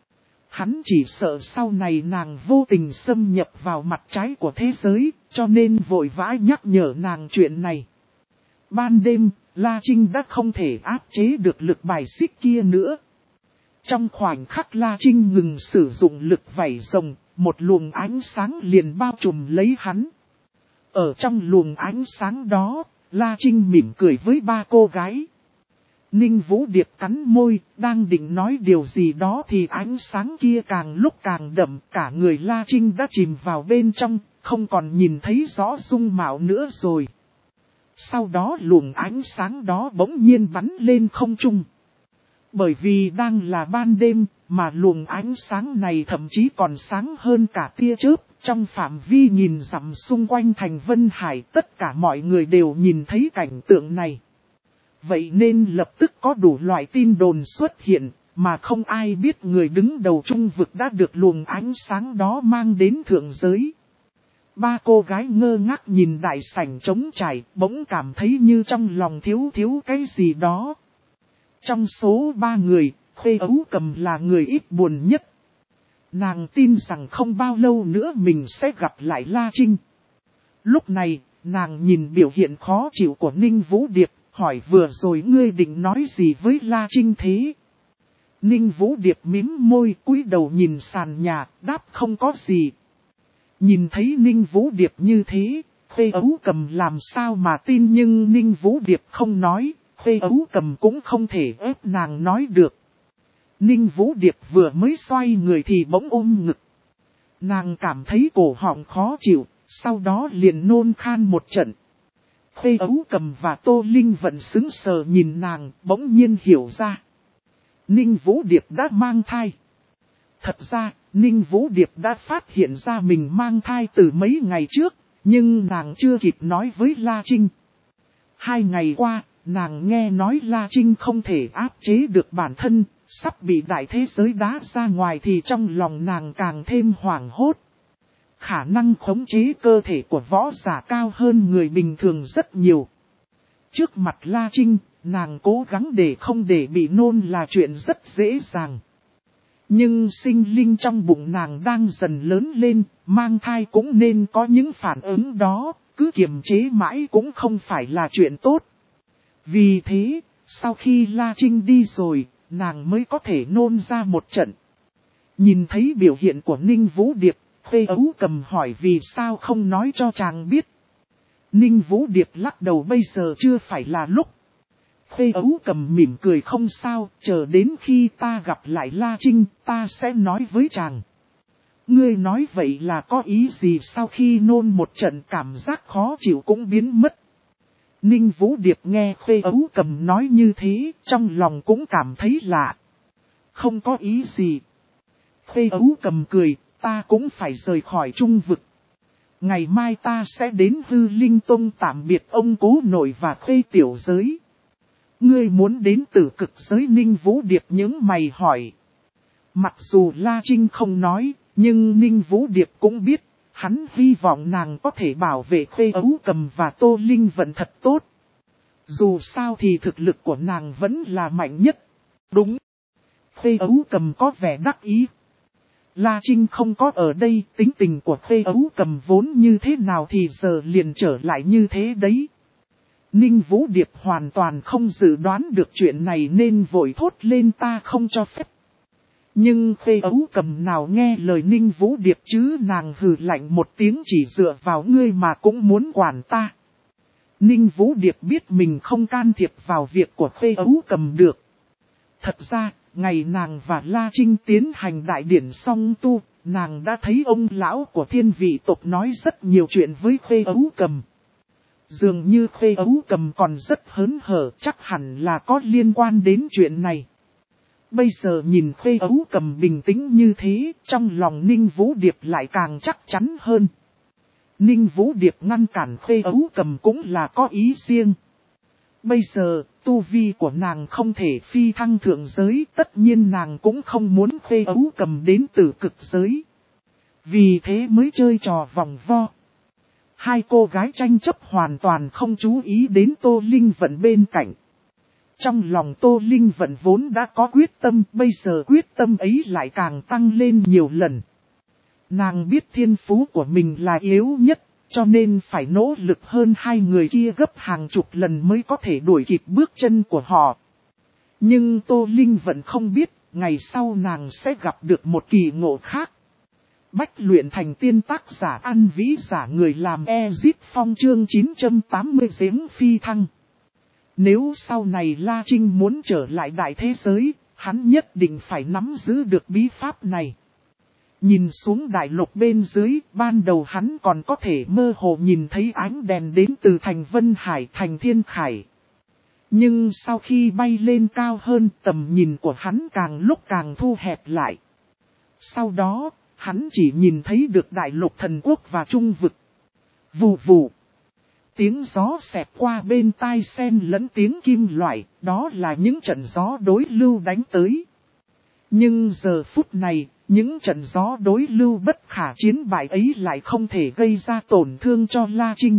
Hắn chỉ sợ sau này nàng vô tình xâm nhập vào mặt trái của thế giới, cho nên vội vã nhắc nhở nàng chuyện này. Ban đêm, La Trinh đã không thể áp chế được lực bài xích kia nữa. Trong khoảnh khắc La Trinh ngừng sử dụng lực vảy rồng, một luồng ánh sáng liền bao trùm lấy hắn. Ở trong luồng ánh sáng đó, La Trinh mỉm cười với ba cô gái. Ninh Vũ Điệp cắn môi, đang định nói điều gì đó thì ánh sáng kia càng lúc càng đậm, cả người La Trinh đã chìm vào bên trong, không còn nhìn thấy rõ dung mạo nữa rồi. Sau đó luồng ánh sáng đó bỗng nhiên bắn lên không trung. Bởi vì đang là ban đêm, mà luồng ánh sáng này thậm chí còn sáng hơn cả tia chớp, trong phạm vi nhìn dặm xung quanh thành Vân Hải tất cả mọi người đều nhìn thấy cảnh tượng này. Vậy nên lập tức có đủ loại tin đồn xuất hiện, mà không ai biết người đứng đầu trung vực đã được luồng ánh sáng đó mang đến thượng giới. Ba cô gái ngơ ngác nhìn đại sảnh trống trải, bỗng cảm thấy như trong lòng thiếu thiếu cái gì đó. Trong số ba người, Khuê Ấu Cầm là người ít buồn nhất. Nàng tin rằng không bao lâu nữa mình sẽ gặp lại La Trinh. Lúc này, nàng nhìn biểu hiện khó chịu của Ninh Vũ Điệp, hỏi vừa rồi ngươi định nói gì với La Trinh thế? Ninh Vũ Điệp mím môi cúi đầu nhìn sàn nhà, đáp không có gì. Nhìn thấy Ninh Vũ Điệp như thế, Khê Ấu Cầm làm sao mà tin, nhưng Ninh Vũ Điệp không nói, Khê Ấu Cầm cũng không thể ép nàng nói được. Ninh Vũ Điệp vừa mới xoay người thì bỗng ôm ngực. Nàng cảm thấy cổ họng khó chịu, sau đó liền nôn khan một trận. Khê Ấu Cầm và Tô Linh Vận sững sờ nhìn nàng, bỗng nhiên hiểu ra. Ninh Vũ Điệp đã mang thai. Thật ra, Ninh Vũ Điệp đã phát hiện ra mình mang thai từ mấy ngày trước, nhưng nàng chưa kịp nói với La Trinh. Hai ngày qua, nàng nghe nói La Trinh không thể áp chế được bản thân, sắp bị đại thế giới đá ra ngoài thì trong lòng nàng càng thêm hoảng hốt. Khả năng khống chế cơ thể của võ giả cao hơn người bình thường rất nhiều. Trước mặt La Trinh, nàng cố gắng để không để bị nôn là chuyện rất dễ dàng. Nhưng sinh linh trong bụng nàng đang dần lớn lên, mang thai cũng nên có những phản ứng đó, cứ kiềm chế mãi cũng không phải là chuyện tốt. Vì thế, sau khi La Trinh đi rồi, nàng mới có thể nôn ra một trận. Nhìn thấy biểu hiện của Ninh Vũ Điệp, Khê Ấu Cầm hỏi vì sao không nói cho chàng biết. Ninh Vũ Điệp lắc đầu, bây giờ chưa phải là lúc. Khê Ấu Cầm mỉm cười, không sao, chờ đến khi ta gặp lại La Trinh, ta sẽ nói với chàng. Ngươi nói vậy là có ý gì? Sau khi nôn một trận cảm giác khó chịu cũng biến mất. Ninh Vũ Điệp nghe Khê Ấu Cầm nói như thế, trong lòng cũng cảm thấy lạ. Không có ý gì. Khê Ấu Cầm cười, ta cũng phải rời khỏi trung vực. Ngày mai ta sẽ đến Hư Linh Tông tạm biệt ông cố nội và Khê tiểu giới. Ngươi muốn đến Tử Cực giới? Ninh Vũ Điệp những mày hỏi. Mặc dù La Trinh không nói, nhưng Ninh Vũ Điệp cũng biết, hắn hy vọng nàng có thể bảo vệ Khê Ấu Cầm và Tô Linh Vận thật tốt. Dù sao thì thực lực của nàng vẫn là mạnh nhất. Đúng. Khê Ấu Cầm có vẻ đắc ý. La Trinh không có ở đây, tính tình của Khê Ấu Cầm vốn như thế nào thì giờ liền trở lại như thế đấy. Ninh Vũ Điệp hoàn toàn không dự đoán được chuyện này nên vội thốt lên, ta không cho phép. Nhưng Khê Ấu Cầm nào nghe lời Ninh Vũ Điệp chứ, nàng hừ lạnh một tiếng, chỉ dựa vào ngươi mà cũng muốn quản ta. Ninh Vũ Điệp biết mình không can thiệp vào việc của Khê Ấu Cầm được. Thật ra, ngày nàng và La Trinh tiến hành đại điển song tu, nàng đã thấy ông lão của Thiên Vị tộc nói rất nhiều chuyện với Khê Ấu Cầm. Dường như Khê Ấu Cầm còn rất hớn hở, chắc hẳn là có liên quan đến chuyện này. Bây giờ nhìn Khê Ấu Cầm bình tĩnh như thế, trong lòng Ninh Vũ Điệp lại càng chắc chắn hơn. Ninh Vũ Điệp ngăn cản Khê Ấu Cầm cũng là có ý riêng. Bây giờ, tu vi của nàng không thể phi thăng thượng giới, tất nhiên nàng cũng không muốn Khê Ấu Cầm đến Tử Cực giới. Vì thế mới chơi trò vòng vo. Hai cô gái tranh chấp hoàn toàn không chú ý đến Tô Linh Vận bên cạnh. Trong lòng Tô Linh Vận vốn đã có quyết tâm, bây giờ quyết tâm ấy lại càng tăng lên nhiều lần. Nàng biết thiên phú của mình là yếu nhất, cho nên phải nỗ lực hơn hai người kia gấp hàng chục lần mới có thể đuổi kịp bước chân của họ. Nhưng Tô Linh Vận không biết, ngày sau nàng sẽ gặp được một kỳ ngộ khác. Bách luyện thành tiên, tác giả An Vĩ, giả người làm Ezit Phong, chương chín trăm tám mươi giếng phi thăng. Nếu sau này La Trinh muốn trở lại đại thế giới, hắn nhất định phải nắm giữ được bí pháp này. Nhìn xuống đại lục bên dưới, ban đầu hắn còn có thể mơ hồ nhìn thấy ánh đèn đến từ thành Vân Hải, thành Thiên Khải. Nhưng sau khi bay lên cao hơn, tầm nhìn của hắn càng lúc càng thu hẹp lại. Sau đó, hắn chỉ nhìn thấy được đại lục thần quốc và trung vực. Vù vù. Tiếng gió xẹt qua bên tai xen lẫn tiếng kim loại, đó là những trận gió đối lưu đánh tới. Nhưng giờ phút này, những trận gió đối lưu bất khả chiến bại ấy lại không thể gây ra tổn thương cho La Trinh.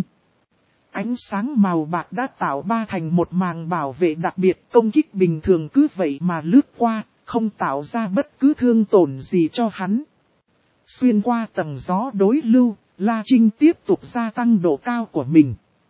Ánh sáng màu bạc đã tạo ba thành một màng bảo vệ đặc biệt, công kích bình thường cứ vậy mà lướt qua, không tạo ra bất cứ thương tổn gì cho hắn. Xuyên qua tầng gió đối lưu, La Trinh tiếp tục gia tăng độ cao của mình.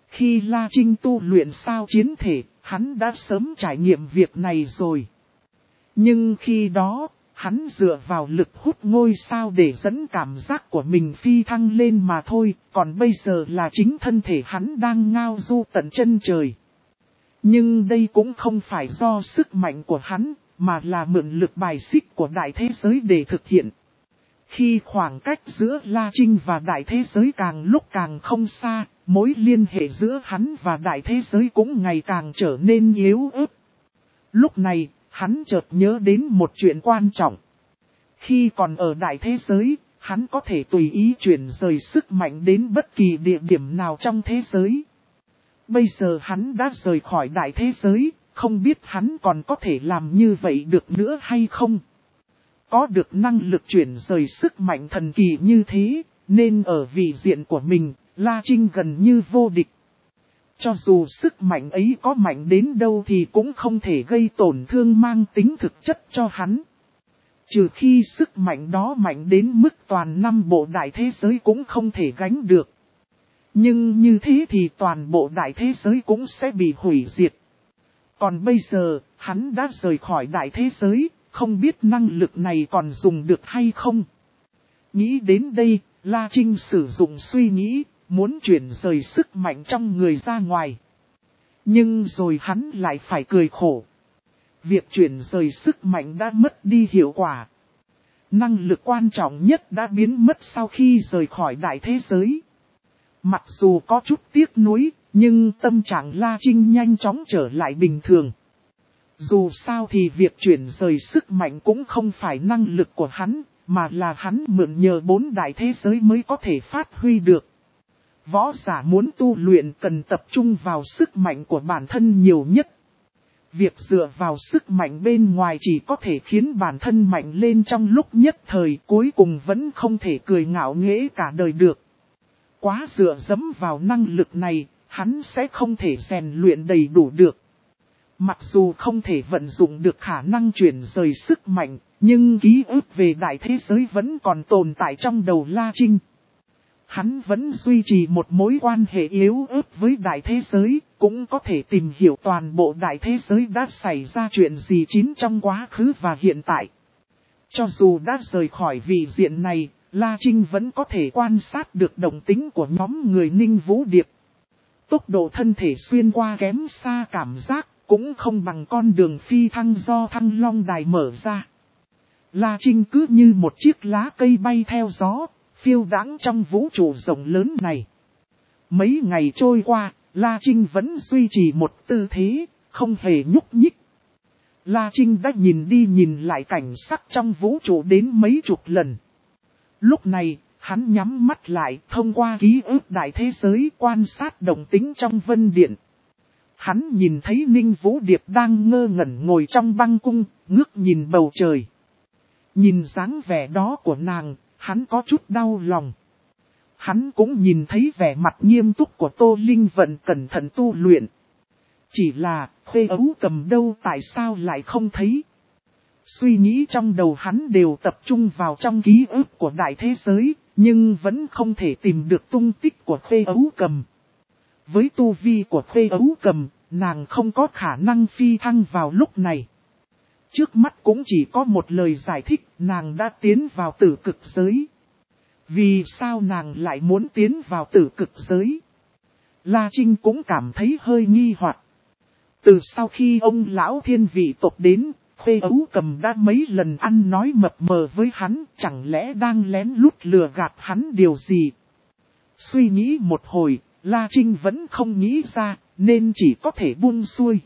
Khi La Trinh tu luyện sao chiến thể, hắn đã sớm trải nghiệm việc này rồi. Nhưng khi đó, hắn dựa vào lực hút ngôi sao để dẫn cảm giác của mình phi thăng lên mà thôi, còn bây giờ là chính thân thể hắn đang ngao du tận chân trời. Nhưng đây cũng không phải do sức mạnh của hắn, mà là mượn lực bài xích của đại thế giới để thực hiện. Khi khoảng cách giữa La Trinh và đại thế giới càng lúc càng không xa, mối liên hệ giữa hắn và đại thế giới cũng ngày càng trở nên yếu ớt. Lúc này, hắn chợt nhớ đến một chuyện quan trọng. Khi còn ở đại thế giới, hắn có thể tùy ý chuyển rời sức mạnh đến bất kỳ địa điểm nào trong thế giới. Bây giờ hắn đã rời khỏi đại thế giới, không biết hắn còn có thể làm như vậy được nữa hay không. Có được năng lực chuyển rời sức mạnh thần kỳ như thế, nên ở vị diện của mình, La Trinh gần như vô địch. Cho dù sức mạnh ấy có mạnh đến đâu thì cũng không thể gây tổn thương mang tính thực chất cho hắn. Trừ khi sức mạnh đó mạnh đến mức toàn năm bộ đại thế giới cũng không thể gánh được. Nhưng như thế thì toàn bộ đại thế giới cũng sẽ bị hủy diệt. Còn bây giờ, hắn đã rời khỏi đại thế giới, không biết năng lực này còn dùng được hay không. Nghĩ đến đây, La Trinh sử dụng suy nghĩ, muốn chuyển rời sức mạnh trong người ra ngoài. Nhưng rồi hắn lại phải cười khổ. Việc chuyển rời sức mạnh đã mất đi hiệu quả. Năng lực quan trọng nhất đã biến mất sau khi rời khỏi đại thế giới. Mặc dù có chút tiếc nuối, nhưng tâm trạng La Trinh nhanh chóng trở lại bình thường. Dù sao thì việc chuyển rời sức mạnh cũng không phải năng lực của hắn, mà là hắn mượn nhờ bốn đại thế giới mới có thể phát huy được. Võ giả muốn tu luyện cần tập trung vào sức mạnh của bản thân nhiều nhất. Việc dựa vào sức mạnh bên ngoài chỉ có thể khiến bản thân mạnh lên trong lúc nhất thời, cuối cùng vẫn không thể cười ngạo nghễ cả đời được. Quá dựa dẫm vào năng lực này, hắn sẽ không thể rèn luyện đầy đủ được. Mặc dù không thể vận dụng được khả năng chuyển rời sức mạnh, nhưng ký ức về đại thế giới vẫn còn tồn tại trong đầu La Trinh. Hắn vẫn duy trì một mối quan hệ yếu ớt với đại thế giới, cũng có thể tìm hiểu toàn bộ đại thế giới đã xảy ra chuyện gì chín trong quá khứ và hiện tại. Cho dù đã rời khỏi vị diện này, La Trinh vẫn có thể quan sát được động tính của nhóm người Ninh Vũ Điệp. Tốc độ thân thể xuyên qua kém xa cảm giác, cũng không bằng con đường phi thăng do Thăng Long Đài mở ra. La Trinh cứ như một chiếc lá cây bay theo gió, phiêu đãng trong vũ trụ rộng lớn này. Mấy ngày trôi qua, La Trinh vẫn duy trì một tư thế, không hề nhúc nhích. La Trinh đã nhìn đi nhìn lại cảnh sắc trong vũ trụ đến mấy chục lần. Lúc này, hắn nhắm mắt lại thông qua ký ức đại thế giới quan sát động tính trong vân điện. Hắn nhìn thấy Ninh Vũ Điệp đang ngơ ngẩn ngồi trong băng cung, ngước nhìn bầu trời. Nhìn dáng vẻ đó của nàng, hắn có chút đau lòng. Hắn cũng nhìn thấy vẻ mặt nghiêm túc của Tô Linh Vận cẩn thận tu luyện. Chỉ là, Khê Ấu Cầm đâu tại sao lại không thấy. Suy nghĩ trong đầu hắn đều tập trung vào trong ký ức của đại thế giới, nhưng vẫn không thể tìm được tung tích của Khê Ấu Cầm. Với tu vi của Khê Ấu Cầm, nàng không có khả năng phi thăng vào lúc này. Trước mắt cũng chỉ có một lời giải thích, nàng đã tiến vào tử cực giới. Vì sao nàng lại muốn tiến vào tử cực giới? La Trinh cũng cảm thấy hơi nghi hoặc. Từ sau khi ông lão thiên vị tộc đến, Khê Ấu Cầm đã mấy lần ăn nói mập mờ với hắn, chẳng lẽ đang lén lút lừa gạt hắn điều gì? Suy nghĩ một hồi, La Trinh vẫn không nghĩ ra, nên chỉ có thể buông xuôi.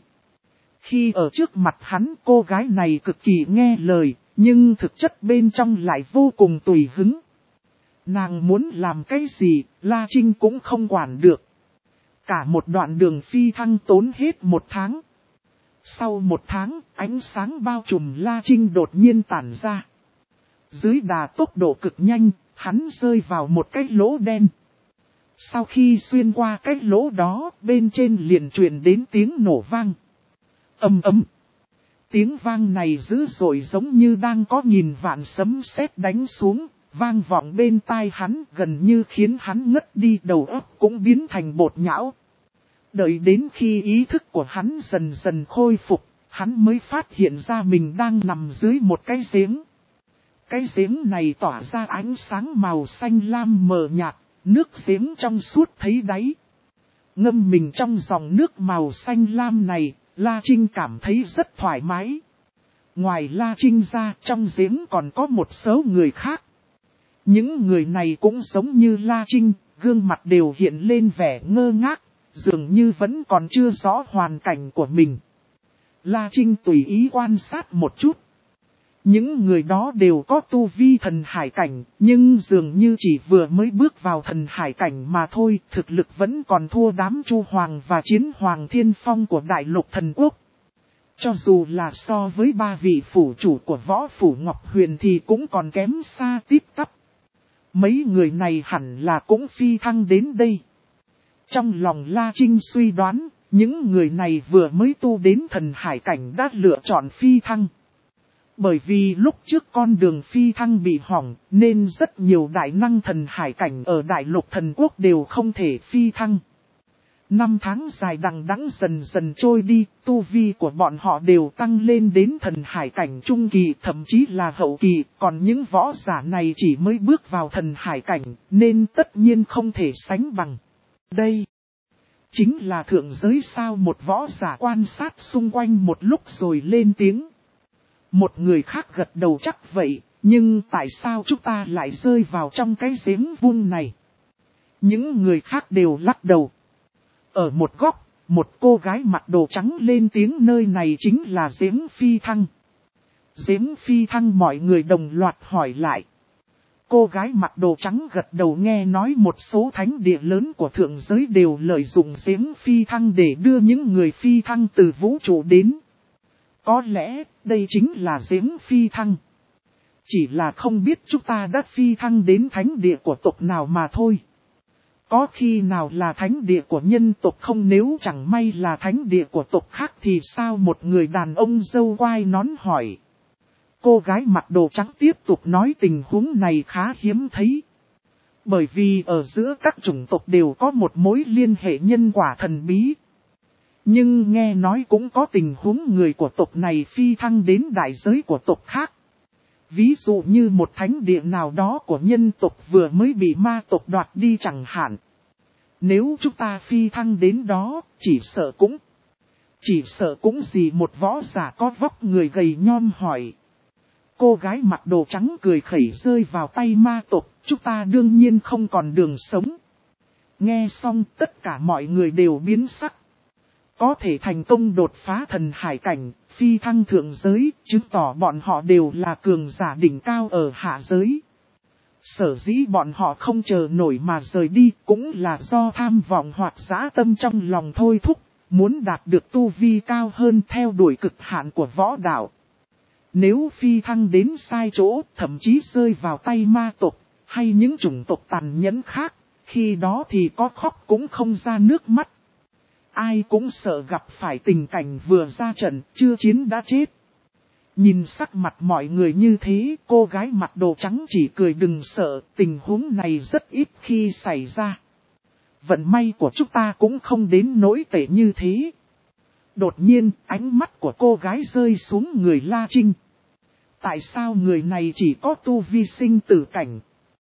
Khi ở trước mặt hắn, cô gái này cực kỳ nghe lời, nhưng thực chất bên trong lại vô cùng tùy hứng. Nàng muốn làm cái gì, La Trinh cũng không quản được. Cả một đoạn đường phi thăng tốn hết một tháng. Sau một tháng, ánh sáng bao trùm La Trinh đột nhiên tản ra. Dưới đà tốc độ cực nhanh, hắn rơi vào một cái lỗ đen. Sau khi xuyên qua cái lỗ đó, bên trên liền truyền đến tiếng nổ vang. Ầm ầm. Tiếng vang này dữ dội giống như đang có nghìn vạn sấm sét đánh xuống, vang vọng bên tai hắn gần như khiến hắn ngất đi, đầu óc cũng biến thành bột nhão. Đợi đến khi ý thức của hắn dần dần khôi phục, hắn mới phát hiện ra mình đang nằm dưới một cái giếng. Cái giếng này tỏa ra ánh sáng màu xanh lam mờ nhạt, nước giếng trong suốt thấy đáy. Ngâm mình trong dòng nước màu xanh lam này, La Trinh cảm thấy rất thoải mái. Ngoài La Trinh ra, trong giếng còn có một số người khác. Những người này cũng giống như La Trinh, gương mặt đều hiện lên vẻ ngơ ngác, dường như vẫn còn chưa rõ hoàn cảnh của mình. La Trinh tùy ý quan sát một chút. Những người đó đều có tu vi thần hải cảnh, nhưng dường như chỉ vừa mới bước vào thần hải cảnh mà thôi, thực lực vẫn còn thua đám Chu Hoàng và Chiến Hoàng Thiên Phong của Đại Lục Thần Quốc. Cho dù là so với ba vị phủ chủ của Võ Phủ Ngọc Huyền thì cũng còn kém xa tít tắp. Mấy người này hẳn là cũng phi thăng đến đây. Trong lòng La Trinh suy đoán, những người này vừa mới tu đến thần hải cảnh đã lựa chọn phi thăng. Bởi vì lúc trước con đường phi thăng bị hỏng, nên rất nhiều đại năng thần hải cảnh ở Đại Lục Thần Quốc đều không thể phi thăng. Năm tháng dài đằng đẵng dần dần trôi đi, tu vi của bọn họ đều tăng lên đến thần hải cảnh trung kỳ, thậm chí là hậu kỳ, còn những võ giả này chỉ mới bước vào thần hải cảnh, nên tất nhiên không thể sánh bằng. Đây chính là thượng giới sao? Một võ giả quan sát xung quanh một lúc rồi lên tiếng. Một người khác gật đầu chắc vậy, nhưng tại sao chúng ta lại rơi vào trong cái giếng vung này? Những người khác đều lắc đầu. Ở một góc, một cô gái mặc đồ trắng lên tiếng, nơi này chính là giếng phi thăng. Giếng phi thăng? Mọi người đồng loạt hỏi lại. Cô gái mặc đồ trắng gật đầu, nghe nói một số thánh địa lớn của thượng giới đều lợi dụng giếng phi thăng để đưa những người phi thăng từ vũ trụ đến. Có lẽ, đây chính là giếng phi thăng. Chỉ là không biết chúng ta đã phi thăng đến thánh địa của tộc nào mà thôi. Có khi nào là thánh địa của nhân tộc không? Nếu chẳng may là thánh địa của tộc khác thì sao? Một người đàn ông râu quai nón hỏi. Cô gái mặc đồ trắng tiếp tục nói tình huống này khá hiếm thấy. Bởi vì ở giữa các chủng tộc đều có một mối liên hệ nhân quả thần bí. Nhưng nghe nói cũng có tình huống người của tộc này phi thăng đến đại giới của tộc khác. Ví dụ như một thánh địa nào đó của nhân tộc vừa mới bị ma tộc đoạt đi chẳng hạn. Nếu chúng ta phi thăng đến đó, chỉ sợ cũng... Chỉ sợ cũng gì? Một võ giả có vóc người gầy nhom hỏi. Cô gái mặc đồ trắng cười khẩy, rơi vào tay ma tộc, chúng ta đương nhiên không còn đường sống. Nghe xong tất cả mọi người đều biến sắc. Có thể thành công đột phá thần hải cảnh, phi thăng thượng giới, chứng tỏ bọn họ đều là cường giả đỉnh cao ở hạ giới. Sở dĩ bọn họ không chờ nổi mà rời đi cũng là do tham vọng hoặc dã tâm trong lòng thôi thúc, muốn đạt được tu vi cao hơn theo đuổi cực hạn của võ đạo. Nếu phi thăng đến sai chỗ, thậm chí rơi vào tay ma tộc, hay những chủng tộc tàn nhẫn khác, khi đó thì có khóc cũng không ra nước mắt. Ai cũng sợ gặp phải tình cảnh vừa ra trận, chưa chiến đã chết. Nhìn sắc mặt mọi người như thế, cô gái mặc đồ trắng chỉ cười, đừng sợ, tình huống này rất ít khi xảy ra. Vận may của chúng ta cũng không đến nỗi tệ như thế. Đột nhiên, ánh mắt của cô gái rơi xuống người La Trinh. Tại sao người này chỉ có tu vi sinh tử cảnh,